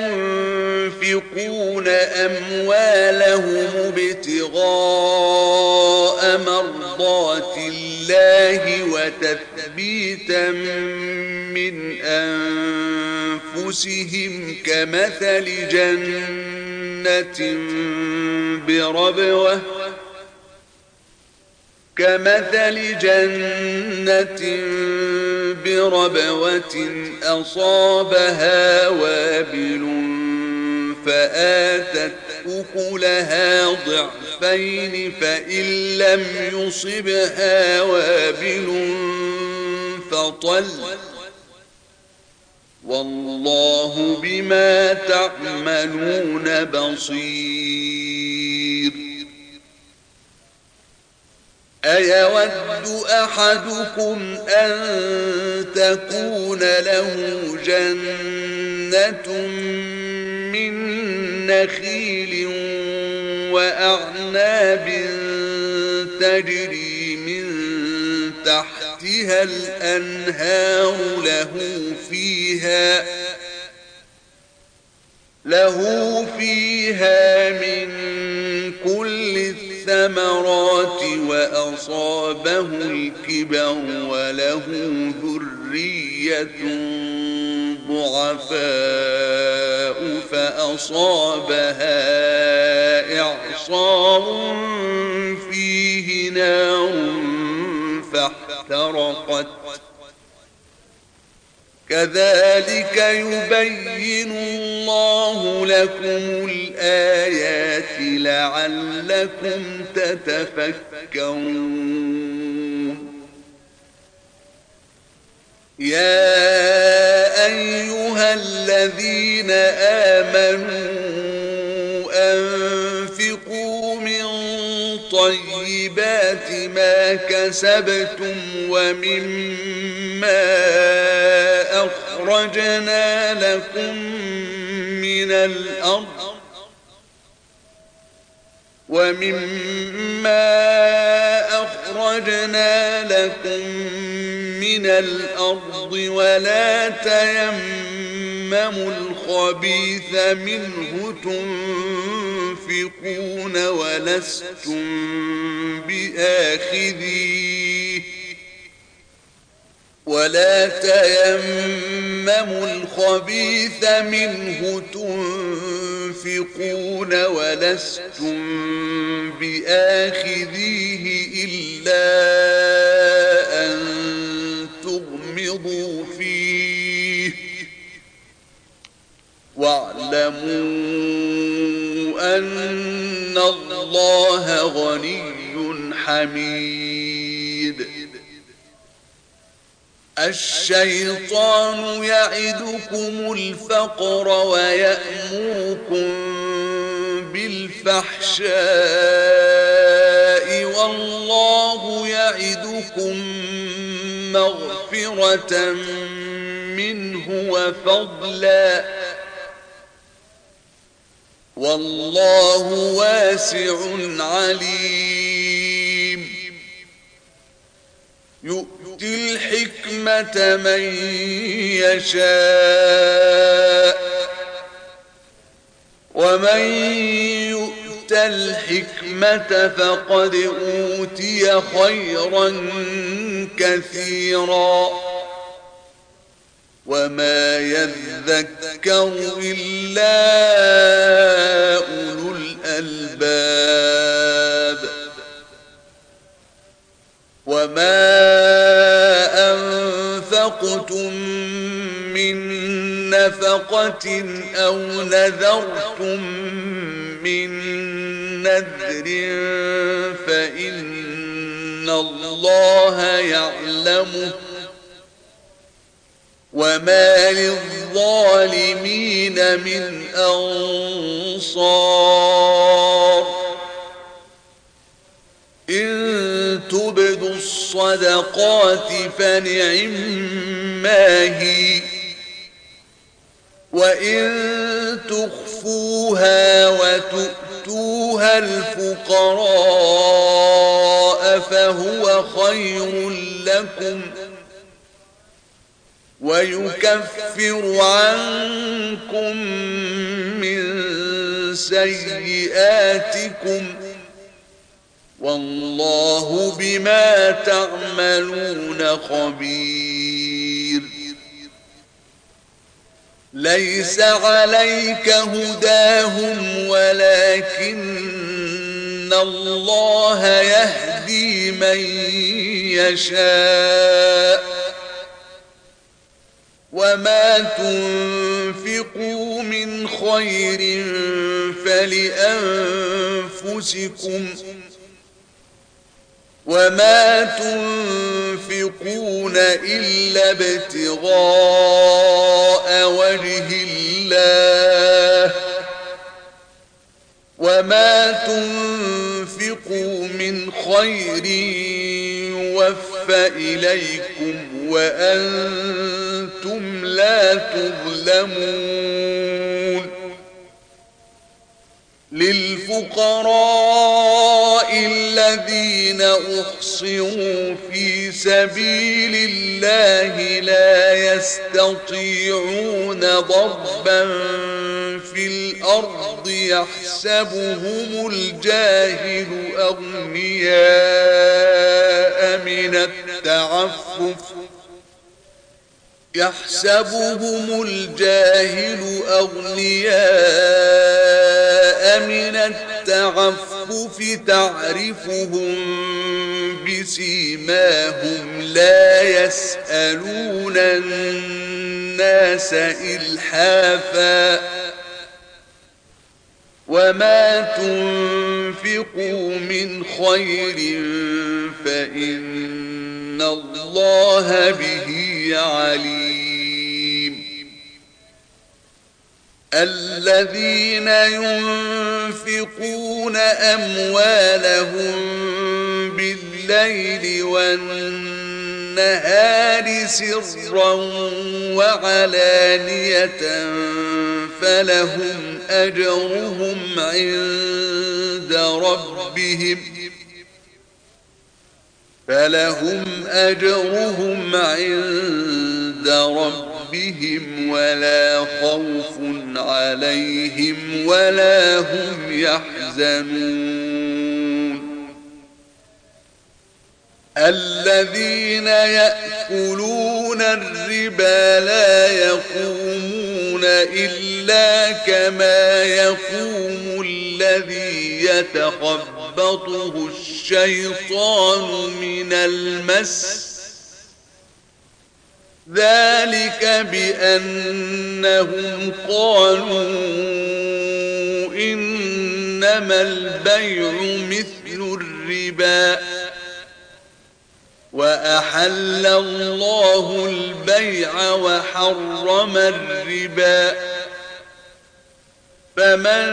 ينفقون أموالهم ابتغاء مرضات الله وتثبيتا من أنفسهم كمثل جنة بربوة أصابها وابل فآتت أكلها ضعفين فإن لم يصبها وابل فطل والله بما تعملون بصير. أيود أحدكم أن تكون له جنة من نخيل وأعناب تجري من تحتها الأنهار له فيها من كل الثمرات وأصابه الكبر وله ذرية ضعفاء فأصابها إعصار فيه نار فاحترقت كذلك يبين الله لكم الآيات لعلكم تتفكرون يا أيها الذين آمنوا أنفقوا من طيبات ما كسبتم ومما أخرجنا لكم من الأرض ولا تيمموا الخبيث منه تنفقون ولستم بآخذيه إلا أن تغمضوا فيه واعلموا أن الله غني حميد الشيطان يعدكم الفقر ويأمركم بالفحشاء والله يعدكم مغفرة منه وفضلا والله واسع عليم يؤتي الحكمة من يشاء ومن يؤت الحكمة فقد أوتي خيرا كثيرا وما يذكر إلا أولو الألباب وما أنفقتم من نفقة أو نذرتم من نذر فإن الله يعلمه وما للظالمين من أنصار إن تبدوا الصدقات فنعما هي وإن تخفوها وتؤتوها الفقراء فهو خير لكم ويكفر عنكم من سيئاتكم والله بما تعملون خبير ليس عليك هداهم ولكن الله يهدي من يشاء وما تنفقوا من خير فلأنفسكم وما تنفقون إلا ابتغاء وجه الله وما تنفقون تنفقوا من خير يوفى إليكم وأنتم لا تظلمون للفقراء الذين أحصروا في سبيل الله لا يستطيعون ضربا في الأرض يحسبهم الجاهل أغنياء من التعفف تعرفهم بسيماهم لا يسألون الناس إلحافا وما تنفقوا من خير فإن الله به عليم الذين ينفقون أموالهم بالليل والنهار سرا وعلانية فلهم أجرهم عند ربهم ولا خوف عليهم ولا هم يحزنون الذين يأكلون الربا لا يقومون إلا كما يقوم الذي يتخبطه الشيطان من المس ذلك بأنهم قالوا إنما البيع مثل الربا وأحل الله البيع وحرم الربا فمن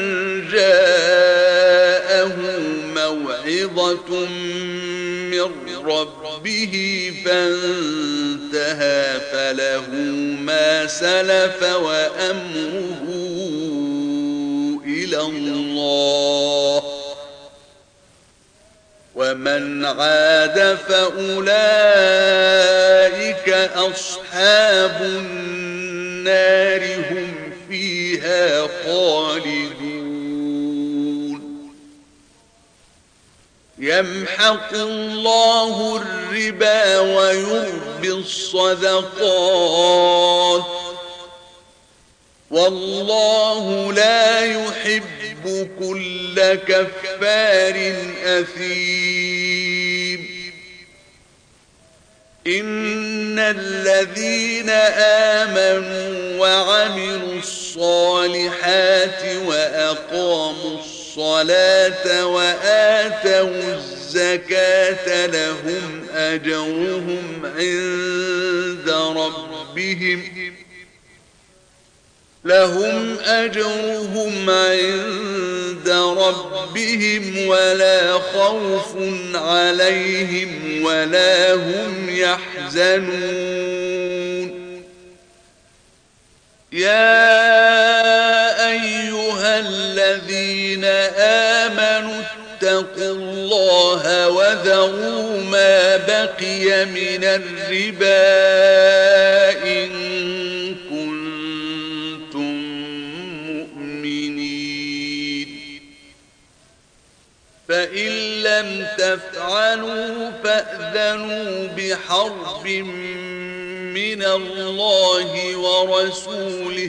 جاءه موعظة من ربه فانتهى فله ما سلف وأمره إلى الله ومن عاد فأولئك أصحاب النار هم فيها خالدون يمحق الله الربا ويربي الصدقات والله لا يحب كل كفار أثيم إن الذين آمنوا وعملوا الصالحات وأقاموا الصلاة وآتوا الزكاة لهم أجرهم عند ربهم ولا خوف عليهم ولا هم يحزنون يا أيها الذين آمنوا اتقوا الله وذروا ما بقي من الربا إن كنتم مؤمنين فإن لم تفعلوا فأذنوا بحرب من الله ورسوله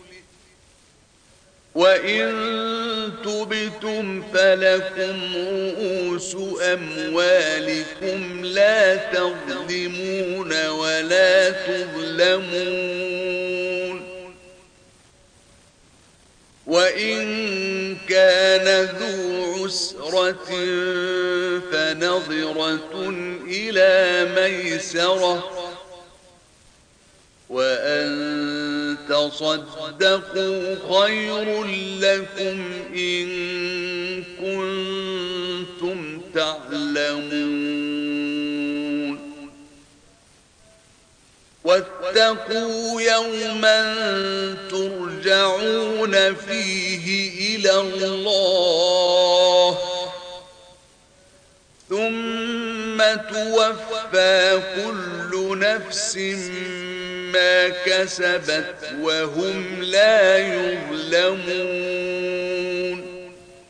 وإن تبتم فلكم رؤوس أموالكم لا تظلمون ولا تظلمون وإن كان ذو عسرة فنظرة إلى ميسرة وأن تصدقوا خير لكم إن كنتم تعلمون واتقوا يوما ترجعون فيه إلى الله ثم توفى كل نفس ما كسبت وهم لا يظلمون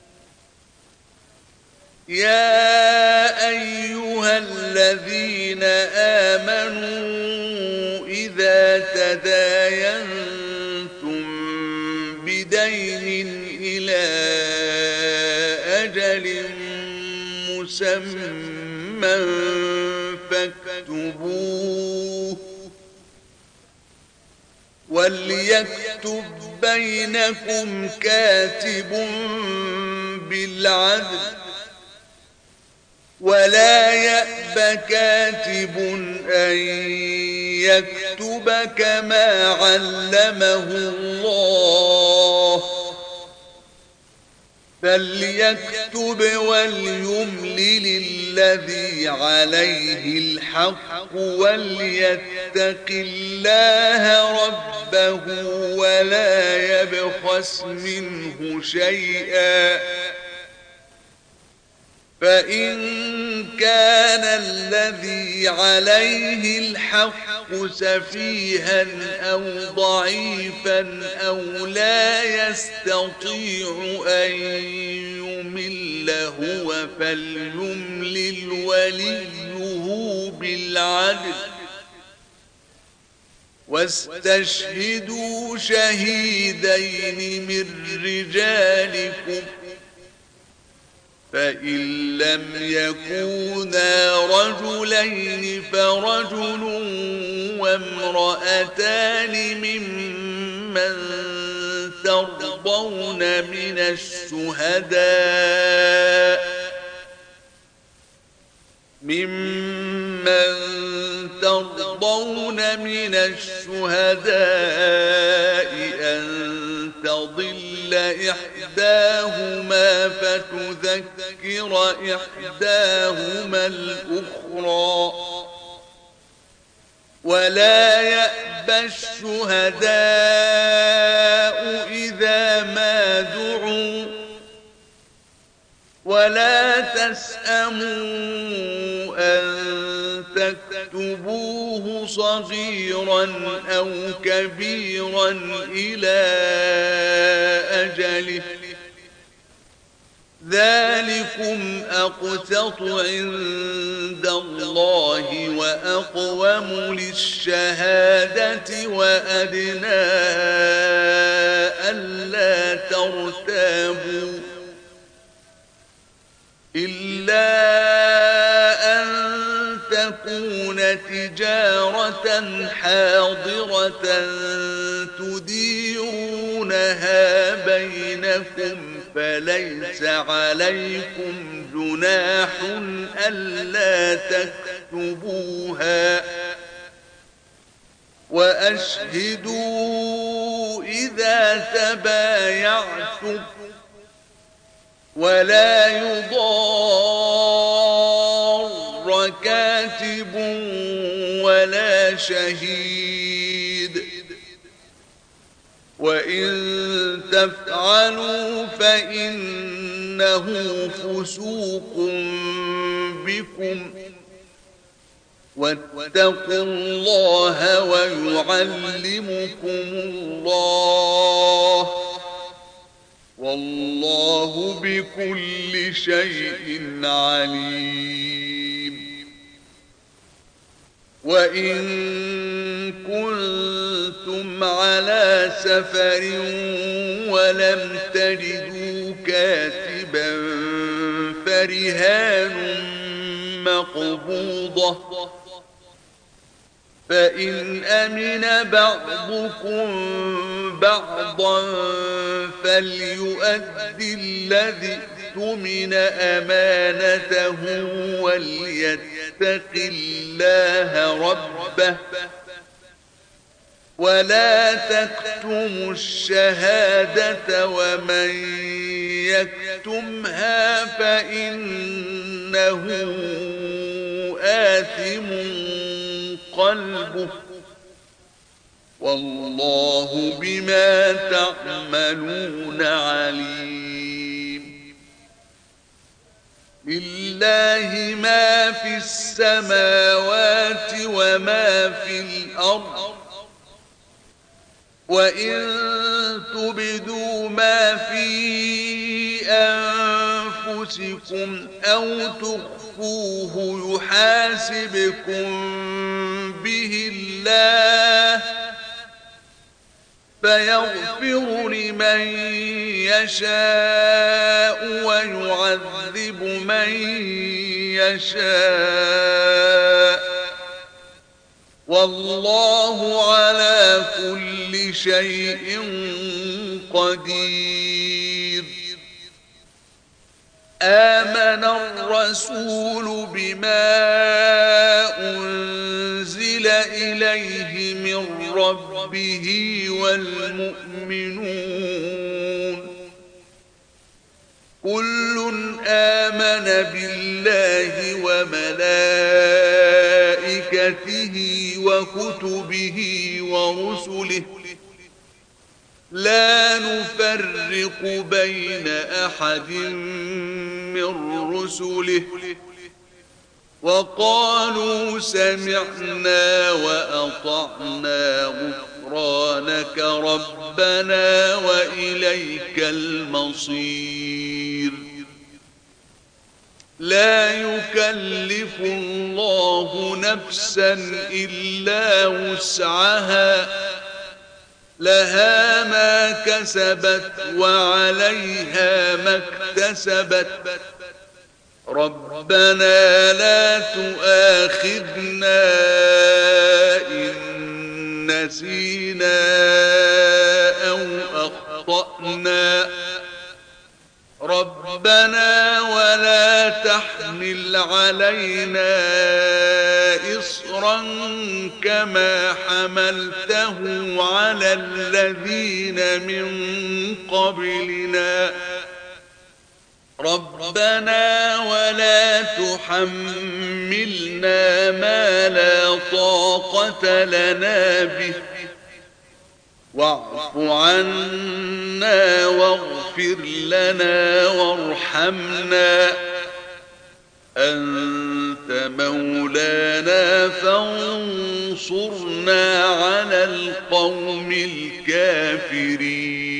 يا أيها الذين آمنوا إذا تداينتم بدين إلى أجل مسمى فاكتبوه وليكتب بينكم كاتب بالعدل ولا يأب كاتب أن يكتب كما علمه الله فليكتب وليملل الذي عليه الحق وليتق الله ربه ولا يبخس منه شيئا فإن كان الذي عليه الحق سفيها أو ضعيفا أو لا يستطيع أن يمل هو فليملل وليه بالعدل واستشهدوا شهيدين من رجالكم فإن لم يكونا رجلين فرجل وامرأتان ممن ترضون من الشهداء أن تضل إحداهما فتذكر إحداهما الأخرى ولا يأبى الشهداء إذا ما دعوا ولا تسأموا أن تكتبوه صغيرا أو كبيرا إلى أجله ذلكم أقسط عند الله وأقوم للشهادة وأدنى ألا ترتابوا إلا أن تكون تجارة حاضرة تديرونها بينكم فليس عليكم جناح ألا تكتبوها وأشهدوا إذا تبايعتم ولا يضار كاتب ولا شهيد وإن تفعلوا فإنه فسوق بكم واتقوا الله ويعلمكم الله والله بكل شيء عليم وإن كنتم على سفر ولم تجدوا كاتبا فرهان مقبوضة فإن أمن بعضكم بعضا فليؤدي الذي اؤتمن أمانته وليتق الله ربه ولا تكتموا الشهادة ومن يكتمها فإنه آثم قلبه والله بما تعملون عليم. لله ما في السماوات وما في الأرض وإن تبدوا ما في أنفسكم أو تخفوه يحاسبكم به الله فيغفر لمن يشاء ويعذب من يشاء والله على كل شيء قدير. آمن الرسول بما أنزل إليه من ربه والمؤمنون كل آمن بالله وملائكته وكتبه ورسله لا نفرق بين أحد من رسله وقالوا سمعنا وأطعنا غفرانك ربنا وإليك المصير. لا يكلف الله نفسا إلا وسعها لها ما كسبت وعليها ما اكتسبت ربنا لا تؤاخذنا إن نسينا أو أخطأنا ربنا ولا تحمل علينا إصرا كما حملته على الذين من قبلنا ربنا ولا تحملنا ما لا طاقة لنا به واعف عنا واغفر لنا وارحمنا أنت مولانا فانصرنا على القوم الكافرين.